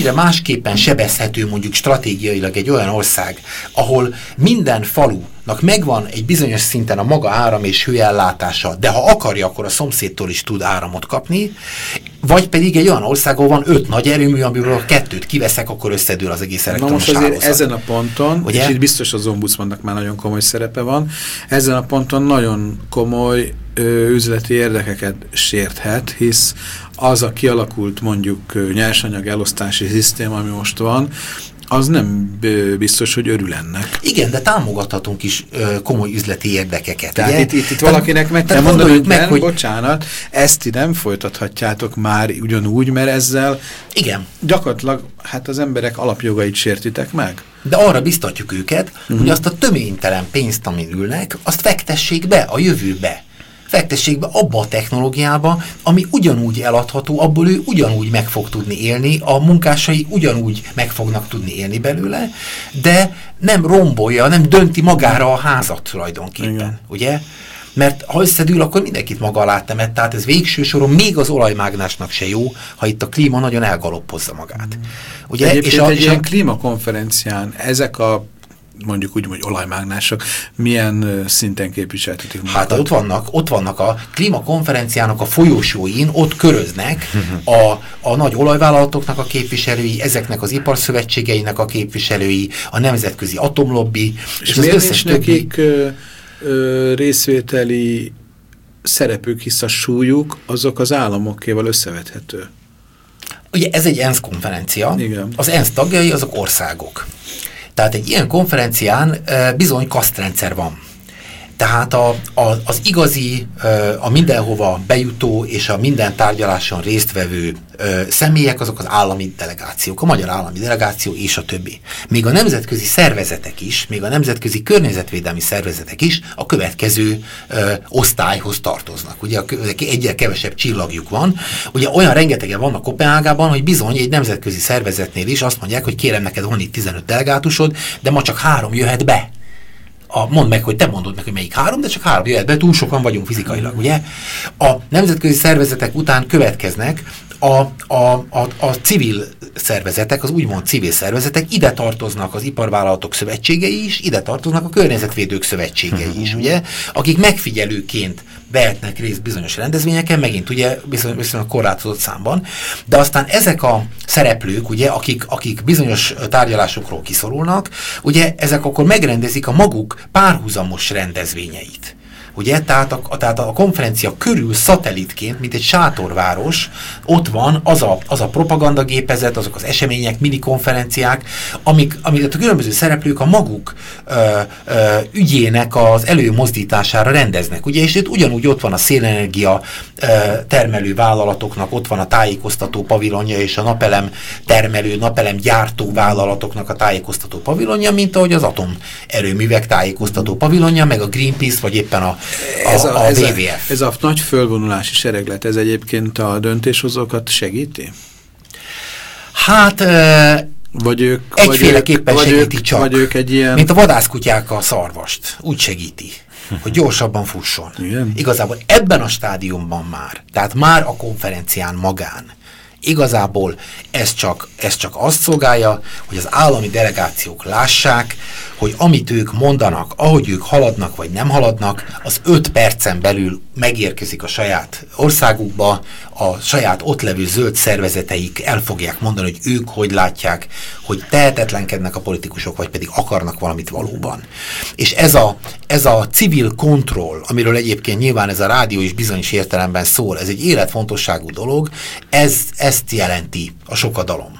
mennyire másképpen sebezhető mondjuk stratégiailag egy olyan ország, ahol minden falunak megvan egy bizonyos szinten a maga áram és hőellátása, de ha akarja, akkor a szomszédtól is tud áramot kapni, vagy pedig egy olyan ország, ahol van öt nagy erőmű, amiből a kettőt kiveszek, akkor összedől az egész elektromos hálózat. Na most azért ezen a ponton, ugye? És itt biztos az ombudsmannak már nagyon komoly szerepe van, ezen a ponton nagyon komoly ö, üzleti érdekeket sérthet, hisz az a kialakult mondjuk nyersanyag elosztási szisztéma, ami most van, az nem biztos, hogy örül ennek. Igen, de támogathatunk is ö, komoly üzleti érdekeket. Tehát ugye? itt, itt, itt valakinek meg kell mondani, hogy meg, hogy bocsánat, ezt ti nem folytathatjátok már ugyanúgy, mert ezzel igen. gyakorlatilag hát az emberek alapjogait sértitek meg. De arra biztatjuk őket, uh-huh. hogy azt a töménytelen pénzt, amin ülnek, azt fektessék be a jövőbe. Fektessék be abba a technológiába, ami ugyanúgy eladható, abból ő ugyanúgy meg fog tudni élni, a munkásai ugyanúgy meg fognak tudni élni belőle, de nem rombolja, nem dönti magára a házat tulajdonképpen, igen. ugye? Mert ha összedül, akkor mindenkit maga alá temet, tehát ez végső soron még az olajmágnásnak se jó, ha itt a klíma nagyon elgaloppozza magát. Ugye? Egyébként és a, egy és ilyen a... klímakonferencián ezek a mondjuk úgy, hogy olajmágnások, milyen uh, szinten képviseltetik magukat? Hát ott vannak, ott vannak a klímakonferenciának a folyosóin, ott köröznek a, a nagy olajvállalatoknak a képviselői, ezeknek az iparszövetségeinek a képviselői, a nemzetközi atomlobbi, és, és miért nincs nekik ö, ö, részvételi szerepük, hisz a súlyuk azok az államokéval összevethető? Ugye ez egy ENSZ konferencia, igen. Az ENSZ tagjai azok országok. Tehát egy ilyen konferencián e, bizony kasztrendszer van. Tehát a, a, az igazi, e, a mindenhova bejutó és a minden tárgyaláson résztvevő e, személyek, azok az állami delegációk, a magyar állami delegáció és a többi. Még a nemzetközi szervezetek is, még a nemzetközi környezetvédelmi szervezetek is a következő e, osztályhoz tartoznak. Ugye egyre kevesebb csillagjuk van. Ugye olyan rengetegen vannak Koppenhágában, hogy bizony egy nemzetközi szervezetnél is azt mondják, hogy kérem, neked van itt tizenöt delegátusod, de ma csak három jöhet be. A, mondd meg, hogy te mondod meg, hogy melyik három, de csak három jöhet be, túl sokan vagyunk fizikailag, ugye? A nemzetközi szervezetek után következnek a, a, a, a civil szervezetek, az úgymond civil szervezetek, ide tartoznak az iparvállalatok szövetségei is, ide tartoznak a környezetvédők szövetségei is, ugye? Akik megfigyelőként vehetnek részt bizonyos rendezvényeken, megint ugye viszonylag viszony korlátozott számban, de aztán ezek a szereplők, ugye, akik, akik bizonyos tárgyalásokról kiszorulnak, ugye ezek akkor megrendezik a maguk párhuzamos rendezvényeit. Ugye, tehát a, tehát a konferencia körül szatellitként, mint egy sátorváros, ott van az a, az a propagandagépezet, azok az események, minikonferenciák, amik, amiket a különböző szereplők a maguk ö, ö, ügyének az előmozdítására rendeznek. Ugye, és itt ugyanúgy ott van a szélenergia ö, termelő vállalatoknak, ott van a tájékoztató pavilonja és a napelem termelő, napelem gyártó vállalatoknak a tájékoztató pavilonja, mint ahogy az atomerőművek tájékoztató pavilonja, meg a Greenpeace, vagy éppen a A, ez, a, a ez, dé a, vé ef. ez a nagy fölvonulási sereglet, ez egyébként a döntéshozókat segíti? Hát e, vagy ők, egyféleképpen vagy segíti ők, csak. Vagy ők egy ilyen... Mint a vadászkutyák a szarvast. Úgy segíti, hogy gyorsabban fusson. Igen? Igazából ebben a stádiumban már, tehát már a konferencián magán, igazából ez csak, ez csak azt szolgálja, hogy az állami delegációk lássák, hogy amit ők mondanak, ahogy ők haladnak vagy nem haladnak, az öt percen belül megérkezik a saját országukba, a saját ott levő zöld szervezeteik el fogják mondani, hogy ők hogy látják, hogy tehetetlenkednek a politikusok, vagy pedig akarnak valamit valóban. És ez a, ez a civil kontroll, amiről egyébként nyilván ez a rádió is bizonyos értelemben szól, ez egy életfontosságú dolog, ez, ezt jelenti a sokadalom.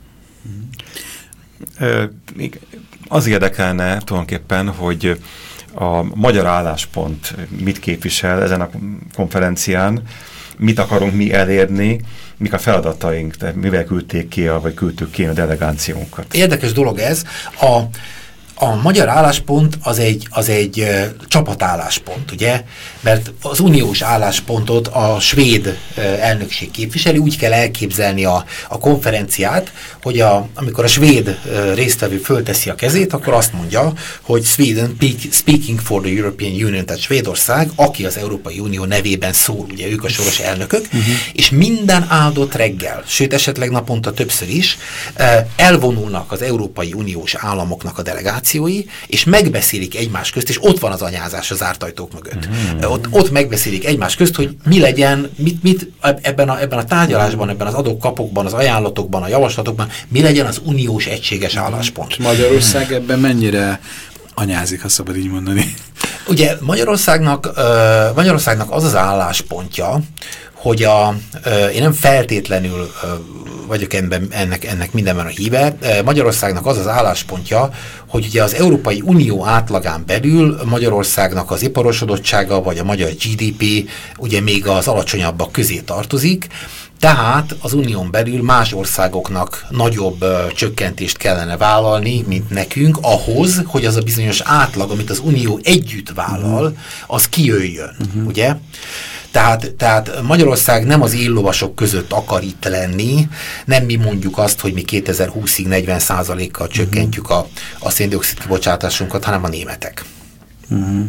Az érdekelne tulajdonképpen, hogy a magyar álláspont mit képvisel ezen a konferencián, mit akarunk mi elérni, mik a feladataink, tehát mivel küldték ki, a, vagy küldtük ki a delegációnkat. Érdekes dolog ez. A, a magyar álláspont az egy, az egy uh, csapatáláspont, ugye? Mert az uniós álláspontot a svéd uh, elnökség képviseli, úgy kell elképzelni a, a konferenciát, hogy a, amikor a svéd uh, résztvevő fölteszi a kezét, akkor azt mondja, hogy Sweden speaking for the European Union, tehát Svédország, aki az Európai Unió nevében szól, ugye ők a soros elnökök, uh-huh. és minden áldott reggel, sőt esetleg naponta többször is, uh, elvonulnak az Európai Uniós államoknak a delegációi, és megbeszélik egymás közt, és ott van az anyázás az zárt ajtók mögött. Uh-huh. Ott, ott megbeszélik egymás közt, hogy mi legyen, mit, mit ebben, a, ebben a tárgyalásban, ebben az adókapokban, az ajánlatokban, a javaslatokban, mi legyen az uniós egységes álláspont. Magyarország ebben mennyire anyázik, ha szabad így mondani? Ugye Magyarországnak, uh, Magyarországnak az az álláspontja, hogy a, uh, én nem feltétlenül uh, vagyok ennek, ennek, ennek mindenben a híve, uh, Magyarországnak az az álláspontja, hogy ugye az Európai Unió átlagán belül Magyarországnak az iparosodottsága, vagy a magyar gé dé pé ugye még az alacsonyabbak közé tartozik, tehát az unión belül más országoknak nagyobb uh, csökkentést kellene vállalni, mint nekünk, ahhoz, hogy az a bizonyos átlag, amit az unió együtt vállal, az kijöjjön, uh-huh. ugye? Tehát, tehát Magyarország nem az éllovasok között akar itt lenni, nem mi mondjuk azt, hogy mi kétezer-húszig negyven százalékkal csökkentjük a, a széndioxid kibocsátásunkat, hanem a németek. Uh-huh.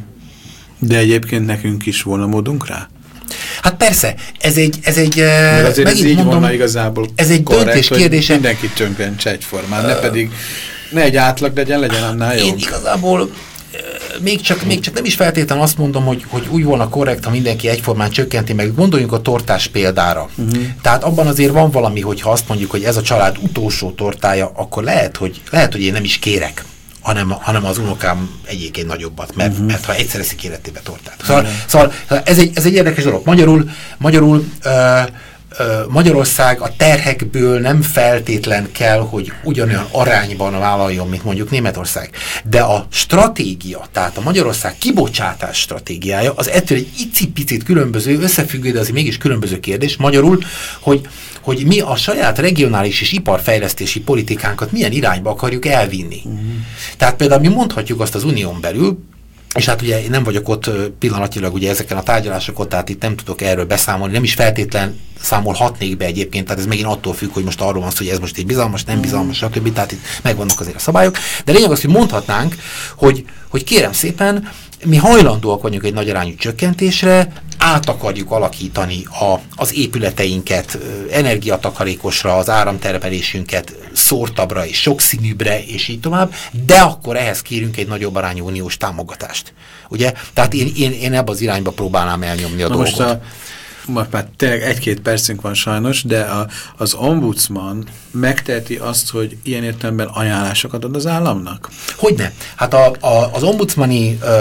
De egyébként nekünk is volna módunk rá? Hát persze, ez egy, ez egy Mert azért ez így mondom, volna igazából ez egy korrekt, döntés kérdése. Mindenki csökkentse egyformán, ne pedig ne egy átlag legyen, legyen annál jobb. Én igazából még csak, még csak nem is feltétlenül azt mondom, hogy, hogy úgy volna korrekt, ha mindenki egyformán csökkenti, meg gondoljunk a tortás példára. Uh-huh. Tehát abban azért van valami, hogyha azt mondjuk, hogy ez a család utolsó tortája, akkor lehet, hogy, lehet, hogy én nem is kérek, hanem, hanem az unokám egyik egy nagyobbat, mert, uh-huh. mert ha egyszer eszik életébe tortát. Szóval, uh-huh. szóval ez, egy, ez egy érdekes dolog. Magyarul, magyarul uh, Magyarország a terhekből nem feltétlen kell, hogy ugyanolyan arányban vállaljon, mint mondjuk Németország. De a stratégia, tehát a Magyarország kibocsátás stratégiája, az ettől egy icipicit különböző, összefüggő, de azért mégis különböző kérdés. Magyarul, hogy, hogy mi a saját regionális és iparfejlesztési politikánkat milyen irányba akarjuk elvinni. Uh-huh. Tehát például mi mondhatjuk azt az unión belül, és hát ugye én nem vagyok ott pillanatilag ugye ezeken a tárgyalásokon, tehát itt nem tudok erről beszámolni, nem is feltétlen számolhatnék be egyébként, tehát ez megint attól függ, hogy most arról van szó, hogy ez most egy bizalmas, nem bizalmas, stb. Tehát itt megvannak azért a szabályok. De lényeg az, hogy mondhatnánk, hogy, hogy kérem szépen, mi hajlandóak vagyunk egy nagy arányú csökkentésre, át akarjuk alakítani a, az épületeinket energiatakarékosra, az áramtermelésünket szórtabbra és sokszínűbbre, és így tovább, de akkor ehhez kérünk egy nagyobb arányú uniós támogatást. Ugye? Tehát én, én, én ebbe az irányba próbálnám elnyomni a Na dolgot. Most a most már tényleg egy-két percünk van sajnos, de a, az ombudsman megteheti azt, hogy ilyen értelemben ajánlásokat ad az államnak? Hogyne. Hát a, a, az ombudsmani ö,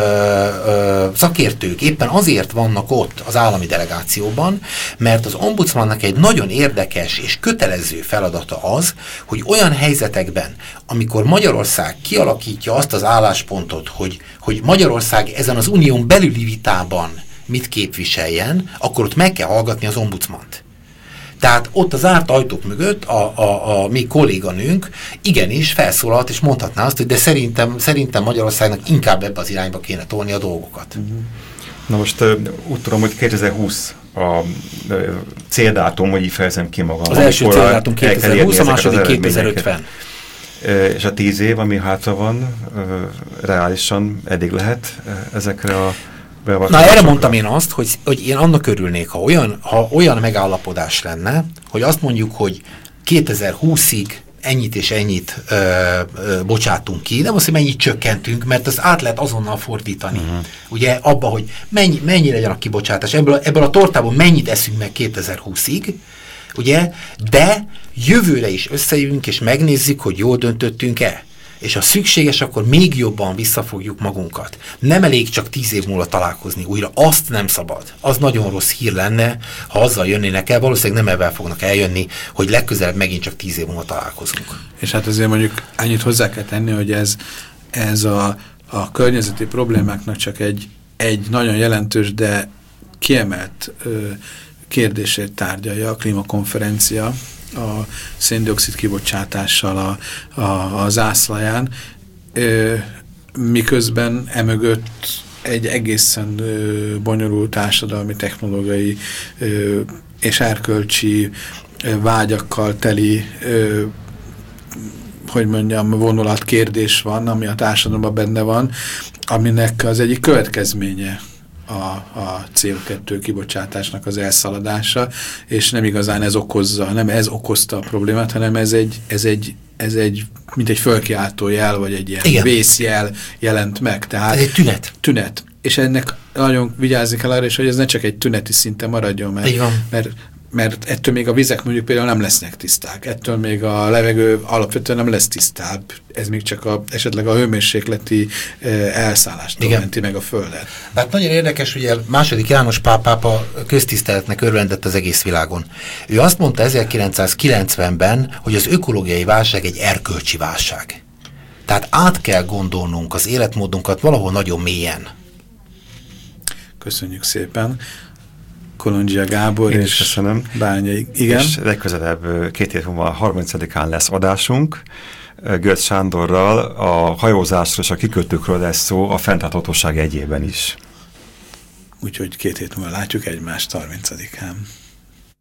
ö, szakértők éppen azért vannak ott az állami delegációban, mert az ombudsmannak egy nagyon érdekes és kötelező feladata az, hogy olyan helyzetekben, amikor Magyarország kialakítja azt az álláspontot, hogy, hogy Magyarország ezen az unión belüli vitában mit képviseljen, akkor ott meg kell hallgatni az ombudsmant. Tehát ott az zárt ajtók mögött a, a, a mi kolléganőnk igenis felszólalt és mondhatná azt, hogy de szerintem, szerintem Magyarországnak inkább ebbe az irányba kéne tolni a dolgokat. Uh-huh. Na most uh, úgy tudom, hogy kétezer-húsz a uh, céldátum, hogy így fejezem ki magam. Az első céldátum kétezer-húsz, a második kétezer-ötven. Uh, és a tíz év, ami hátra van, uh, reálisan eddig lehet uh, ezekre a Na, erre mondtam én azt, hogy, hogy én annak örülnék, ha olyan, ha olyan megállapodás lenne, hogy azt mondjuk, hogy kétezer-húszig ennyit és ennyit ö, ö, bocsátunk ki, nem azt, hogy mennyit csökkentünk, mert azt át lehet azonnal fordítani. Uh-huh. Ugye abba, hogy mennyi, mennyi legyen a kibocsátás, ebből, ebből a tortából mennyit eszünk meg kétezer-húszig, ugye, de jövőre is összejövünk és megnézzük, hogy jól döntöttünk-e. És ha szükséges, akkor még jobban visszafogjuk magunkat. Nem elég csak tíz év múlva találkozni újra, azt nem szabad. Az nagyon rossz hír lenne, ha azzal jönnének el, valószínűleg nem ebben fognak eljönni, hogy legközelebb megint csak tíz év múlva találkozunk. És hát azért mondjuk annyit hozzá kell tenni, hogy ez, ez a, a környezeti problémáknak csak egy, egy nagyon jelentős, de kiemelt ö, kérdését tárgyalja a klímakonferencia, a széndioxid kibocsátással a, a, a zászlaján. Ö, miközben emögött egy egészen ö, bonyolult társadalmi, technológiai ö, és erkölcsi ö, vágyakkal teli ö, hogy mondjam, vonulat kérdés van, ami a társadalomban benne van, aminek az egyik következménye a, a cé o kettő kibocsátásnak az elszaladása, és nem igazán ez okozza, nem ez okozta a problémát, hanem ez egy, ez egy, ez egy mint egy fölkiáltó jel, vagy egy ilyen Igen. vészjel jelent meg. Tehát ez egy tünet. Tünet. És ennek nagyon vigyázni kell arra is, hogy ez ne csak egy tüneti szinten maradjon, mert, mert mert ettől még a vizek mondjuk például nem lesznek tiszták, ettől még a levegő alapvetően nem lesz tisztább, ez még csak a, esetleg a hőmérsékleti e, elszállástól menti meg a Földet. Hát nagyon érdekes, ugye második János Pál pápa köztiszteletnek örvendett az egész világon. Ő azt mondta ezerkilencszázkilencvenben, hogy az ökológiai válság egy erkölcsi válság. Tehát át kell gondolnunk az életmódunkat valahol nagyon mélyen. Köszönjük szépen. Kolondzsia Gábor Én és köszönöm. Bányai. Igen. És legközelebb két hét múlva harmincadikán lesz adásunk. Götz Sándorral a hajózásról és a kikötőkről lesz szó a fenntarthatóság egyében is. Úgyhogy két hét múlva látjuk egymást harmincadikán.